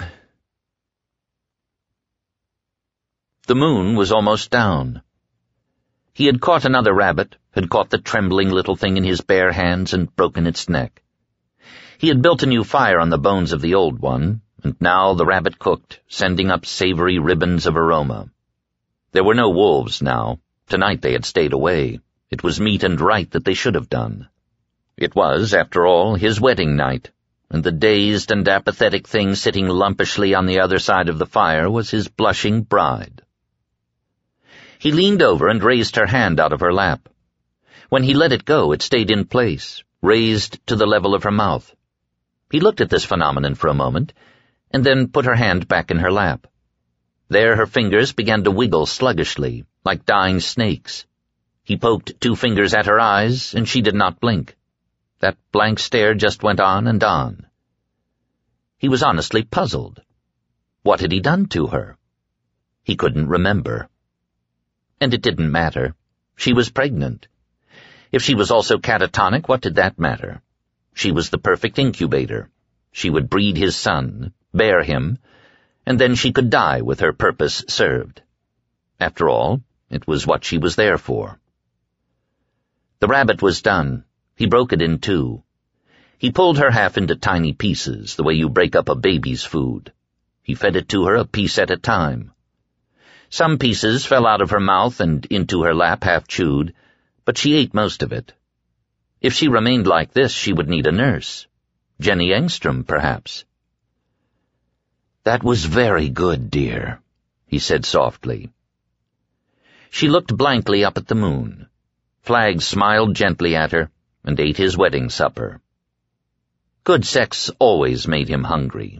The moon was almost down. He had caught another rabbit, had caught the trembling little thing in his bare hands and broken its neck. He had built a new fire on the bones of the old one, and now the rabbit cooked, sending up savory ribbons of aroma. There were no wolves now. Tonight they had stayed away. It was meet and right that they should have done. It was, after all, his wedding night, and the dazed and apathetic thing sitting lumpishly on the other side of the fire was his blushing bride. He leaned over and raised her hand out of her lap. When he let it go, it stayed in place, raised to the level of her mouth. He looked at this phenomenon for a moment, and then put her hand back in her lap. There her fingers began to wiggle sluggishly, like dying snakes. He poked two fingers at her eyes, and she did not blink. That blank stare just went on and on. He was honestly puzzled. What had he done to her? He couldn't remember. And it didn't matter. She was pregnant. If she was also catatonic, what did that matter? She was the perfect incubator. She would breed his son, bear him, and then she could die with her purpose served. After all, it was what she was there for. The rabbit was done. He broke it in two. He pulled her half into tiny pieces, the way you break up a baby's food. He fed it to her a piece at a time. Some pieces fell out of her mouth and into her lap half-chewed, but she ate most of it. If she remained like this, she would need a nurse. Jenny Engstrom, perhaps. "That was very good, dear," he said softly. She looked blankly up at the moon. Flagg smiled gently at her and ate his wedding supper. Good sex always made him hungry.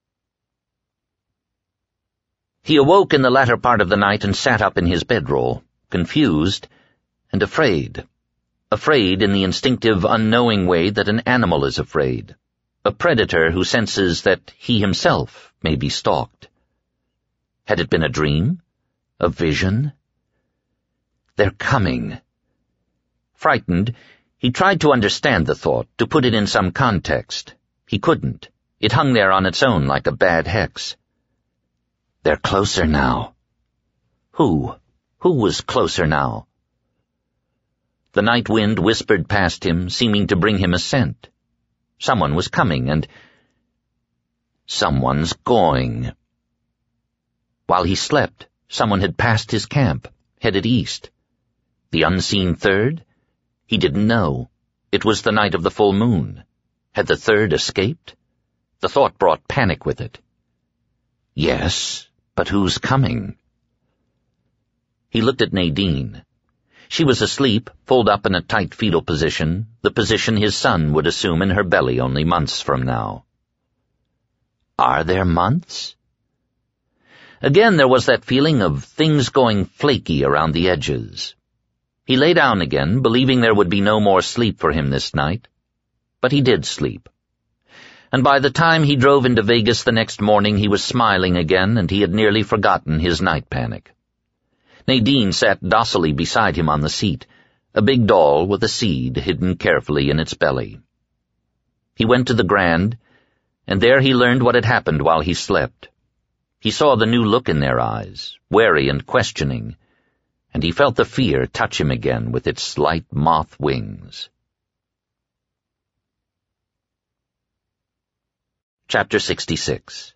He awoke in the latter part of the night and sat up in his bedroll, confused and afraid. Afraid in the instinctive, unknowing way that an animal is afraid, a predator who senses that he himself may be stalked. Had it been a dream? A vision? They're coming. Frightened, he tried to understand the thought, to put it in some context. He couldn't. It hung there on its own like a bad hex. They're closer now. Who? Who was closer now? The night wind whispered past him, seeming to bring him a scent. Someone was coming, and someone's going. While he slept, someone had passed his camp, headed east. The unseen third? He didn't know. It was the night of the full moon. Had the third escaped? The thought brought panic with it. Yes, but who's coming? He looked at Nadine. She was asleep, pulled up in a tight fetal position, the position his son would assume in her belly only months from now. Are there months? Again there was that feeling of things going flaky around the edges. He lay down again, believing there would be no more sleep for him this night. But he did sleep. And by the time he drove into Vegas the next morning, he was smiling again, and he had nearly forgotten his night panic. Nadine sat docilely beside him on the seat, a big doll with a seed hidden carefully in its belly. He went to the Grand, and there he learned what had happened while he slept. He saw the new look in their eyes, wary and questioning, and he felt the fear touch him again with its slight moth wings. Chapter sixty-six.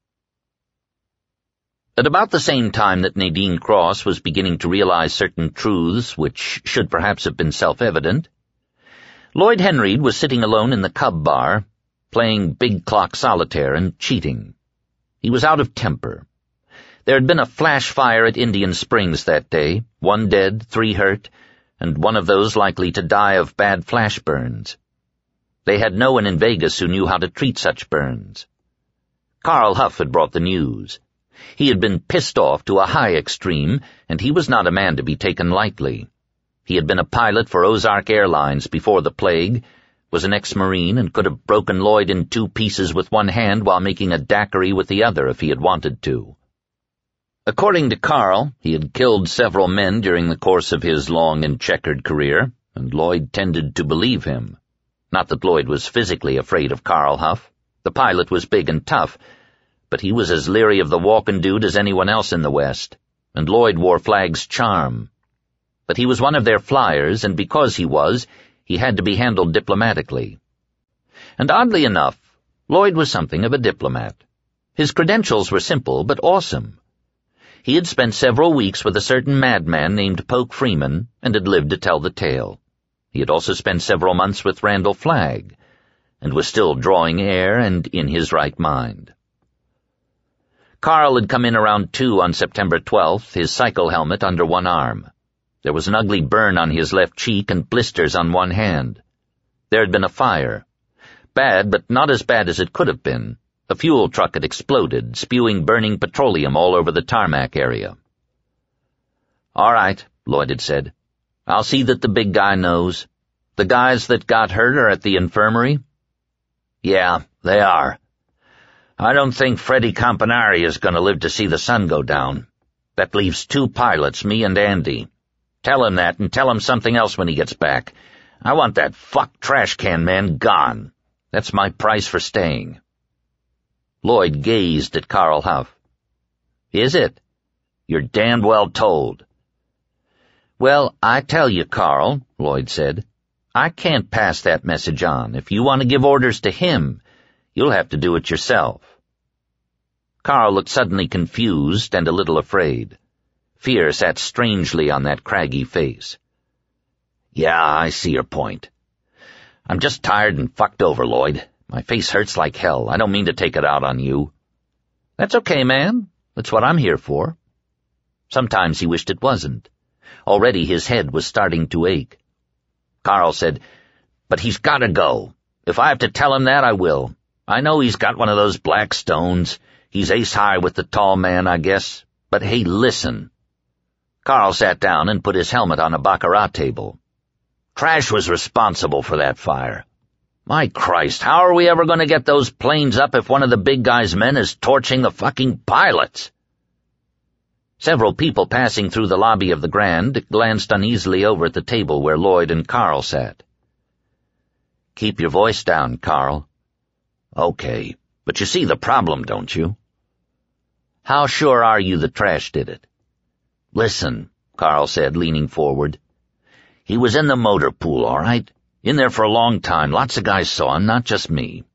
At about the same time that Nadine Cross was beginning to realize certain truths which should perhaps have been self-evident, Lloyd Henreid was sitting alone in the Cub Bar, playing big clock solitaire and cheating. He was out of temper. There had been a flash fire at Indian Springs that day, one dead, three hurt, and one of those likely to die of bad flash burns. They had no one in Vegas who knew how to treat such burns. Carl Huff had brought the news. He had been pissed off to a high extreme, and he was not a man to be taken lightly. He had been a pilot for Ozark Airlines before the plague, was an ex-Marine, and could have broken Lloyd in two pieces with one hand while making a daiquiri with the other if he had wanted to. According to Carl, he had killed several men during the course of his long and checkered career, and Lloyd tended to believe him. Not that Lloyd was physically afraid of Carl Huff. The pilot was big and tough, but he was as leery of the walking dude as anyone else in the West, and Lloyd wore Flagg's charm. But he was one of their flyers, and because he was, he had to be handled diplomatically. And oddly enough, Lloyd was something of a diplomat. His credentials were simple but awesome. He had spent several weeks with a certain madman named Poke Freeman, and had lived to tell the tale. He had also spent several months with Randall Flagg, and was still drawing air and in his right mind. Carl had come in around two on September twelfth, his cycle helmet under one arm. There was an ugly burn on his left cheek and blisters on one hand. There had been a fire. Bad, but not as bad as it could have been. A fuel truck had exploded, spewing burning petroleum all over the tarmac area. "All right," Lloyd had said. "I'll see that the big guy knows. The guys that got hurt are at the infirmary?" "Yeah, they are. I don't think Freddie Campanari is going to live to see the sun go down. That leaves two pilots, me and Andy. Tell him that, and tell him something else when he gets back. I want that fuck trash can man gone. That's my price for staying." Lloyd gazed at Carl Huff. "Is it? You're damned well told." "Well, I tell you, Carl," Lloyd said, "I can't pass that message on. If you want to give orders to him, you'll have to do it yourself." Carl looked suddenly confused and a little afraid. Fear sat strangely on that craggy face. "Yeah, I see your point. I'm just tired and fucked over, Lloyd. My face hurts like hell. I don't mean to take it out on you." "That's okay, man. That's what I'm here for." Sometimes he wished it wasn't. Already his head was starting to ache. Carl said, "But he's got to go. If I have to tell him that, I will. I know he's got one of those black stones. He's ace-high with the tall man, I guess. But hey, listen." Carl sat down and put his helmet on a baccarat table. "Trash was responsible for that fire. My Christ, how are we ever going to get those planes up if one of the big guy's men is torching the fucking pilots?" Several people passing through the lobby of the Grand glanced uneasily over at the table where Lloyd and Carl sat. "Keep your voice down, Carl." "Okay, but you see the problem, don't you?" "How sure are you the trash did it?" "Listen," Carl said, leaning forward. "He was in the motor pool, all right? In there for a long time. Lots of guys saw him, not just me."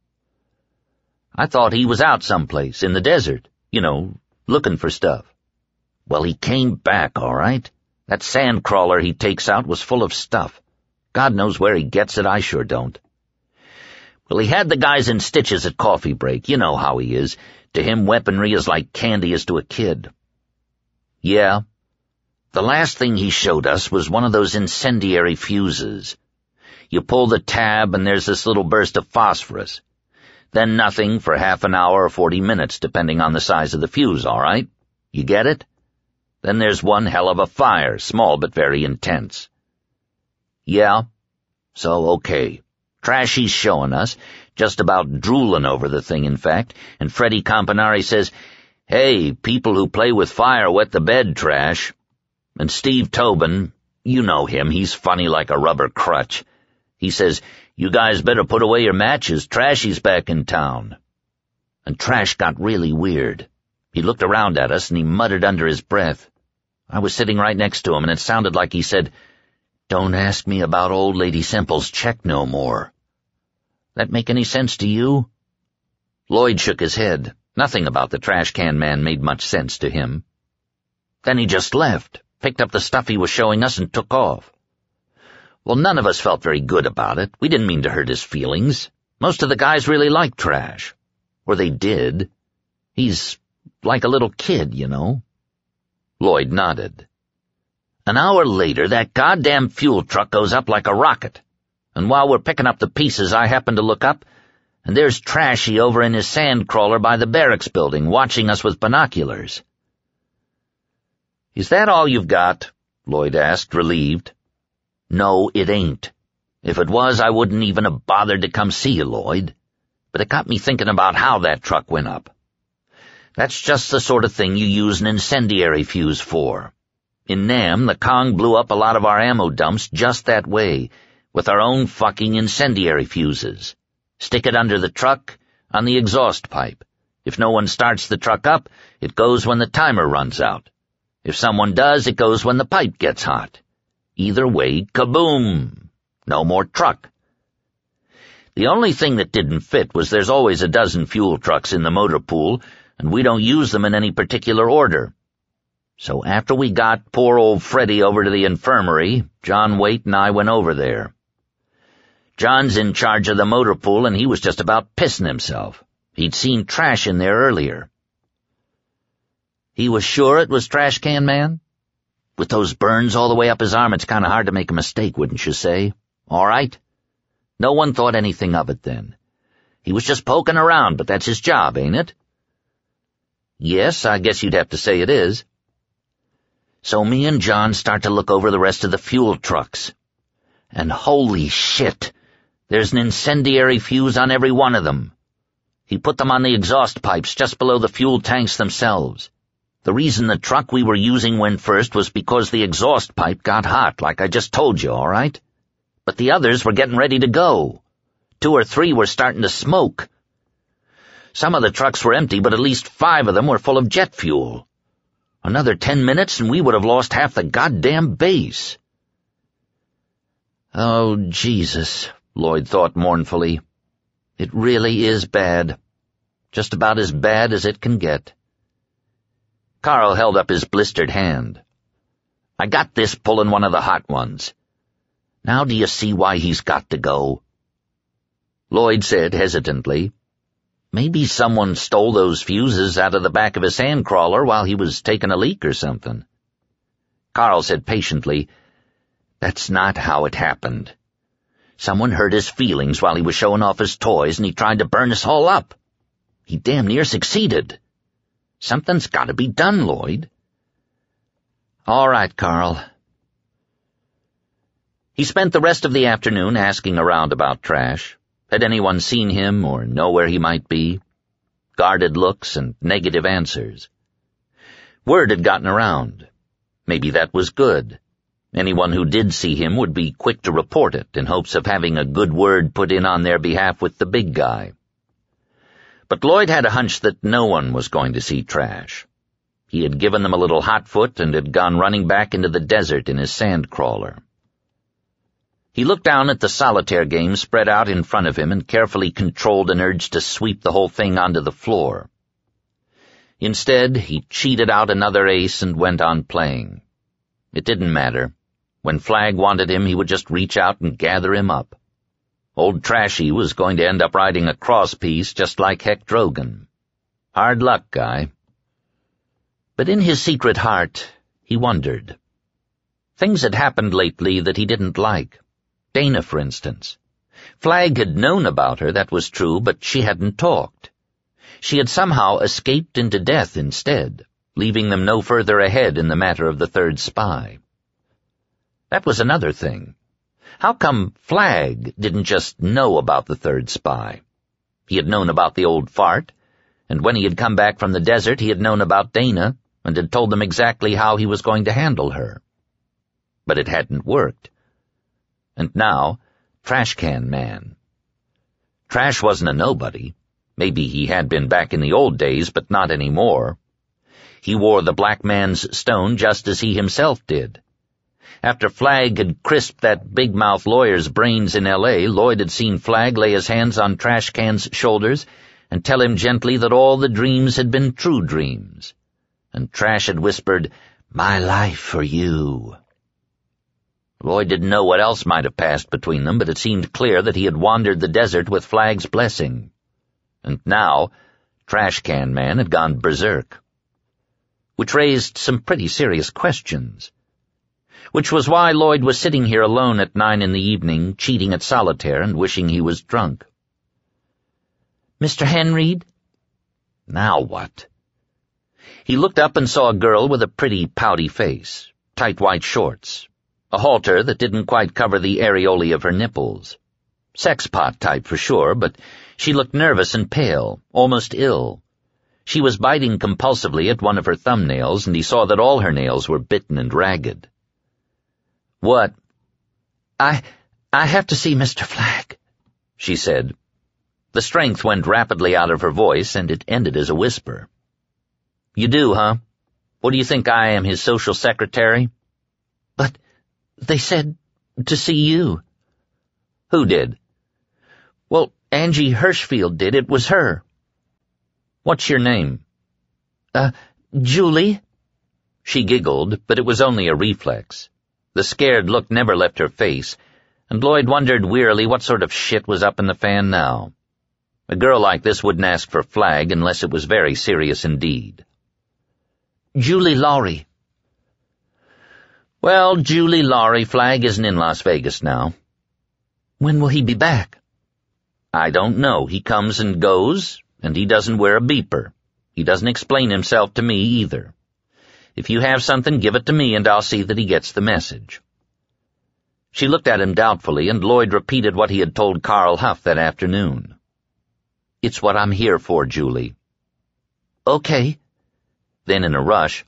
"I thought he was out someplace, in the desert, you know, looking for stuff." "Well, he came back, all right? That sand crawler he takes out was full of stuff. God knows where he gets it, I sure don't." "Well, he had the guys in stitches at coffee break. You know how he is. To him, weaponry is like candy is to a kid." "Yeah. The last thing he showed us was one of those incendiary fuses. You pull the tab and there's this little burst of phosphorus. Then nothing for half an hour or forty minutes, depending on the size of the fuse, all right? You get it? Then there's one hell of a fire, small but very intense. Yeah? So, okay. Trashy's showing us, just about drooling over the thing, in fact, and Freddie Campanari says, "Hey, people who play with fire wet the bed, Trash." And Steve Tobin, you know him, he's funny like a rubber crutch. He says, "You guys better put away your matches, Trashy's back in town." And Trash got really weird. He looked around at us and he muttered under his breath. I was sitting right next to him and it sounded like he said, "Don't ask me about old Lady Simple's check no more." That make any sense to you? Lloyd shook his head. Nothing about the trash can man made much sense to him. Then he just left, picked up the stuff he was showing us and took off. Well, none of us felt very good about it. We didn't mean to hurt his feelings. Most of the guys really liked Trash. Or they did. He's like a little kid, you know. Lloyd nodded. An hour later, that goddamn fuel truck goes up like a rocket. And while we're picking up the pieces, I happen to look up, and there's Trashy over in his sand crawler by the barracks building, watching us with binoculars. "Is that all you've got?" Lloyd asked, relieved. "No, it ain't. If it was, I wouldn't even have bothered to come see you, Lloyd. But it got me thinking about how that truck went up. That's just the sort of thing you use an incendiary fuse for. In Nam, the Kong blew up a lot of our ammo dumps just that way, with our own fucking incendiary fuses. Stick it under the truck, on the exhaust pipe. If no one starts the truck up, it goes when the timer runs out. If someone does, it goes when the pipe gets hot. Either way, kaboom! No more truck. The only thing that didn't fit was there's always a dozen fuel trucks in the motor pool, and we don't use them in any particular order. So after we got poor old Freddie over to the infirmary, John Waite and I went over there. John's in charge of the motor pool, and he was just about pissing himself. He'd seen Trash in there earlier. He was sure it was Trash Can Man? With those burns all the way up his arm, it's kind of hard to make a mistake, wouldn't you say? All right? No one thought anything of it then. He was just poking around, but that's his job, ain't it? Yes, I guess you'd have to say it is. So me and John start to look over the rest of the fuel trucks. And holy shit, there's an incendiary fuse on every one of them. He put them on the exhaust pipes just below the fuel tanks themselves. The reason the truck we were using went first was because the exhaust pipe got hot, like I just told you, all right? But the others were getting ready to go. Two or three were starting to smoke. Some of the trucks were empty, but at least five of them were full of jet fuel. Another ten minutes and we would have lost half the goddamn base. Oh, Jesus, Lloyd thought mournfully. It really is bad. Just about as bad as it can get. Carl held up his blistered hand. I got this pulling one of the hot ones. Now do you see why he's got to go? Lloyd said hesitantly, Maybe someone stole those fuses out of the back of his sand crawler while he was taking a leak or something. Carl said patiently, That's not how it happened. Someone hurt his feelings while he was showing off his toys and he tried to burn us all up. He damn near succeeded. Something's got to be done, Lloyd. All right, Carl. He spent the rest of the afternoon asking around about Trash. Had anyone seen him or know where he might be? Guarded looks and negative answers. Word had gotten around. Maybe that was good. Anyone who did see him would be quick to report it in hopes of having a good word put in on their behalf with the big guy. But Lloyd had a hunch that no one was going to see Trash. He had given them a little hot foot and had gone running back into the desert in his sand crawler. He looked down at the solitaire game spread out in front of him and carefully controlled an urge to sweep the whole thing onto the floor. Instead, he cheated out another ace and went on playing. It didn't matter. When Flagg wanted him, he would just reach out and gather him up. Old Trashy was going to end up riding a cross piece just like Heck Drogan. Hard luck, guy. But in his secret heart, he wondered. Things had happened lately that he didn't like. Dana, for instance. Flagg had known about her, that was true, but she hadn't talked. She had somehow escaped into death instead, leaving them no further ahead in the matter of the third spy. That was another thing. How come Flagg didn't just know about the third spy? He had known about the old fart, and when he had come back from the desert he had known about Dana and had told them exactly how he was going to handle her. But it hadn't worked. And now, Trash Can Man. Trash wasn't a nobody. Maybe he had been back in the old days, but not anymore. He wore the black man's stone just as he himself did. After Flagg had crisped that big-mouth lawyer's brains in L A, Lloyd had seen Flagg lay his hands on Trash Can's shoulders and tell him gently that all the dreams had been true dreams. And Trash had whispered, "My life for you." Lloyd didn't know what else might have passed between them, but it seemed clear that he had wandered the desert with Flagg's blessing. And now, Trash Can Man had gone berserk. Which raised some pretty serious questions. Which was why Lloyd was sitting here alone at nine in the evening, cheating at solitaire and wishing he was drunk. "Mister Henreid?" Now what? He looked up and saw a girl with a pretty, pouty face, tight white shorts, a halter that didn't quite cover the areolae of her nipples. Sexpot type for sure, but she looked nervous and pale, almost ill. She was biting compulsively at one of her thumbnails, and he saw that all her nails were bitten and ragged. "What?" I, I have to see Mister Flagg," she said. The strength went rapidly out of her voice, and it ended as a whisper. "You do, huh? What do you think I am, his social secretary?" "But they said to see you." "Who did?" "Well, Angie Hirschfield did. It was her." "What's your name?" Uh, Julie." She giggled, but it was only a reflex. The scared look never left her face, and Lloyd wondered wearily what sort of shit was up in the fan now. A girl like this wouldn't ask for Flagg unless it was very serious indeed. "Julie Lawry." "Well, Julie Lawry, Flagg isn't in Las Vegas now." "When will he be back?" "I don't know. He comes and goes, and he doesn't wear a beeper. He doesn't explain himself to me either. If you have something, give it to me, and I'll see that he gets the message." She looked at him doubtfully, and Lloyd repeated what he had told Carl Huff that afternoon. "It's what I'm here for, Julie." "Okay." Then in a rush,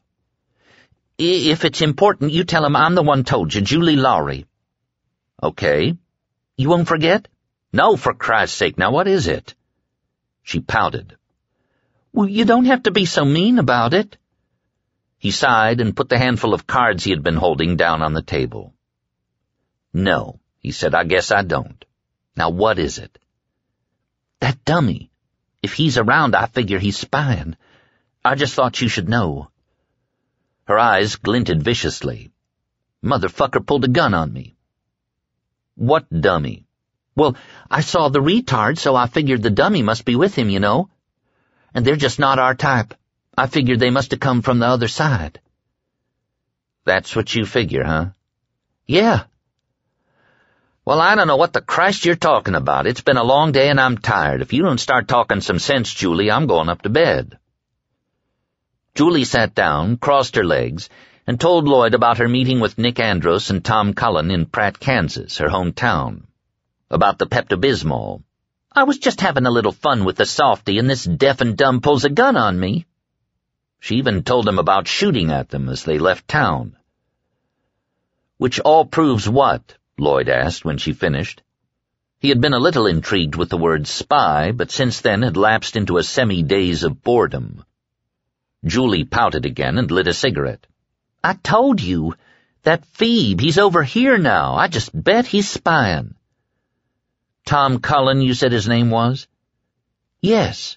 "If it's important, you tell him I'm the one told you, Julie Lawry." "Okay." "You won't forget?" "No, for Christ's sake, now what is it?" She pouted. "Well, you don't have to be so mean about it." He sighed and put the handful of cards he had been holding down on the table. "No," he said, "I guess I don't. Now what is it?" "That dummy. If he's around, I figure he's spying. I just thought you should know." Her eyes glinted viciously. "Motherfucker pulled a gun on me." "What dummy?" "Well, I saw the retard, so I figured the dummy must be with him, you know. And they're just not our type. I figured they must have come from the other side." "That's what you figure, huh?" "Yeah." "Well, I don't know what the Christ you're talking about. It's been a long day and I'm tired. If you don't start talking some sense, Julie, I'm going up to bed." Julie sat down, crossed her legs, and told Lloyd about her meeting with Nick Andros and Tom Cullen in Pratt, Kansas, her hometown. About the Pepto-Bismol. "I was just having a little fun with the softy, and this deaf and dumb pulls a gun on me." She even told him about shooting at them as they left town. "Which all proves what?" Lloyd asked when she finished. He had been a little intrigued with the word spy, but since then had lapsed into a semi-daze of boredom. Julie pouted again and lit a cigarette. "I told you. That Phoebe, he's over here now. I just bet he's spying." "Tom Cullen, you said his name was?" "Yes."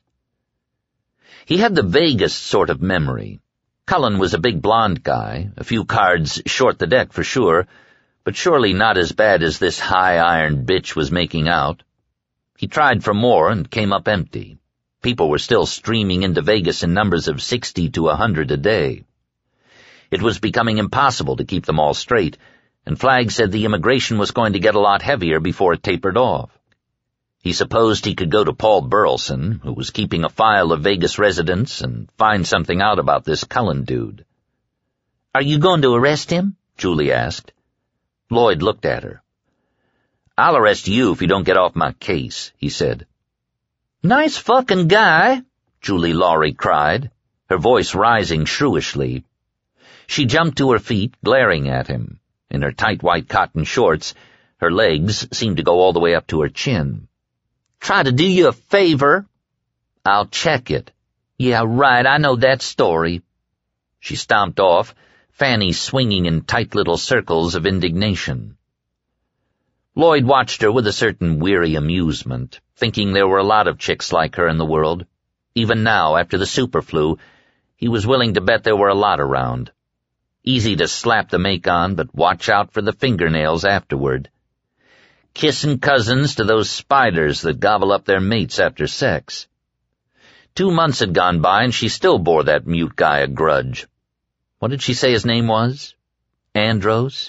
He had the vaguest sort of memory. Cullen was a big blonde guy, a few cards short the deck for sure, but surely not as bad as this high-iron bitch was making out. He tried for more and came up empty. People were still streaming into Vegas in numbers of sixty to a hundred a day. It was becoming impossible to keep them all straight, and Flagg said the immigration was going to get a lot heavier before it tapered off. He supposed he could go to Paul Burleson, who was keeping a file of Vegas residents, and find something out about this Cullen dude. "Are you going to arrest him?" Julie asked. Lloyd looked at her. "I'll arrest you if you don't get off my case," he said. "Nice fucking guy," Julie Lawry cried, her voice rising shrewishly. She jumped to her feet, glaring at him. In her tight white cotton shorts, her legs seemed to go all the way up to her chin. "Try to do you a favor." "I'll check it." "Yeah, right, I know that story." She stomped off, Fanny swinging in tight little circles of indignation. Lloyd watched her with a certain weary amusement, thinking there were a lot of chicks like her in the world. Even now, after the superflu, he was willing to bet there were a lot around. Easy to slap the make on, but watch out for the fingernails afterward. Kissing cousins to those spiders that gobble up their mates after sex. Two months had gone by, and she still bore that mute guy a grudge. What did she say his name was? Andros?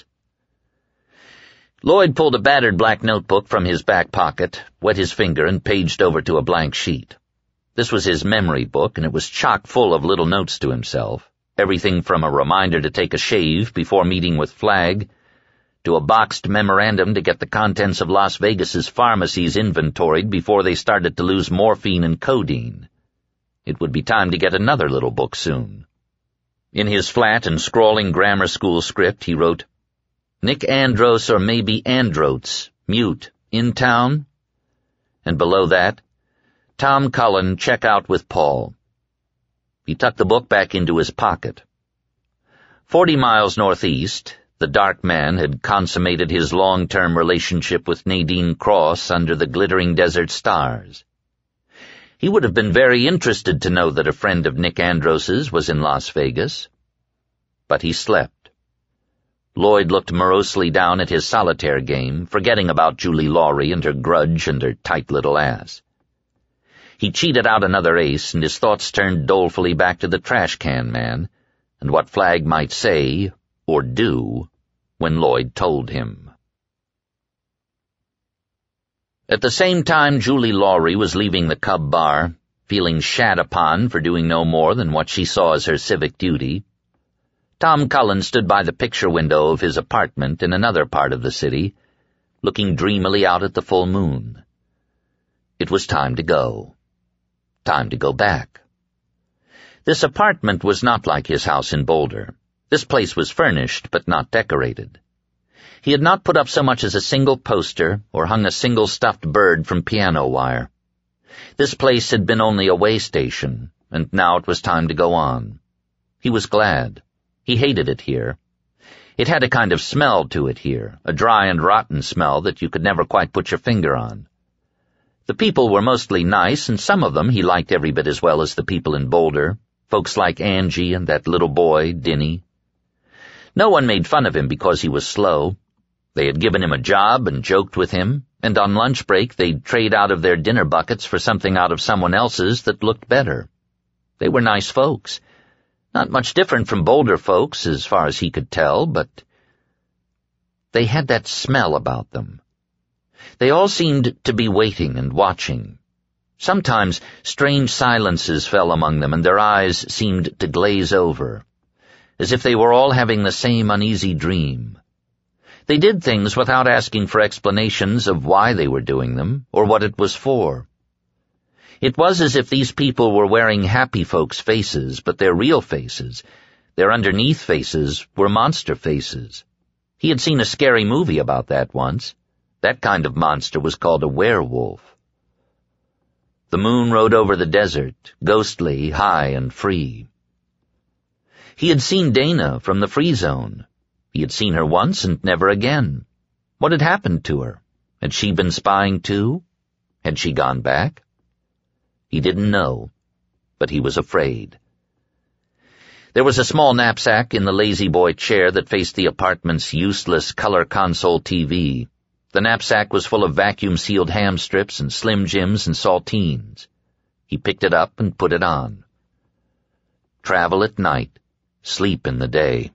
Lloyd pulled a battered black notebook from his back pocket, wet his finger, and paged over to a blank sheet. This was his memory book, and it was chock full of little notes to himself, everything from a reminder to take a shave before meeting with Flagg, to a boxed memorandum to get the contents of Las Vegas's pharmacies inventoried before they started to lose morphine and codeine. It would be time to get another little book soon. In his flat and scrawling grammar school script, he wrote, "Nick Andros or maybe Androtes, mute, in town?" And below that, "Tom Cullen, check out with Paul." He tucked the book back into his pocket. Forty miles northeast, the dark man had consummated his long-term relationship with Nadine Cross under the glittering desert stars. He would have been very interested to know that a friend of Nick Andros's was in Las Vegas. But he slept. Lloyd looked morosely down at his solitaire game, forgetting about Julie Lawry and her grudge and her tight little ass. He cheated out another ace, and his thoughts turned dolefully back to the trash can man, and what Flagg might say, or do, when Lloyd told him. At the same time Julie Lawry was leaving the Cub Bar, feeling shat upon for doing no more than what she saw as her civic duty, Tom Cullen stood by the picture window of his apartment in another part of the city, looking dreamily out at the full moon. It was time to go. Time to go back. This apartment was not like his house in Boulder. This place was furnished, but not decorated. He had not put up so much as a single poster or hung a single stuffed bird from piano wire. This place had been only a way station, and now it was time to go on. He was glad. He hated it here. It had a kind of smell to it here, a dry and rotten smell that you could never quite put your finger on. The people were mostly nice, and some of them he liked every bit as well as the people in Boulder, folks like Angie and that little boy, Dinny. No one made fun of him because he was slow. They had given him a job and joked with him, and on lunch break they'd trade out of their dinner buckets for something out of someone else's that looked better. They were nice folks. Not much different from Boulder folks, as far as he could tell, but they had that smell about them. They all seemed to be waiting and watching. Sometimes strange silences fell among them, and their eyes seemed to glaze over, as if they were all having the same uneasy dream. They did things without asking for explanations of why they were doing them, or what it was for. It was as if these people were wearing happy folks' faces, but their real faces, their underneath faces, were monster faces. He had seen a scary movie about that once. That kind of monster was called a werewolf. The moon rode over the desert, ghostly, high and free. He had seen Dana from the free zone. He had seen her once and never again. What had happened to her? Had she been spying too? Had she gone back? He didn't know, but he was afraid. There was a small knapsack in the lazy-boy chair that faced the apartment's useless color console T V. The knapsack was full of vacuum-sealed ham strips and Slim Jims and saltines. He picked it up and put it on. Travel at night, sleep in the day.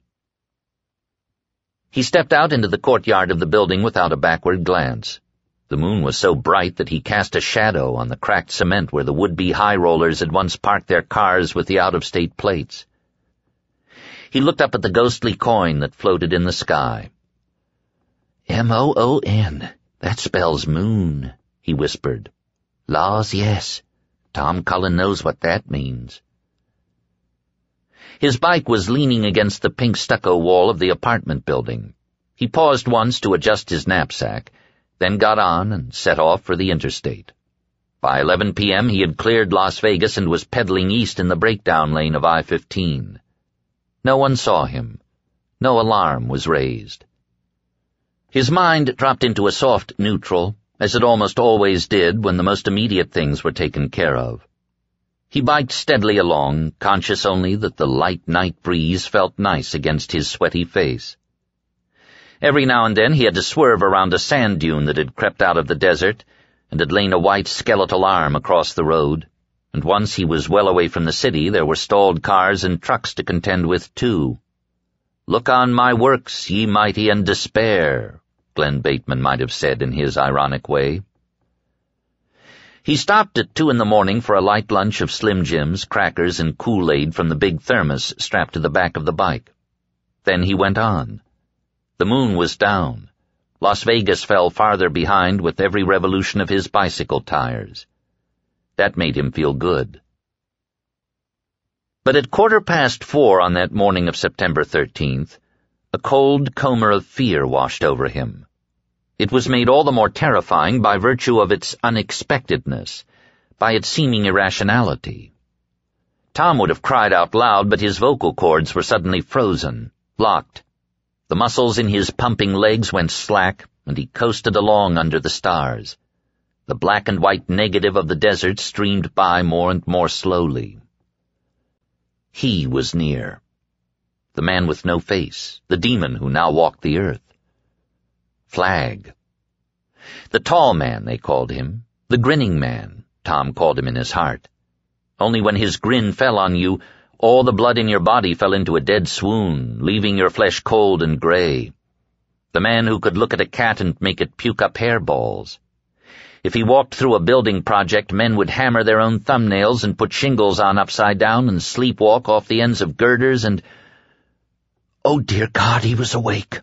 He stepped out into the courtyard of the building without a backward glance. The moon was so bright that he cast a shadow on the cracked cement where the would-be high rollers had once parked their cars with the out-of-state plates. He looked up at the ghostly coin that floated in the sky. M O O N, "That spells moon," he whispered. "Laws, yes. Tom Cullen knows what that means." His bike was leaning against the pink stucco wall of the apartment building. He paused once to adjust his knapsack, then got on and set off for the interstate. By eleven p.m. he had cleared Las Vegas and was pedaling east in the breakdown lane of I fifteen. No one saw him. No alarm was raised. His mind dropped into a soft neutral, as it almost always did when the most immediate things were taken care of. He biked steadily along, conscious only that the light night breeze felt nice against his sweaty face. Every now and then he had to swerve around a sand dune that had crept out of the desert and had lain a white skeletal arm across the road, and once he was well away from the city there were stalled cars and trucks to contend with, too. "Look on my works, ye mighty, and despair," Glenn Bateman might have said in his ironic way. He stopped at two in the morning for a light lunch of Slim Jims, crackers, and Kool-Aid from the big thermos strapped to the back of the bike. Then he went on. The moon was down. Las Vegas fell farther behind with every revolution of his bicycle tires. That made him feel good. But at quarter past four on that morning of September thirteenth, a cold comber of fear washed over him. It was made all the more terrifying by virtue of its unexpectedness, by its seeming irrationality. Tom would have cried out loud, but his vocal cords were suddenly frozen, locked. The muscles in his pumping legs went slack, and he coasted along under the stars. The black and white negative of the desert streamed by more and more slowly. He was near. The man with no face, the demon who now walked the earth. Flag. The tall man, they called him. The grinning man, Tom called him in his heart. Only when his grin fell on you, all the blood in your body fell into a dead swoon, leaving your flesh cold and gray. The man who could look at a cat and make it puke up hairballs. If he walked through a building project, men would hammer their own thumbnails and put shingles on upside down and sleepwalk off the ends of girders and— Oh, dear God, he was awake.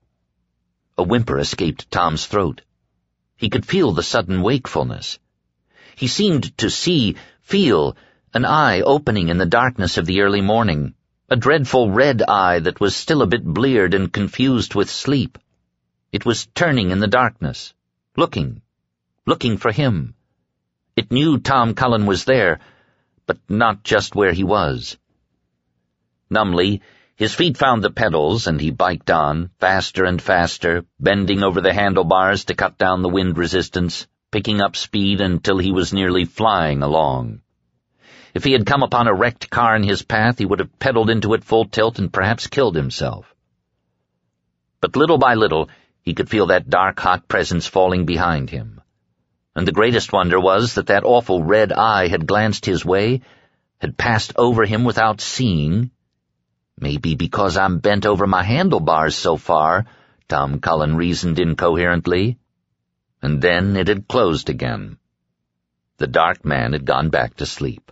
A whimper escaped Tom's throat. He could feel the sudden wakefulness. He seemed to see, feel, an eye opening in the darkness of the early morning, a dreadful red eye that was still a bit bleared and confused with sleep. It was turning in the darkness, looking, looking for him. It knew Tom Cullen was there, but not just where he was. Numbly, his feet found the pedals, and he biked on, faster and faster, bending over the handlebars to cut down the wind resistance, picking up speed until he was nearly flying along. If he had come upon a wrecked car in his path, he would have pedaled into it full tilt and perhaps killed himself. But little by little, he could feel that dark, hot presence falling behind him. And the greatest wonder was that that awful red eye had glanced his way, had passed over him without seeing. Maybe because I'm bent over my handlebars so far, Tom Cullen reasoned incoherently. And then it had closed again. The dark man had gone back to sleep.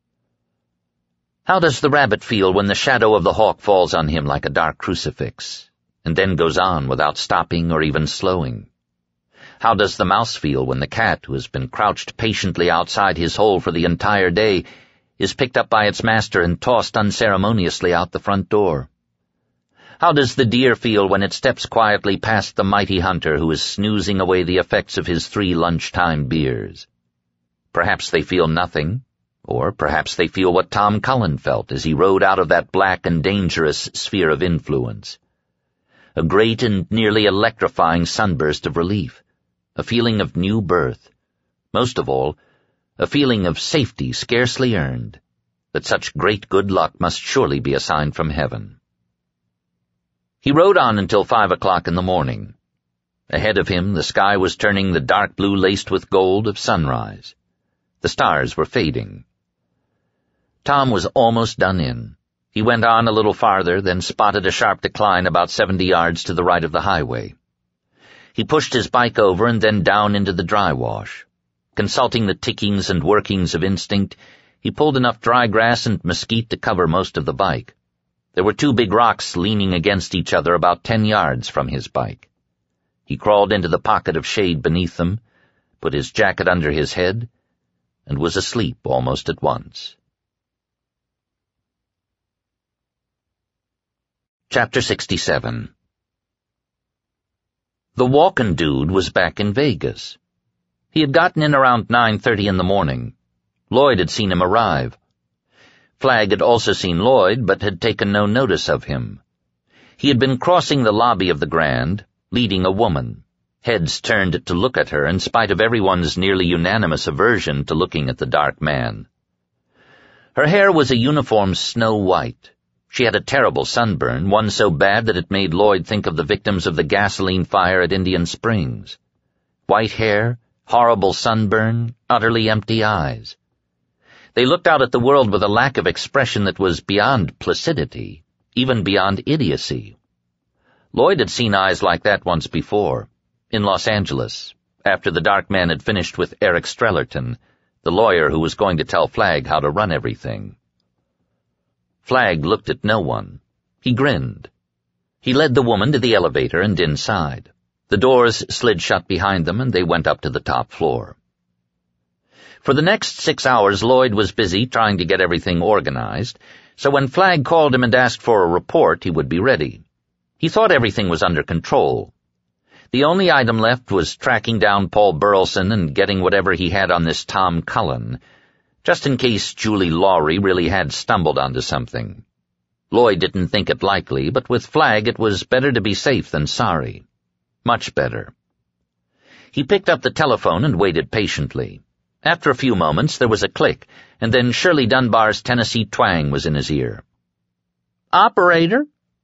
How does the rabbit feel when the shadow of the hawk falls on him like a dark crucifix, and then goes on without stopping or even slowing? How does the mouse feel when the cat, who has been crouched patiently outside his hole for the entire day, is picked up by its master and tossed unceremoniously out the front door? How does the deer feel when it steps quietly past the mighty hunter who is snoozing away the effects of his three lunchtime beers? Perhaps they feel nothing, or perhaps they feel what Tom Cullen felt as he rode out of that black and dangerous sphere of influence. A great and nearly electrifying sunburst of relief, a feeling of new birth, most of all, a feeling of safety scarcely earned, that such great good luck must surely be a sign from heaven. He rode on until five o'clock in the morning. Ahead of him, the sky was turning the dark blue laced with gold of sunrise. The stars were fading. Tom was almost done in. He went on a little farther, then spotted a sharp decline about seventy yards to the right of the highway. He pushed his bike over and then down into the dry wash. Consulting the tickings and workings of instinct, he pulled enough dry grass and mesquite to cover most of the bike. There were two big rocks leaning against each other about ten yards from his bike. He crawled into the pocket of shade beneath them, put his jacket under his head, and was asleep almost at once. Chapter sixty-seven. The walkin' dude was back in Vegas. He had gotten in around nine thirty in the morning. Lloyd had seen him arrive. Flagg had also seen Lloyd, but had taken no notice of him. He had been crossing the lobby of the Grand, leading a woman. Heads turned to look at her in spite of everyone's nearly unanimous aversion to looking at the dark man. Her hair was a uniform snow white. She had a terrible sunburn, one so bad that it made Lloyd think of the victims of the gasoline fire at Indian Springs. White hair, horrible sunburn, utterly empty eyes. They looked out at the world with a lack of expression that was beyond placidity, even beyond idiocy. Lloyd had seen eyes like that once before, in Los Angeles, after the dark man had finished with Eric Strellerton, the lawyer who was going to tell Flagg how to run everything. Flagg looked at no one. He grinned. He led the woman to the elevator and inside. The doors slid shut behind them, and they went up to the top floor. For the next six hours, Lloyd was busy trying to get everything organized, so when Flagg called him and asked for a report, he would be ready. He thought everything was under control. The only item left was tracking down Paul Burleson and getting whatever he had on this Tom Cullen, just in case Julie Lawry really had stumbled onto something. Lloyd didn't think it likely, but with Flagg it was better to be safe than sorry. Much better. He picked up the telephone and waited patiently. After a few moments there was a click, and then Shirley Dunbar's Tennessee twang was in his ear. "Operator?"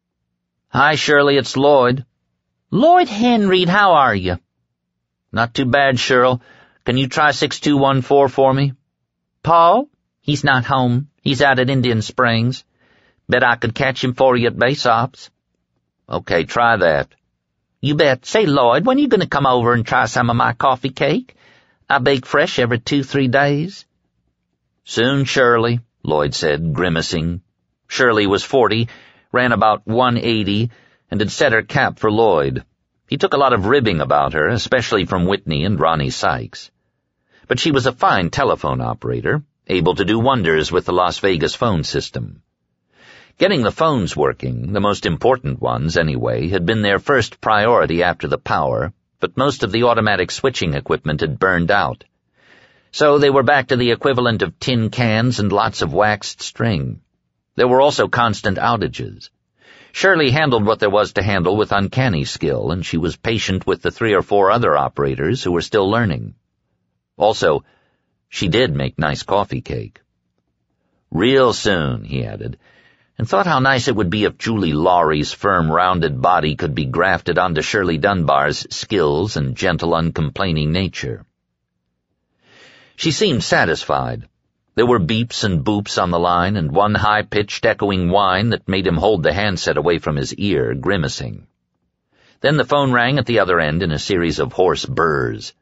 "Hi, Shirley, it's Lloyd." "Lloyd Henreid, how are you?" "Not too bad, Shirl. Can you try six two one four for me?" "Paul? He's not home. He's out at Indian Springs. Bet I could catch him for you at base ops." "Okay, try that." "You bet. Say, Lloyd, when you going to come over and try some of my coffee cake? I bake fresh every two, three days." "Soon, Shirley," Lloyd said, grimacing. Shirley was forty, ran about one eighty, and had set her cap for Lloyd. He took a lot of ribbing about her, especially from Whitney and Ronnie Sykes. But she was a fine telephone operator, able to do wonders with the Las Vegas phone system. Getting the phones working, the most important ones anyway, had been their first priority after the power, but most of the automatic switching equipment had burned out. So they were back to the equivalent of tin cans and lots of waxed string. There were also constant outages. Shirley handled what there was to handle with uncanny skill, and she was patient with the three or four other operators who were still learning. Also, she did make nice coffee cake. "Real soon," he added, and thought how nice it would be if Julie Lawry's firm, rounded body could be grafted onto Shirley Dunbar's skills and gentle, uncomplaining nature. She seemed satisfied. There were beeps and boops on the line, and one high-pitched, echoing whine that made him hold the handset away from his ear, grimacing. Then the phone rang at the other end in a series of hoarse burrs.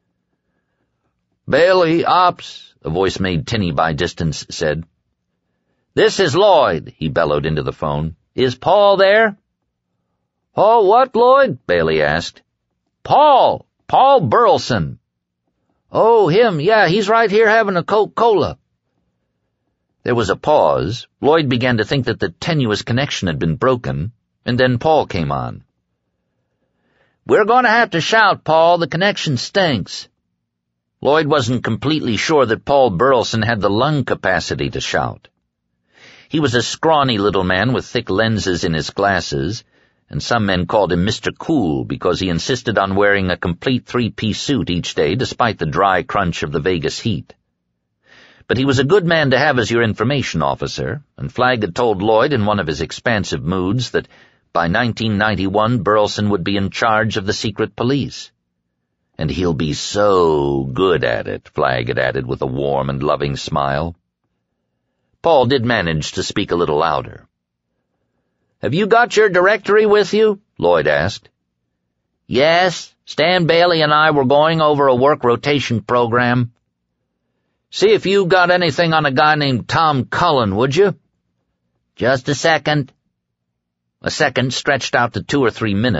"Bailey, ops," a voice made tinny by distance said. "This is Lloyd," he bellowed into the phone. "Is Paul there?" "Oh, what, Lloyd?" Bailey asked. "Paul! Paul Burleson." "Oh, him, yeah, he's right here having a Coca-Cola." There was a pause. Lloyd began to think that the tenuous connection had been broken, and then Paul came on. "We're going to have to shout, Paul. The connection stinks." Lloyd wasn't completely sure that Paul Burleson had the lung capacity to shout. He was a scrawny little man with thick lenses in his glasses, and some men called him Mister Cool because he insisted on wearing a complete three-piece suit each day despite the dry crunch of the Vegas heat. But he was a good man to have as your information officer, and Flagg had told Lloyd in one of his expansive moods that by nineteen ninety-one Burleson would be in charge of the secret police. "And he'll be so good at it," Flagg had added with a warm and loving smile. Paul did manage to speak a little louder. "Have you got your directory with you?" Lloyd asked. "Yes, Stan Bailey and I were going over a work rotation program." "See if you got anything on a guy named Tom Cullen, would you?" "Just a second." A second stretched out to two or three minutes,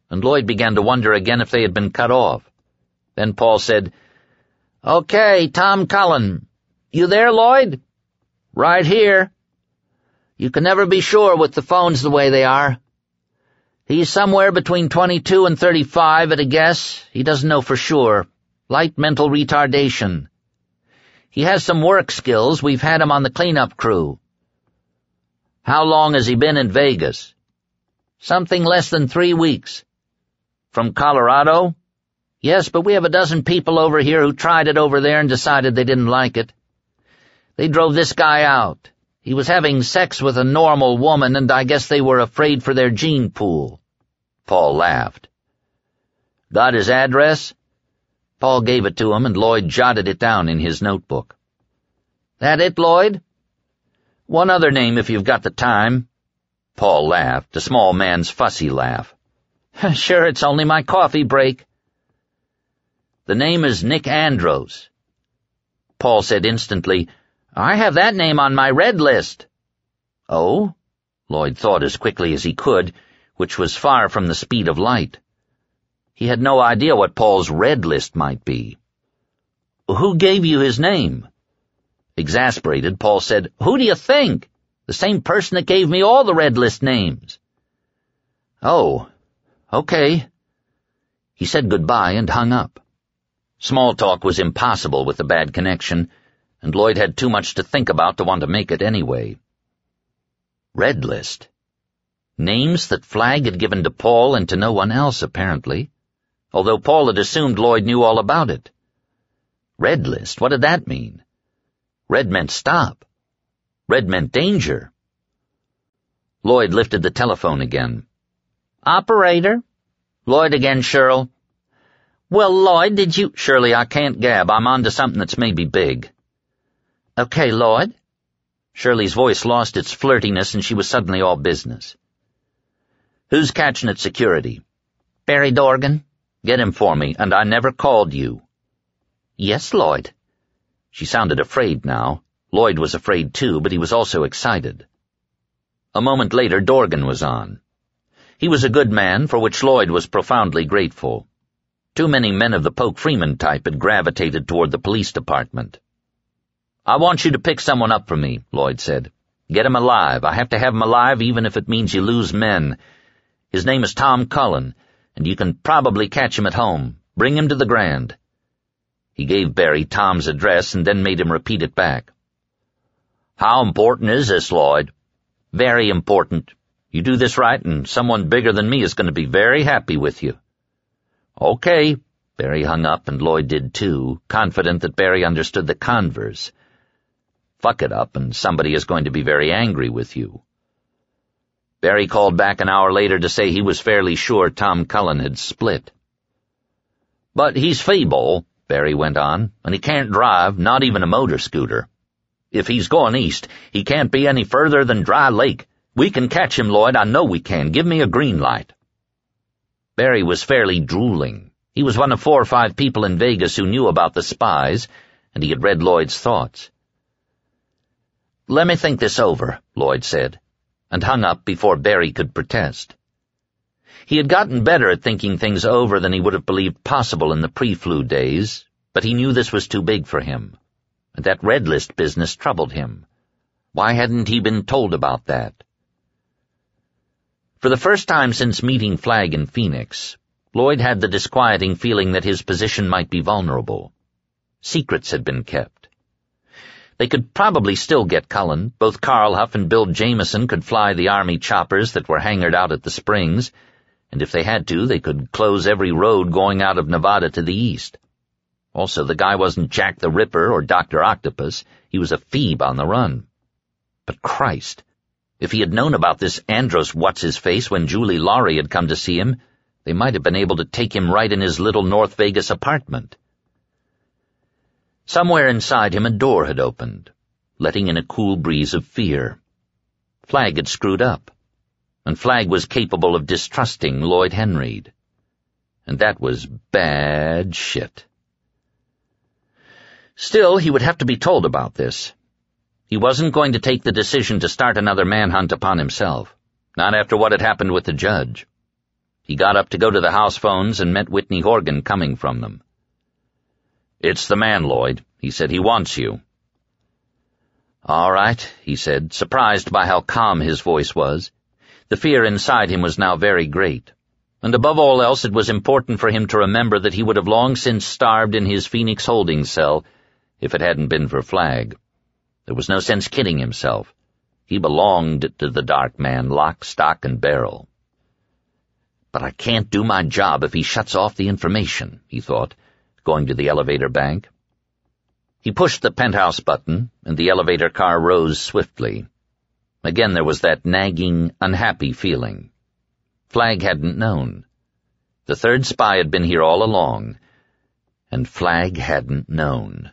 and Lloyd began to wonder again if they had been cut off. Then Paul said, "Okay, Tom Cullen. You there, Lloyd?" "Right here." "You can never be sure with the phones the way they are. He's somewhere between twenty-two and thirty-five at a guess. He doesn't know for sure. Light mental retardation. He has some work skills. We've had him on the cleanup crew." "How long has he been in Vegas?" "Something less than three weeks." "From Colorado?" "Yes, but we have a dozen people over here who tried it over there and decided they didn't like it. They drove this guy out. He was having sex with a normal woman, and I guess they were afraid for their gene pool." Paul laughed. "Got his address?" Paul gave it to him, and Lloyd jotted it down in his notebook. "That it, Lloyd?" "One other name if you've got the time." Paul laughed, a small man's fussy laugh. "Sure, it's only my coffee break." "The name is Nick Andros." Paul said instantly, "I have that name on my red list." "Oh?" Lloyd thought as quickly as he could, which was far from the speed of light. He had no idea what Paul's red list might be. "Who gave you his name?" Exasperated, Paul said, "Who do you think? The same person that gave me all the red list names." "Oh, okay." He said goodbye and hung up. Small talk was impossible with the bad connection, and Lloyd had too much to think about to want to make it anyway. Red list. Names that Flagg had given to Paul and to no one else, apparently, although Paul had assumed Lloyd knew all about it. Red list, what did that mean? Red meant stop. Red meant danger. Lloyd lifted the telephone again. "Operator?" "Lloyd again, Shirl." "Well, Lloyd, did you—" "Shirley, I can't gab. I'm on to something that's maybe big." "Okay, Lloyd." Shirley's voice lost its flirtiness, and she was suddenly all business. "Who's catching at security?" "Barry Dorgan." "Get him for me, and I never called you." "Yes, Lloyd." She sounded afraid now. Lloyd was afraid too, but he was also excited. A moment later, Dorgan was on. He was a good man, for which Lloyd was profoundly grateful. Too many men of the Poke Freeman type had gravitated toward the police department. "I want you to pick someone up for me," Lloyd said. "Get him alive. I have to have him alive even if it means you lose men. His name is Tom Cullen, and you can probably catch him at home. Bring him to the Grand." He gave Barry Tom's address and then made him repeat it back. "How important is this, Lloyd?" "Very important. You do this right, and someone bigger than me is going to be very happy with you." "Okay." Barry hung up, and Lloyd did too, confident that Barry understood the converse. Fuck it up, and somebody is going to be very angry with you. Barry called back an hour later to say he was fairly sure Tom Cullen had split. "But he's feeble," Barry went on, "and he can't drive, not even a motor scooter. If he's going east, he can't be any further than Dry Lake. We can catch him, Lloyd, I know we can. Give me a green light." Barry was fairly drooling. He was one of four or five people in Vegas who knew about the spies, and he had read Lloyd's thoughts. "Let me think this over," Lloyd said, and hung up before Barry could protest. He had gotten better at thinking things over than he would have believed possible in the pre-flu days, but he knew this was too big for him, and that red list business troubled him. Why hadn't he been told about that? For the first time since meeting Flagg in Phoenix, Lloyd had the disquieting feeling that his position might be vulnerable. Secrets had been kept. They could probably still get Cullen. Both Carl Huff and Bill Jameson could fly the Army choppers that were hangared out at the Springs, and if they had to, they could close every road going out of Nevada to the east. Also, the guy wasn't Jack the Ripper or Doctor Octopus. He was a Phoebe on the run. But Christ, if he had known about this Andros what's-his-face when Julie Laurie had come to see him, they might have been able to take him right in his little North Vegas apartment. Somewhere inside him a door had opened, letting in a cool breeze of fear. Flagg had screwed up, and Flagg was capable of distrusting Lloyd Henreid. And that was bad shit. Still, he would have to be told about this. He wasn't going to take the decision to start another manhunt upon himself, not after what had happened with the judge. He got up to go to the house phones and met Whitney Horgan coming from them. "It's the man, Lloyd," he said. "He wants you." "All right," he said, surprised by how calm his voice was. The fear inside him was now very great, and above all else it was important for him to remember that he would have long since starved in his Phoenix holding cell if it hadn't been for Flagg. There was no sense kidding himself. He belonged to the dark man, lock, stock, and barrel. "But I can't do my job if he shuts off the information," he thought, going to the elevator bank. He pushed the penthouse button, and the elevator car rose swiftly. Again there was that nagging, unhappy feeling. Flagg hadn't known. The third spy had been here all along, and Flagg hadn't known.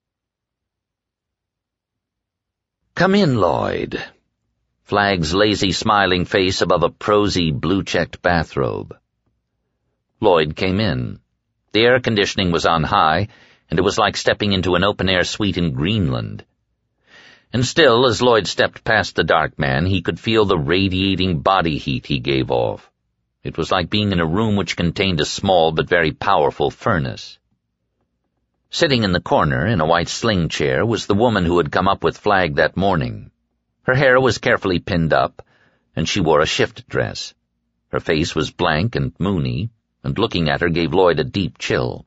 "Come in, Lloyd." Flagg's lazy, smiling face above a prosy, blue-checked bathrobe. Lloyd came in. The air conditioning was on high, and it was like stepping into an open-air suite in Greenland. And still, as Lloyd stepped past the dark man, he could feel the radiating body heat he gave off. It was like being in a room which contained a small but very powerful furnace. Sitting in the corner, in a white sling chair, was the woman who had come up with Flagg that morning. Her hair was carefully pinned up, and she wore a shift dress. Her face was blank and moony, and looking at her gave Lloyd a deep chill.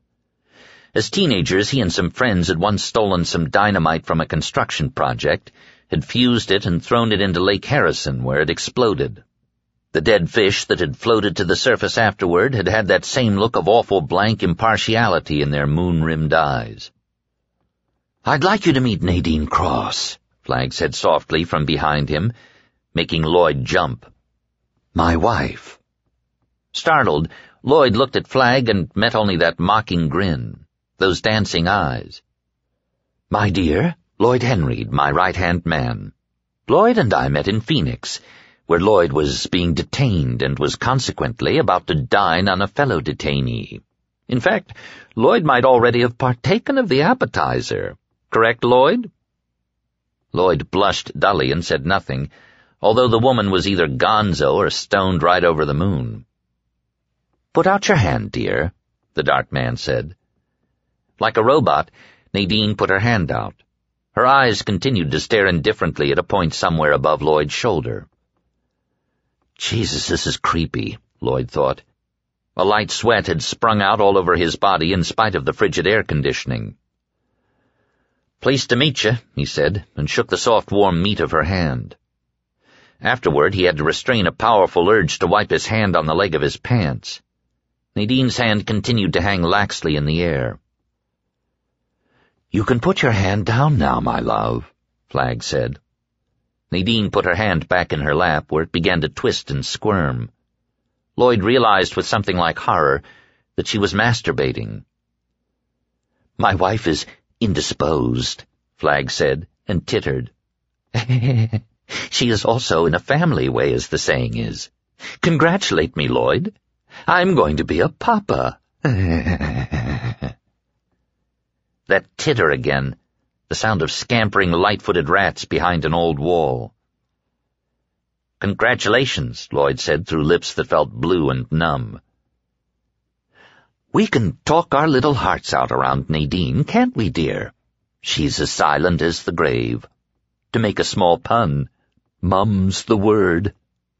As teenagers, he and some friends had once stolen some dynamite from a construction project, had fused it and thrown it into Lake Harrison, where it exploded. The dead fish that had floated to the surface afterward had had that same look of awful blank impartiality in their moon-rimmed eyes. "I'd like you to meet Nadine Cross," Flagg said softly from behind him, making Lloyd jump. "My wife." Startled, Lloyd looked at Flagg and met only that mocking grin, those dancing eyes. "My dear, Lloyd Henreid, my right-hand man. Lloyd and I met in Phoenix, where Lloyd was being detained and was consequently about to dine on a fellow detainee. In fact, Lloyd might already have partaken of the appetizer. Correct, Lloyd?" Lloyd blushed dully and said nothing, although the woman was either gonzo or stoned right over the moon. "Put out your hand, dear," the dark man said. Like a robot, Nadine put her hand out. Her eyes continued to stare indifferently at a point somewhere above Lloyd's shoulder. Jesus, this is creepy, Lloyd thought. A light sweat had sprung out all over his body in spite of the frigid air conditioning. "Pleased to meet you," he said, and shook the soft, warm meat of her hand. Afterward, he had to restrain a powerful urge to wipe his hand on the leg of his pants. Nadine's hand continued to hang laxly in the air. "You can put your hand down now, my love," Flagg said. Nadine put her hand back in her lap, where it began to twist and squirm. Lloyd realized with something like horror that she was masturbating. "My wife is indisposed," Flagg said, and tittered. "She is also in a family way, as the saying is. Congratulate me, Lloyd. I'm going to be a papa." That titter again, the sound of scampering light-footed rats behind an old wall. "Congratulations," Lloyd said through lips that felt blue and numb. "We can talk our little hearts out around Nadine, can't we, dear? She's as silent as the grave. To make a small pun, mum's the word."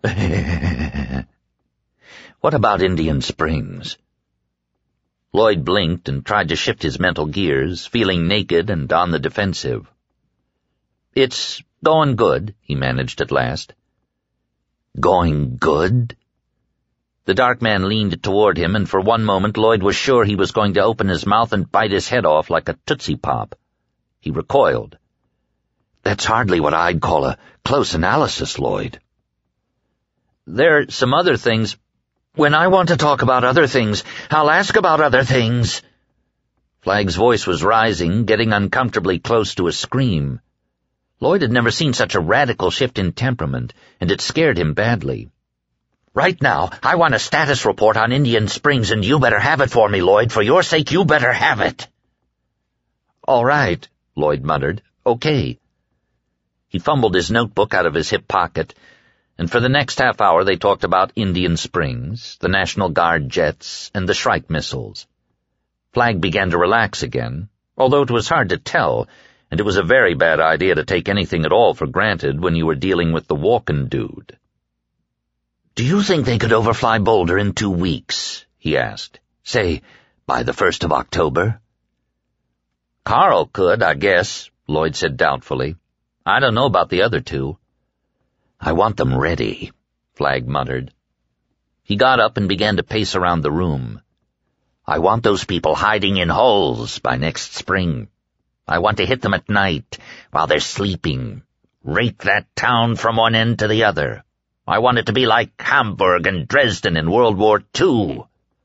"What about Indian Springs?" Lloyd blinked and tried to shift his mental gears, feeling naked and on the defensive. "It's going good," he managed at last. "Going good?" The dark man leaned toward him, and for one moment Lloyd was sure he was going to open his mouth and bite his head off like a Tootsie Pop. He recoiled. "That's hardly what I'd call a close analysis, Lloyd." "There are some other things—" "When I want to talk about other things, I'll ask about other things." Flagg's voice was rising, getting uncomfortably close to a scream. Lloyd had never seen such a radical shift in temperament, and it scared him badly. "Right now, I want a status report on Indian Springs, and you better have it for me, Lloyd. For your sake, you better have it." "All right," Lloyd muttered. "Okay." He fumbled his notebook out of his hip pocket, and for the next half hour they talked about Indian Springs, the National Guard jets, and the Shrike missiles. Flagg began to relax again, although it was hard to tell, and it was a very bad idea to take anything at all for granted when you were dealing with the walking dude. "Do you think they could overfly Boulder in two weeks?" he asked. "Say, by the first of October?" "Carl could, I guess," Lloyd said doubtfully. "I don't know about the other two." "I want them ready," Flagg muttered. He got up and began to pace around the room. "I want those people hiding in holes by next spring. I want to hit them at night while they're sleeping. Rake that town from one end to the other. I want it to be like Hamburg and Dresden in World War Two.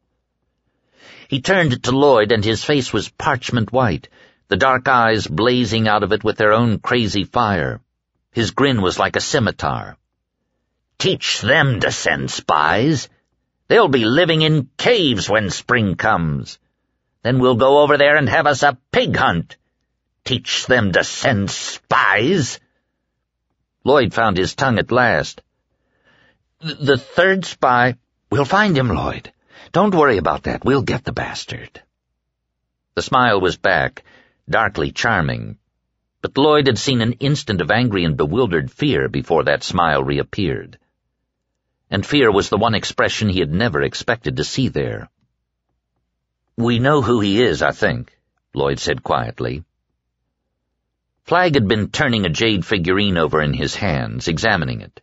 He turned to Lloyd, and his face was parchment white, the dark eyes blazing out of it with their own crazy fire. His grin was like a scimitar. "Teach them to send spies. They'll be living in caves when spring comes. Then we'll go over there and have us a pig hunt. Teach them to send spies." Lloyd found his tongue at last. "The third spy—" "We'll find him, Lloyd. Don't worry about that. We'll get the bastard." The smile was back, darkly charming, but Lloyd had seen an instant of angry and bewildered fear before that smile reappeared. And fear was the one expression he had never expected to see there. "We know who he is, I think," Lloyd said quietly. Flagg had been turning a jade figurine over in his hands, examining it.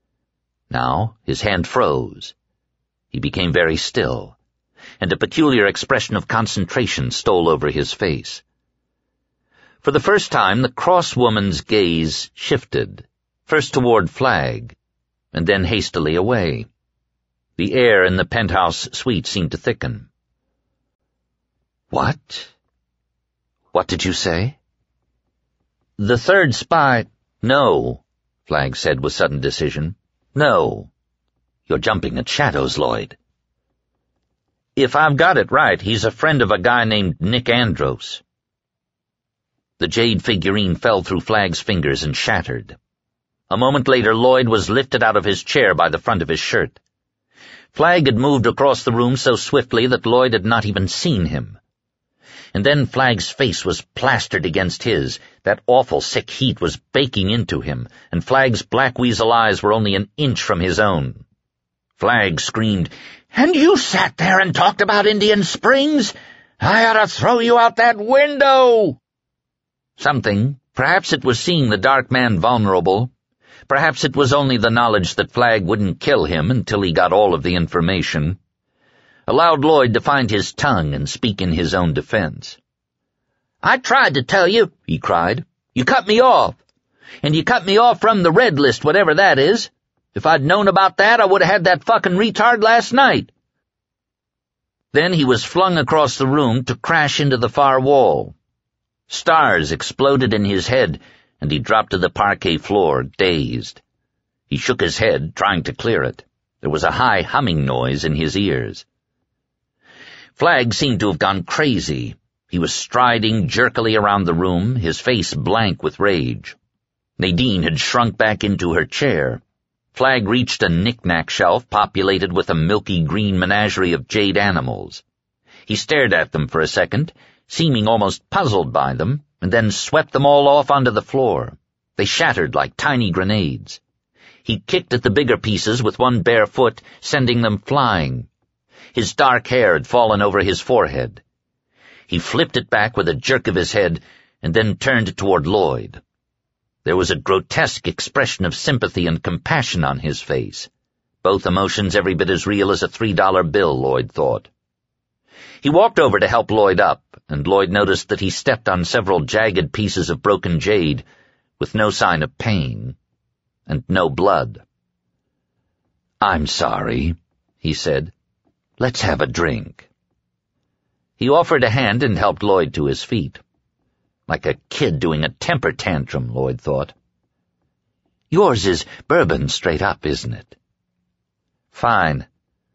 Now his hand froze. He became very still, and a peculiar expression of concentration stole over his face. For the first time the cross woman's gaze shifted, first toward Flagg, and then hastily away. The air in the penthouse suite seemed to thicken. "What? What did you say?" "The third spy—" "No," Flagg said with sudden decision. "No. You're jumping at shadows, Lloyd. If I've got it right, he's a friend of a guy named Nick Andros." The jade figurine fell through Flagg's fingers and shattered. A moment later, Lloyd was lifted out of his chair by the front of his shirt. Flagg had moved across the room so swiftly that Lloyd had not even seen him. And then Flagg's face was plastered against his. That awful sick heat was baking into him, and Flagg's black weasel eyes were only an inch from his own. Flagg screamed, "And you sat there and talked about Indian Springs? I ought to throw you out that window!" Something, perhaps it was seeing the dark man vulnerable, perhaps it was only the knowledge that Flagg wouldn't kill him until he got all of the information, allowed Lloyd to find his tongue and speak in his own defense. "I tried to tell you," he cried. "You cut me off. And you cut me off from the red list, whatever that is. If I'd known about that, I would have had that fucking retard last night." Then he was flung across the room to crash into the far wall. Stars exploded in his head, and he dropped to the parquet floor, dazed. He shook his head, trying to clear it. There was a high humming noise in his ears. Flagg seemed to have gone crazy. He was striding jerkily around the room, his face blank with rage. Nadine had shrunk back into her chair. Flagg reached a knick-knack shelf populated with a milky green menagerie of jade animals. He stared at them for a second, seeming almost puzzled by them, and then swept them all off onto the floor. They shattered like tiny grenades. He kicked at the bigger pieces with one bare foot, sending them flying. His dark hair had fallen over his forehead. He flipped it back with a jerk of his head, and then turned toward Lloyd. There was a grotesque expression of sympathy and compassion on his face, both emotions every bit as real as a three-dollar bill, Lloyd thought. He walked over to help Lloyd up, and Lloyd noticed that he stepped on several jagged pieces of broken jade, with no sign of pain, and no blood. "I'm sorry," he said. "Let's have a drink." He offered a hand and helped Lloyd to his feet. Like a kid doing a temper tantrum, Lloyd thought. "Yours is bourbon straight up, isn't it?" "Fine."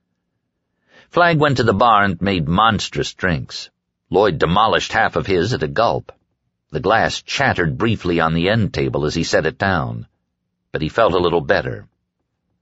Flagg went to the bar and made monstrous drinks. Lloyd demolished half of his at a gulp. The glass chattered briefly on the end table as he set it down, but he felt a little better.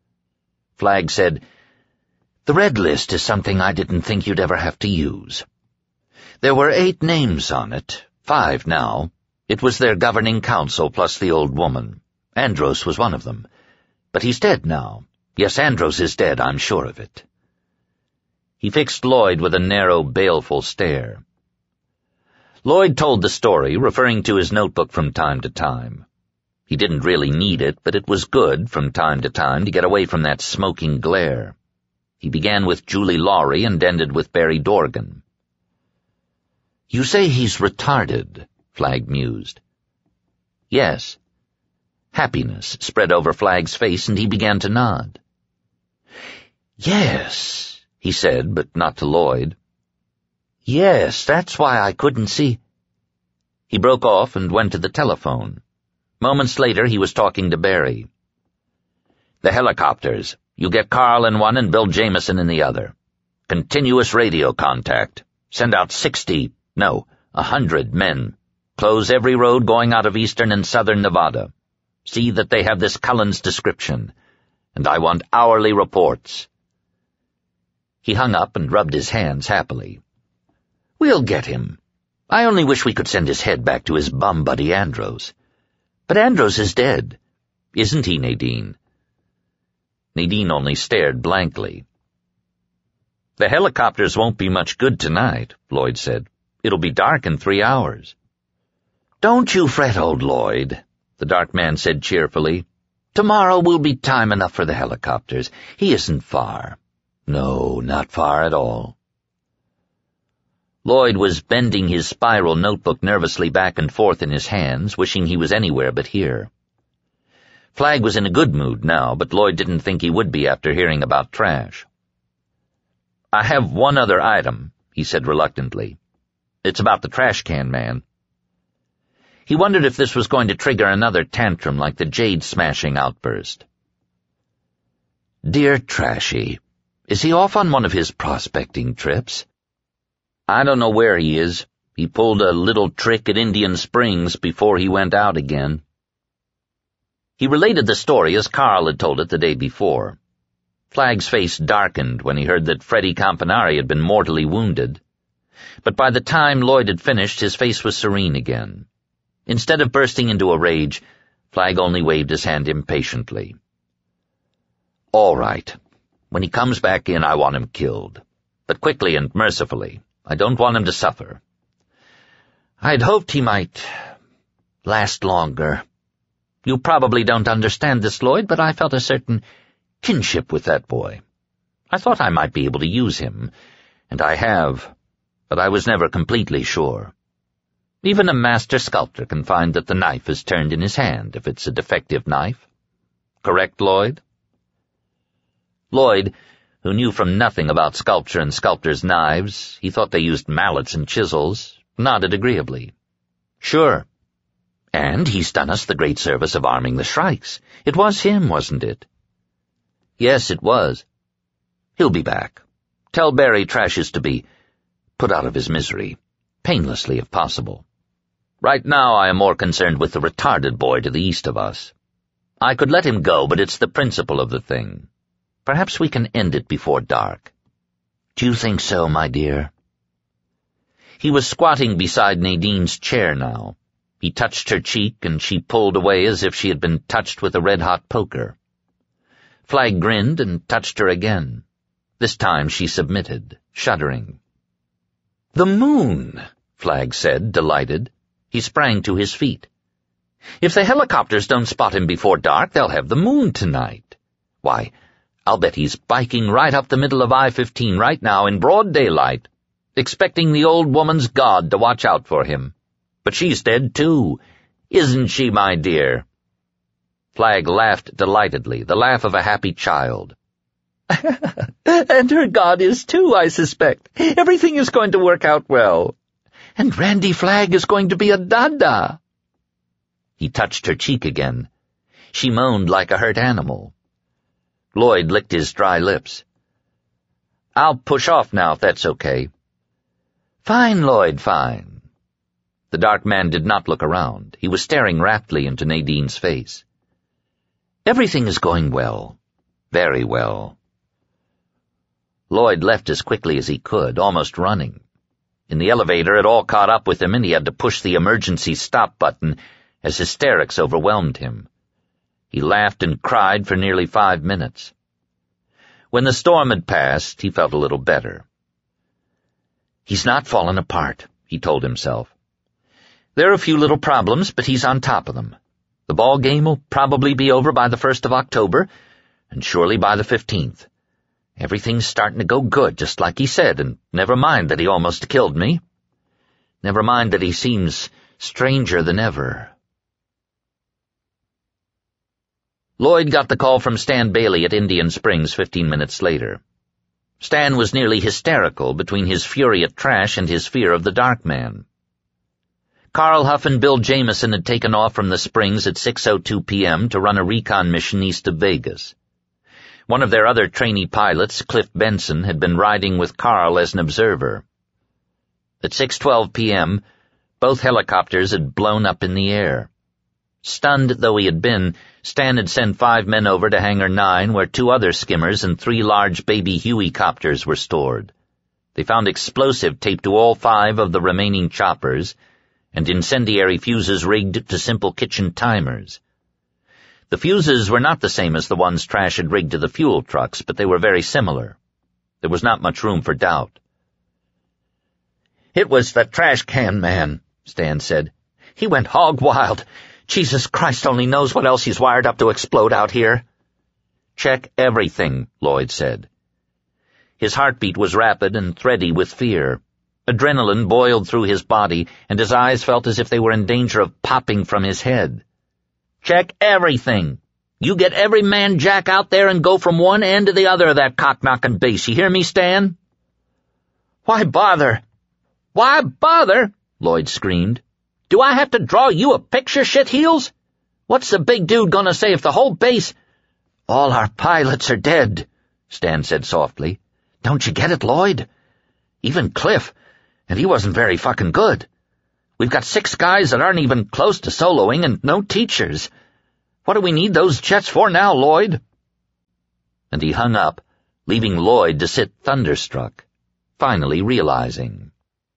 Flagg said, "The Red List is something I didn't think you'd ever have to use. There were eight names on it, five now. It was their governing council plus the old woman. Andros was one of them. But he's dead now. Yes, Andros is dead, I'm sure of it." He fixed Lloyd with a narrow, baleful stare. Lloyd told the story, referring to his notebook from time to time. He didn't really need it, but it was good, from time to time, to get away from that smoking glare. He began with Julie Lawry and ended with Barry Dorgan. "You say he's retarded," Flagg mused. "Yes." Happiness spread over Flagg's face, and he began to nod. "Yes," he said, but not to Lloyd. "Yes, that's why I couldn't see—" He broke off and went to the telephone. Moments later he was talking to Barry. "The helicopters. You get Carl in one and Bill Jameson in the other. Continuous radio contact. Send out sixty, no, a hundred men. Close every road going out of eastern and southern Nevada. See that they have this Cullens description. And I want hourly reports." He hung up and rubbed his hands happily. "We'll get him. I only wish we could send his head back to his bum buddy Andros. But Andros is dead. Isn't he, Nadine?" Nadine only stared blankly. "The helicopters won't be much good tonight," Lloyd said. "It'll be dark in three hours." "Don't you fret, old Lloyd," the dark man said cheerfully. "Tomorrow will be time enough for the helicopters. He isn't far. No, not far at all." Lloyd was bending his spiral notebook nervously back and forth in his hands, wishing he was anywhere but here. Flagg was in a good mood now, but Lloyd didn't think he would be after hearing about Trash. "I have one other item," he said reluctantly. "It's about the trash can man." He wondered if this was going to trigger another tantrum like the jade-smashing outburst. "Dear Trashy, is he off on one of his prospecting trips?" "I don't know where he is. He pulled a little trick at Indian Springs before he went out again." He related the story as Carl had told it the day before. Flagg's face darkened when he heard that Freddie Campanari had been mortally wounded. But by the time Lloyd had finished, his face was serene again. Instead of bursting into a rage, Flagg only waved his hand impatiently. "All right. When he comes back in, I want him killed. But quickly and mercifully. I don't want him to suffer. I'd hoped he might last longer. You probably don't understand this, Lloyd, but I felt a certain kinship with that boy. I thought I might be able to use him, and I have, but I was never completely sure. Even a master sculptor can find that the knife is turned in his hand if it's a defective knife. Correct, Lloyd?" Lloyd, who knew from nothing about sculpture and sculptors' knives, he thought they used mallets and chisels, nodded agreeably. "Sure. And he's done us the great service of arming the Shrikes. It was him, wasn't it?" "Yes, it was. He'll be back. Tell Barry Trash is to be put out of his misery, painlessly if possible. Right now I am more concerned with the retarded boy to the east of us. I could let him go, but it's the principle of the thing. Perhaps we can end it before dark." "Do you think so, my dear?" He was squatting beside Nadine's chair now. He touched her cheek, and she pulled away as if she had been touched with a red-hot poker. Flagg grinned and touched her again. This time she submitted, shuddering. "The moon," Flagg said, delighted. He sprang to his feet. "If the helicopters don't spot him before dark, they'll have the moon tonight. Why, I'll bet he's biking right up the middle of I fifteen right now in broad daylight, expecting the old woman's God to watch out for him. But she's dead, too. Isn't she, my dear?" Flagg laughed delightedly, the laugh of a happy child. "And her God is, too, I suspect. Everything is going to work out well. And Randy Flagg is going to be a dada." He touched her cheek again. She moaned like a hurt animal. Lloyd licked his dry lips. "I'll push off now, if that's okay." "Fine, Lloyd, fine." The dark man did not look around. He was staring raptly into Nadine's face. "Everything is going well. Very well. Lloyd left as quickly as he could, almost running. In the elevator, it all caught up with him, and he had to push the emergency stop button as hysterics overwhelmed him. He laughed and cried for nearly five minutes. When the storm had passed, he felt a little better. He's not fallen apart, he told himself. There are a few little problems, but he's on top of them. The ball game will probably be over by the first of October, and surely by the fifteenth. Everything's starting to go good, just like he said, and never mind that he almost killed me. Never mind that he seems stranger than ever. Lloyd got the call from Stan Bailey at Indian Springs fifteen minutes later. Stan was nearly hysterical between his fury at Trash and his fear of the Dark Man. Carl Huff and Bill Jameson had taken off from the Springs at six oh two p.m. to run a recon mission east of Vegas. One of their other trainee pilots, Cliff Benson, had been riding with Carl as an observer. At six twelve p.m., both helicopters had blown up in the air. Stunned though he had been, Stan had sent five men over to Hangar nine, where two other skimmers and three large baby Huey-copters were stored. They found explosive taped to all five of the remaining choppers, and incendiary fuses rigged to simple kitchen timers. The fuses were not the same as the ones Trash had rigged to the fuel trucks, but they were very similar. There was not much room for doubt. "It was the trash can man," Stan said. "He went hog wild. Jesus Christ only knows what else he's wired up to explode out here." "Check everything," Lloyd said. His heartbeat was rapid and thready with fear. Adrenaline boiled through his body, and his eyes felt as if they were in danger of popping from his head. "Check everything. You get every man jack out there and go from one end to the other of that cock-knocking base. You hear me, Stan?" "Why bother? Why bother?" Lloyd screamed. "Do I have to draw you a picture, shitheels? What's the big dude gonna say if the whole base—" "All our pilots are dead," Stan said softly. "Don't you get it, Lloyd? Even Cliff, and he wasn't very fucking good. We've got six guys that aren't even close to soloing and no teachers. What do we need those jets for now, Lloyd?" And he hung up, leaving Lloyd to sit thunderstruck, finally realizing.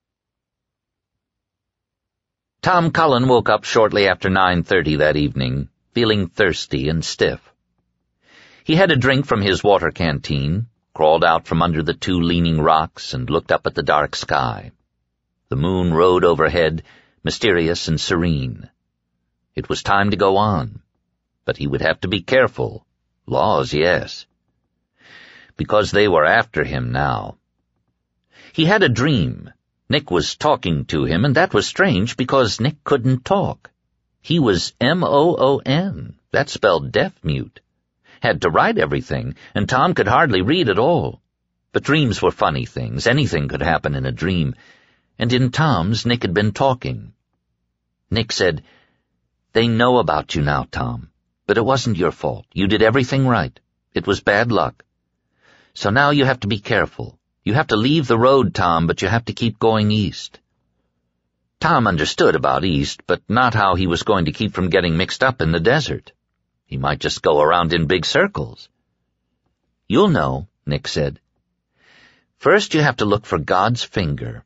Tom Cullen woke up shortly after nine thirty that evening, feeling thirsty and stiff. He had a drink from his water canteen, crawled out from under the two leaning rocks, and looked up at the dark sky. The moon rode overhead, mysterious and serene. It was time to go on, but he would have to be careful. Laws, yes. Because they were after him now. He had a dream. Nick was talking to him, and that was strange because Nick couldn't talk. He was M O O N. That spelled deaf-mute. Had to write everything, and Tom could hardly read at all. But dreams were funny things. Anything could happen in a dream. And in Tom's, Nick had been talking. Nick said, "They know about you now, Tom, but it wasn't your fault. You did everything right. It was bad luck. So now you have to be careful. You have to leave the road, Tom, but you have to keep going east." Tom understood about east, but not how he was going to keep from getting mixed up in the desert. He might just go around in big circles. "You'll know," Nick said. "First you have to look for God's finger."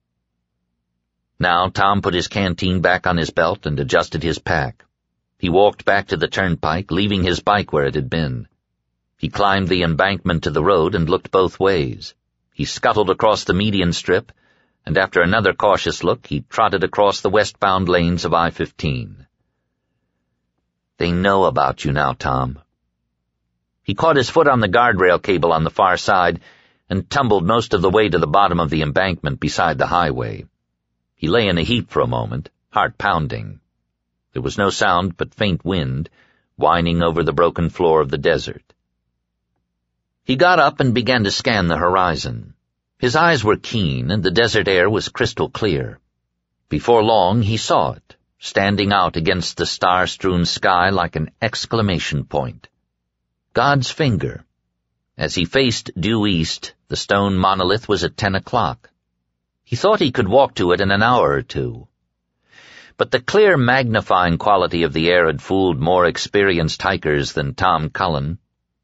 Now Tom put his canteen back on his belt and adjusted his pack. He walked back to the turnpike, leaving his bike where it had been. He climbed the embankment to the road and looked both ways. He scuttled across the median strip, and after another cautious look, he trotted across the westbound lanes of I fifteen. "They know about you now, Tom." He caught his foot on the guardrail cable on the far side and tumbled most of the way to the bottom of the embankment beside the highway. He lay in a heap for a moment, heart pounding. There was no sound but faint wind, whining over the broken floor of the desert. He got up and began to scan the horizon. His eyes were keen, and the desert air was crystal clear. Before long he saw it, standing out against the star-strewn sky like an exclamation point. God's finger. As he faced due east, the stone monolith was at ten o'clock. He thought he could walk to it in an hour or two. But the clear magnifying quality of the air had fooled more experienced hikers than Tom Cullen.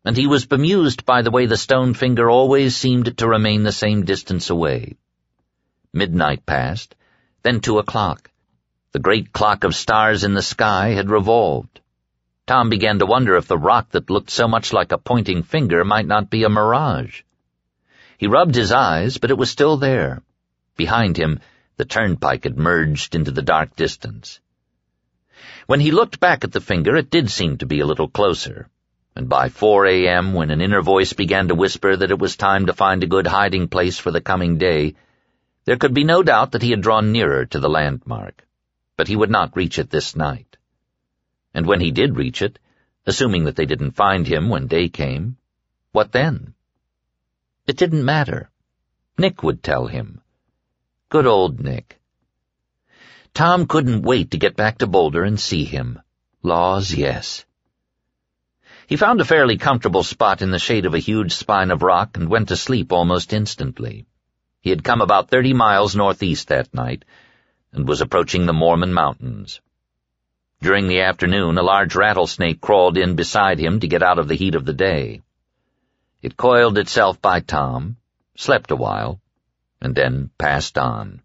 and he was bemused by the way the stone finger always seemed to remain the same distance away. Midnight passed, then two o'clock. The great clock of stars in the sky had revolved. Tom began to wonder if the rock that looked so much like a pointing finger might not be a mirage. He rubbed his eyes, but it was still there. Behind him, the turnpike had merged into the dark distance. When he looked back at the finger, it did seem to be a little closer, and by four a.m., when an inner voice began to whisper that it was time to find a good hiding place for the coming day, there could be no doubt that he had drawn nearer to the landmark, but he would not reach it this night. And when he did reach it, assuming that they didn't find him when day came, what then? It didn't matter. Nick would tell him. Good old Nick. Tom couldn't wait to get back to Boulder and see him. Laws, yes. He found a fairly comfortable spot in the shade of a huge spine of rock and went to sleep almost instantly. He had come about thirty miles northeast that night and was approaching the Mormon Mountains. During the afternoon, a large rattlesnake crawled in beside him to get out of the heat of the day. It coiled itself by Tom, slept a while, and then passed on.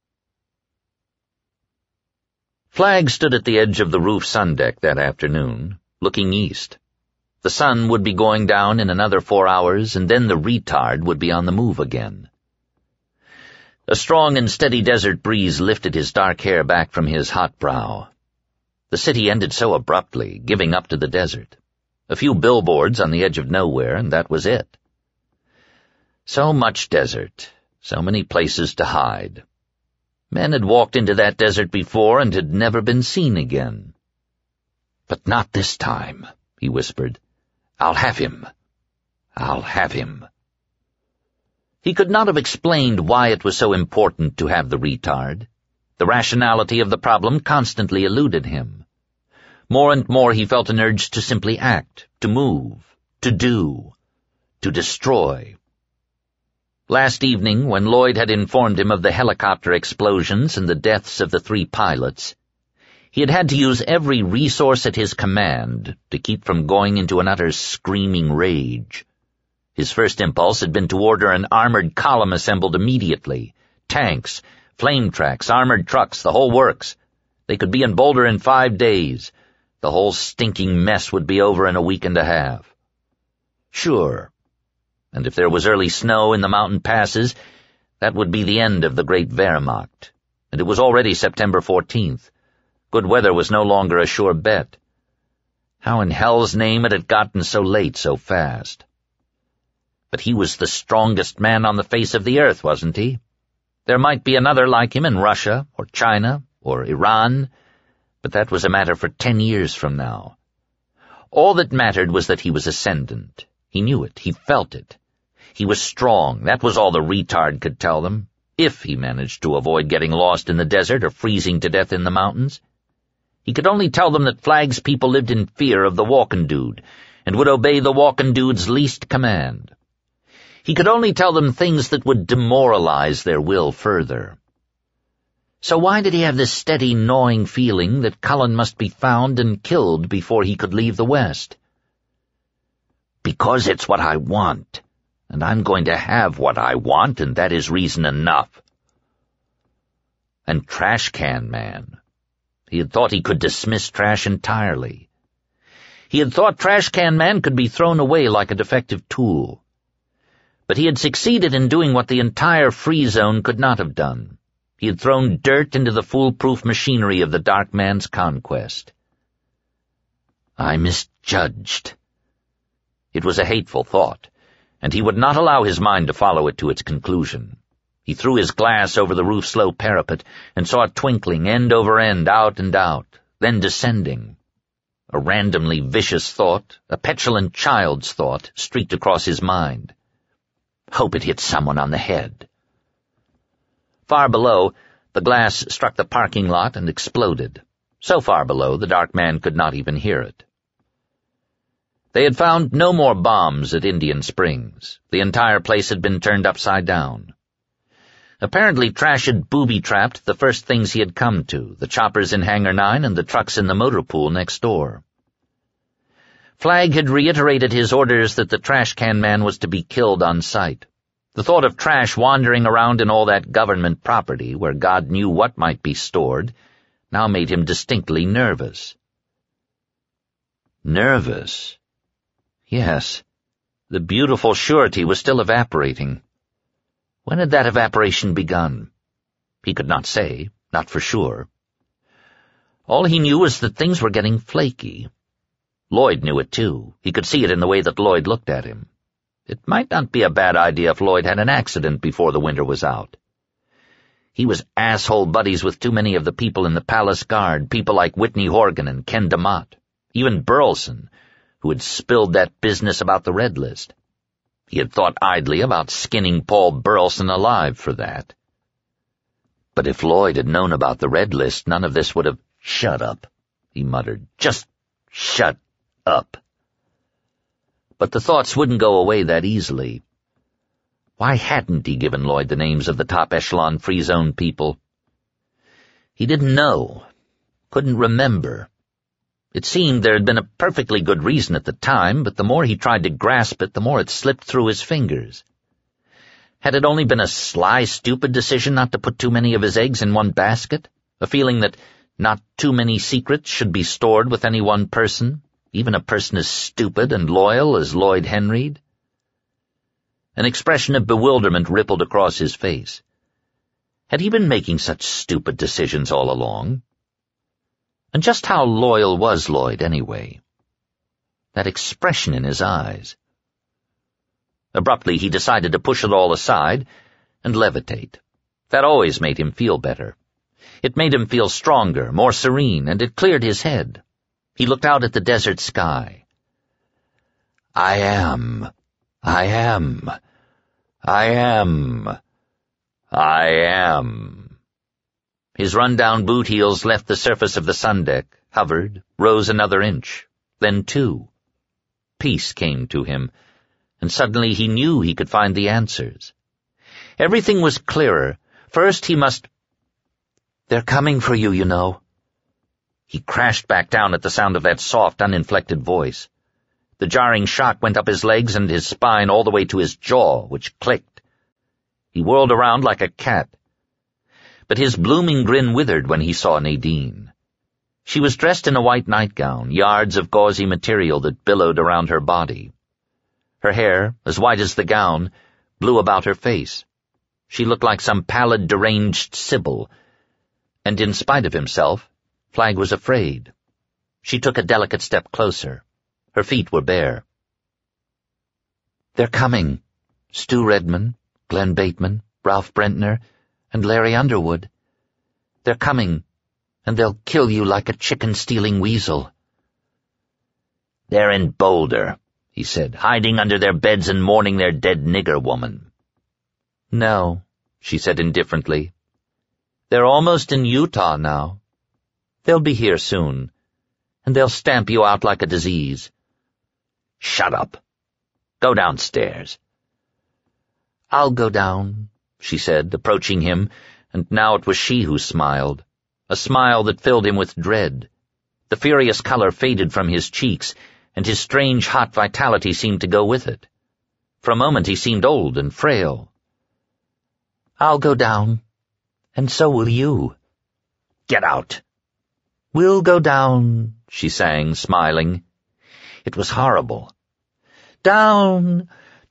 Flagg stood at the edge of the roof sundeck that afternoon, looking east. The sun would be going down in another four hours, and then the retard would be on the move again. A strong and steady desert breeze lifted his dark hair back from his hot brow. The city ended so abruptly, giving up to the desert. A few billboards on the edge of nowhere, and that was it. So much desert, so many places to hide. Men had walked into that desert before and had never been seen again. But not this time, he whispered. I'll have him. I'll have him. He could not have explained why it was so important to have the retard. The rationality of the problem constantly eluded him. More and more he felt an urge to simply act, to move, to do, to destroy. Last evening, when Lloyd had informed him of the helicopter explosions and the deaths of the three pilots, he had had to use every resource at his command to keep from going into an utter screaming rage. His first impulse had been to order an armored column assembled immediately. Tanks, flame tracks, armored trucks, the whole works. They could be in Boulder in five days. The whole stinking mess would be over in a week and a half. Sure. And if there was early snow in the mountain passes, that would be the end of the Great Wehrmacht. And it was already September fourteenth. Good weather was no longer a sure bet. How in hell's name it had gotten so late so fast? But he was the strongest man on the face of the earth, wasn't he? There might be another like him in Russia, or China, or Iran, but that was a matter for ten years from now. All that mattered was that he was ascendant. He knew it. He felt it. He was strong. That was all the retard could tell them, if he managed to avoid getting lost in the desert or freezing to death in the mountains. He could only tell them that Flagg's people lived in fear of the Walking Dude and would obey the Walking Dude's least command. He could only tell them things that would demoralize their will further. So why did he have this steady, gnawing feeling that Cullen must be found and killed before he could leave the West? Because it's what I want, and I'm going to have what I want, and that is reason enough. And Trash Can Man. He had thought he could dismiss trash entirely. He had thought Trash Can Man could be thrown away like a defective tool. But he had succeeded in doing what the entire Free Zone could not have done. He had thrown dirt into the foolproof machinery of the Dark Man's conquest. I misjudged. It was a hateful thought, and he would not allow his mind to follow it to its conclusion. He threw his glass over the roof's low parapet and saw it twinkling end over end, out and out, then descending. A randomly vicious thought, a petulant child's thought, streaked across his mind. Hope it hits someone on the head. Far below, the glass struck the parking lot and exploded. So far below, the Dark Man could not even hear it. They had found no more bombs at Indian Springs. The entire place had been turned upside down. Apparently Trash had booby-trapped the first things he had come to, the choppers in Hangar nine and the trucks in the motor pool next door. Flagg had reiterated his orders that the trash can man was to be killed on sight. The thought of trash wandering around in all that government property, where God knew what might be stored, now made him distinctly nervous. Nervous? Yes. The beautiful surety was still evaporating. When had that evaporation begun? He could not say, not for sure. All he knew was that things were getting flaky. Lloyd knew it too. He could see it in the way that Lloyd looked at him. It might not be a bad idea if Lloyd had an accident before the winter was out. He was asshole buddies with too many of the people in the Palace Guard, people like Whitney Horgan and Ken DeMott, even Burleson, who had spilled that business about the Red List. He had thought idly about skinning Paul Burleson alive for that. But if Lloyd had known about the Red List, none of this would have— "Shut up," he muttered. "Just shut up." But the thoughts wouldn't go away that easily. Why hadn't he given Lloyd the names of the top echelon Free Zone people? He didn't know, couldn't remember. It seemed there had been a perfectly good reason at the time, but the more he tried to grasp it, the more it slipped through his fingers. Had it only been a sly, stupid decision not to put too many of his eggs in one basket? A feeling that not too many secrets should be stored with any one person, even a person as stupid and loyal as Lloyd Henreid? An expression of bewilderment rippled across his face. Had he been making such stupid decisions all along? And just how loyal was Lloyd, anyway? That expression in his eyes. Abruptly, he decided to push it all aside and levitate. That always made him feel better. It made him feel stronger, more serene, and it cleared his head. He looked out at the desert sky. I am, I am, I am, I am. His run-down boot heels left the surface of the sun deck, hovered, rose another inch, then two. Peace came to him, and suddenly he knew he could find the answers. Everything was clearer. First he must— "They're coming for you, you know." He crashed back down at the sound of that soft, uninflected voice. The jarring shock went up his legs and his spine all the way to his jaw, which clicked. He whirled around like a cat. But his blooming grin withered when he saw Nadine. She was dressed in a white nightgown, yards of gauzy material that billowed around her body. Her hair, as white as the gown, blew about her face. She looked like some pallid, deranged sibyl, and in spite of himself, Flagg was afraid. She took a delicate step closer. Her feet were bare. "They're coming. Stu Redman, Glenn Bateman, Ralph Brentner, and Larry Underwood. They're coming, and they'll kill you like a chicken-stealing weasel." "They're in Boulder," he said, "hiding under their beds and mourning their dead nigger woman." "No," she said indifferently. "They're almost in Utah now. They'll be here soon, and they'll stamp you out like a disease." "Shut up. Go downstairs." "I'll go down," she said, approaching him, and now it was she who smiled, a smile that filled him with dread. The furious color faded from his cheeks, and his strange hot vitality seemed to go with it. For a moment he seemed old and frail. "I'll go down, and so will you." "Get out." "We'll go down," she sang, smiling. It was horrible. "Down,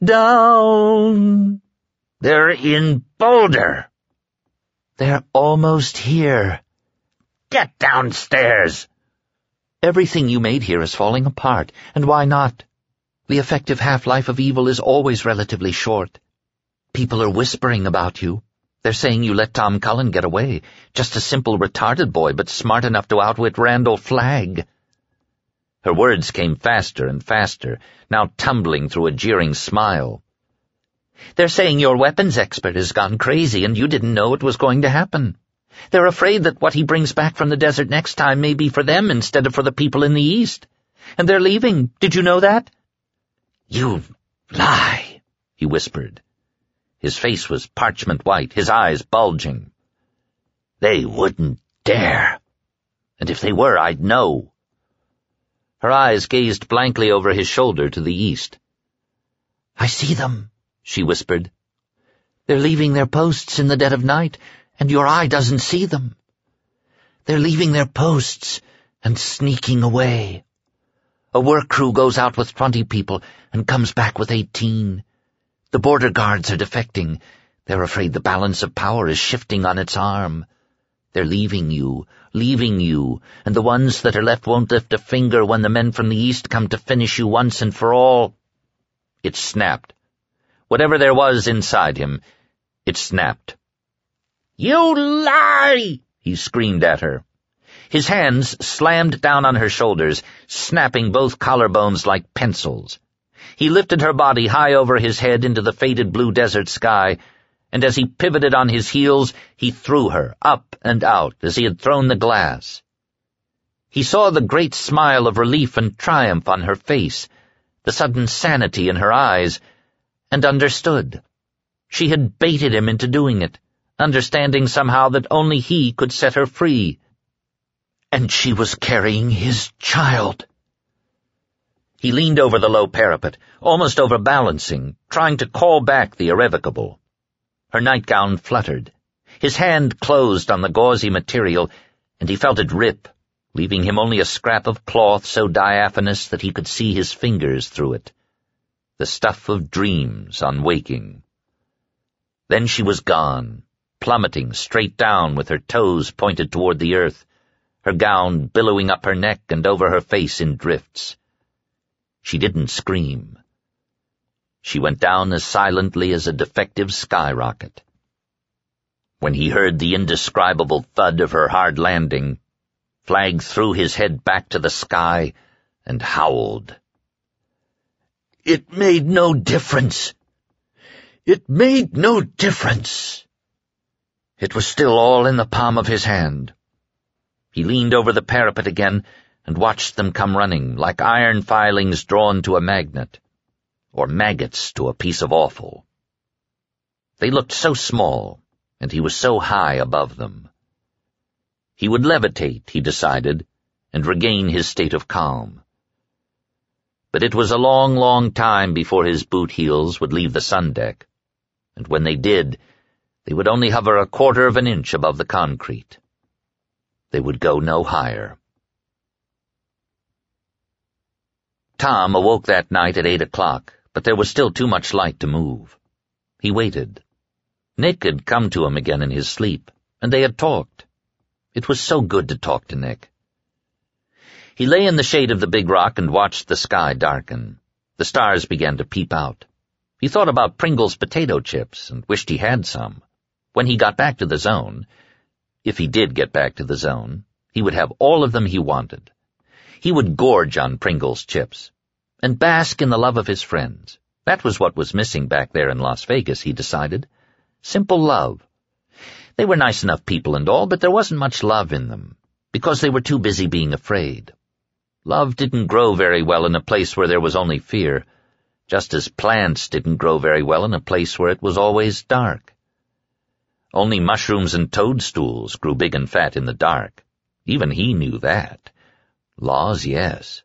down." "They're in Boulder." "They're almost here." "Get downstairs." "Everything you made here is falling apart, and why not? The effective half-life of evil is always relatively short. People are whispering about you. They're saying you let Tom Cullen get away, just a simple retarded boy, but smart enough to outwit Randall Flagg. Her words came faster and faster, now tumbling through a jeering smile. They're saying your weapons expert has gone crazy and you didn't know it was going to happen. They're afraid that what he brings back from the desert next time may be for them instead of for the people in the East. And they're leaving. Did you know that? You lie, he whispered. His face was parchment white, his eyes bulging. They wouldn't dare. And if they were, I'd know. Her eyes gazed blankly over his shoulder to the east. "I see them," she whispered. "They're leaving their posts in the dead of night, and your eye doesn't see them. They're leaving their posts and sneaking away. A work crew goes out with twenty people and comes back with eighteen. The border guards are defecting. They're afraid the balance of power is shifting on its arm. They're leaving you, leaving you, and the ones that are left won't lift a finger when the men from the east come to finish you once and for all." It snapped. Whatever there was inside him, it snapped. "You lie!" he screamed at her. His hands slammed down on her shoulders, snapping both collarbones like pencils. He lifted her body high over his head into the faded blue desert sky, and as he pivoted on his heels, he threw her up and out as he had thrown the glass. He saw the great smile of relief and triumph on her face, the sudden sanity in her eyes, and understood. She had baited him into doing it, understanding somehow that only he could set her free. And she was carrying his child. He leaned over the low parapet, almost overbalancing, trying to call back the irrevocable. Her nightgown fluttered. His hand closed on the gauzy material, and he felt it rip, leaving him only a scrap of cloth so diaphanous that he could see his fingers through it. The stuff of dreams on waking. Then she was gone, plummeting straight down with her toes pointed toward the earth, her gown billowing up her neck and over her face in drifts. She didn't scream. She went down as silently as a defective skyrocket. When he heard the indescribable thud of her hard landing, Flagg threw his head back to the sky and howled. It made no difference. It made no difference. It was still all in the palm of his hand. He leaned over the parapet again and watched them come running, like iron filings drawn to a magnet, or maggots to a piece of offal. They looked so small, and he was so high above them. He would levitate, he decided, and regain his state of calm. But it was a long, long time before his boot heels would leave the sun deck, and when they did, they would only hover a quarter of an inch above the concrete. They would go no higher. Tom awoke that night at eight o'clock, but there was still too much light to move. He waited. Nick had come to him again in his sleep, and they had talked. It was so good to talk to Nick. He lay in the shade of the big rock and watched the sky darken. The stars began to peep out. He thought about Pringles potato chips and wished he had some. When he got back to the zone, if he did get back to the zone, he would have all of them he wanted. He would gorge on Pringles chips and bask in the love of his friends. That was what was missing back there in Las Vegas, he decided. Simple love. They were nice enough people and all, but there wasn't much love in them, because they were too busy being afraid. Love didn't grow very well in a place where there was only fear, just as plants didn't grow very well in a place where it was always dark. Only mushrooms and toadstools grew big and fat in the dark. Even he knew that. Laws, yes.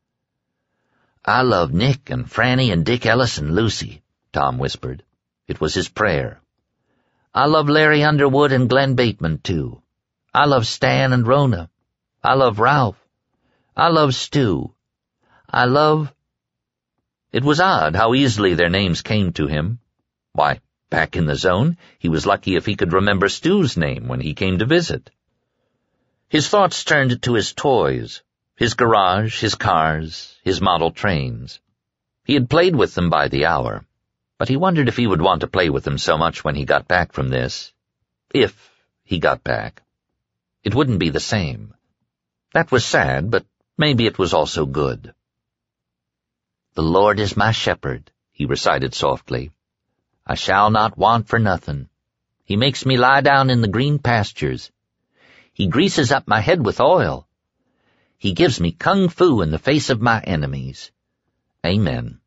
I love Nick and Franny and Dick Ellis and Lucy, Tom whispered. It was his prayer. I love Larry Underwood and Glenn Bateman, too. I love Stan and Rona. I love Ralph. I love Stu. I love... It was odd how easily their names came to him. Why, back in the zone, he was lucky if he could remember Stu's name when he came to visit. His thoughts turned to his toys, his garage, his cars, his model trains. He had played with them by the hour, but he wondered if he would want to play with them so much when he got back from this. If he got back. It wouldn't be the same. That was sad, but maybe it was also good. The Lord is my shepherd, he recited softly. I shall not want for nothing. He makes me lie down in the green pastures. He greases up my head with oil. He gives me kung fu in the face of my enemies. Amen.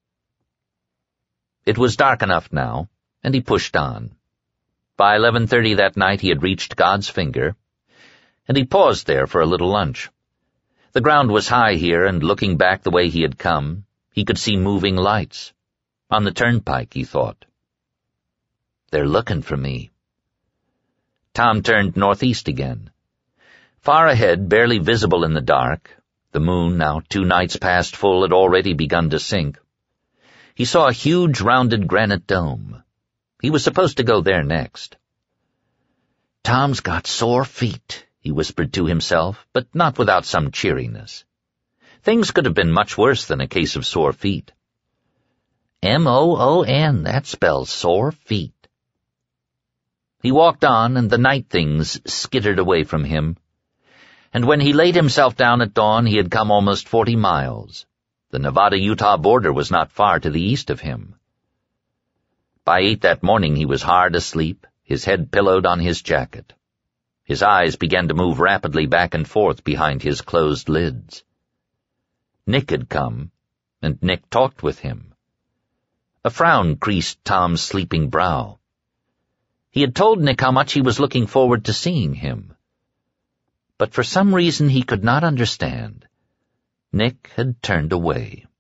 It was dark enough now, and he pushed on. By eleven thirty that night he had reached God's finger, and he paused there for a little lunch. The ground was high here, and looking back the way he had come, he could see moving lights. On the turnpike, he thought. They're looking for me. Tom turned northeast again. Far ahead, barely visible in the dark, the moon, now two nights past full, had already begun to sink. He saw a huge rounded granite dome. He was supposed to go there next. Tom's got sore feet, he whispered to himself, but not without some cheeriness. Things could have been much worse than a case of sore feet. M O O N, that spells sore feet. He walked on, and the night things skittered away from him. And when he laid himself down at dawn, he had come almost forty miles. The Nevada-Utah border was not far to the east of him. By eight that morning he was hard asleep, his head pillowed on his jacket. His eyes began to move rapidly back and forth behind his closed lids. Nick had come, and Nick talked with him. A frown creased Tom's sleeping brow. He had told Nick how much he was looking forward to seeing him. But for some reason he could not understand, Nick had turned away.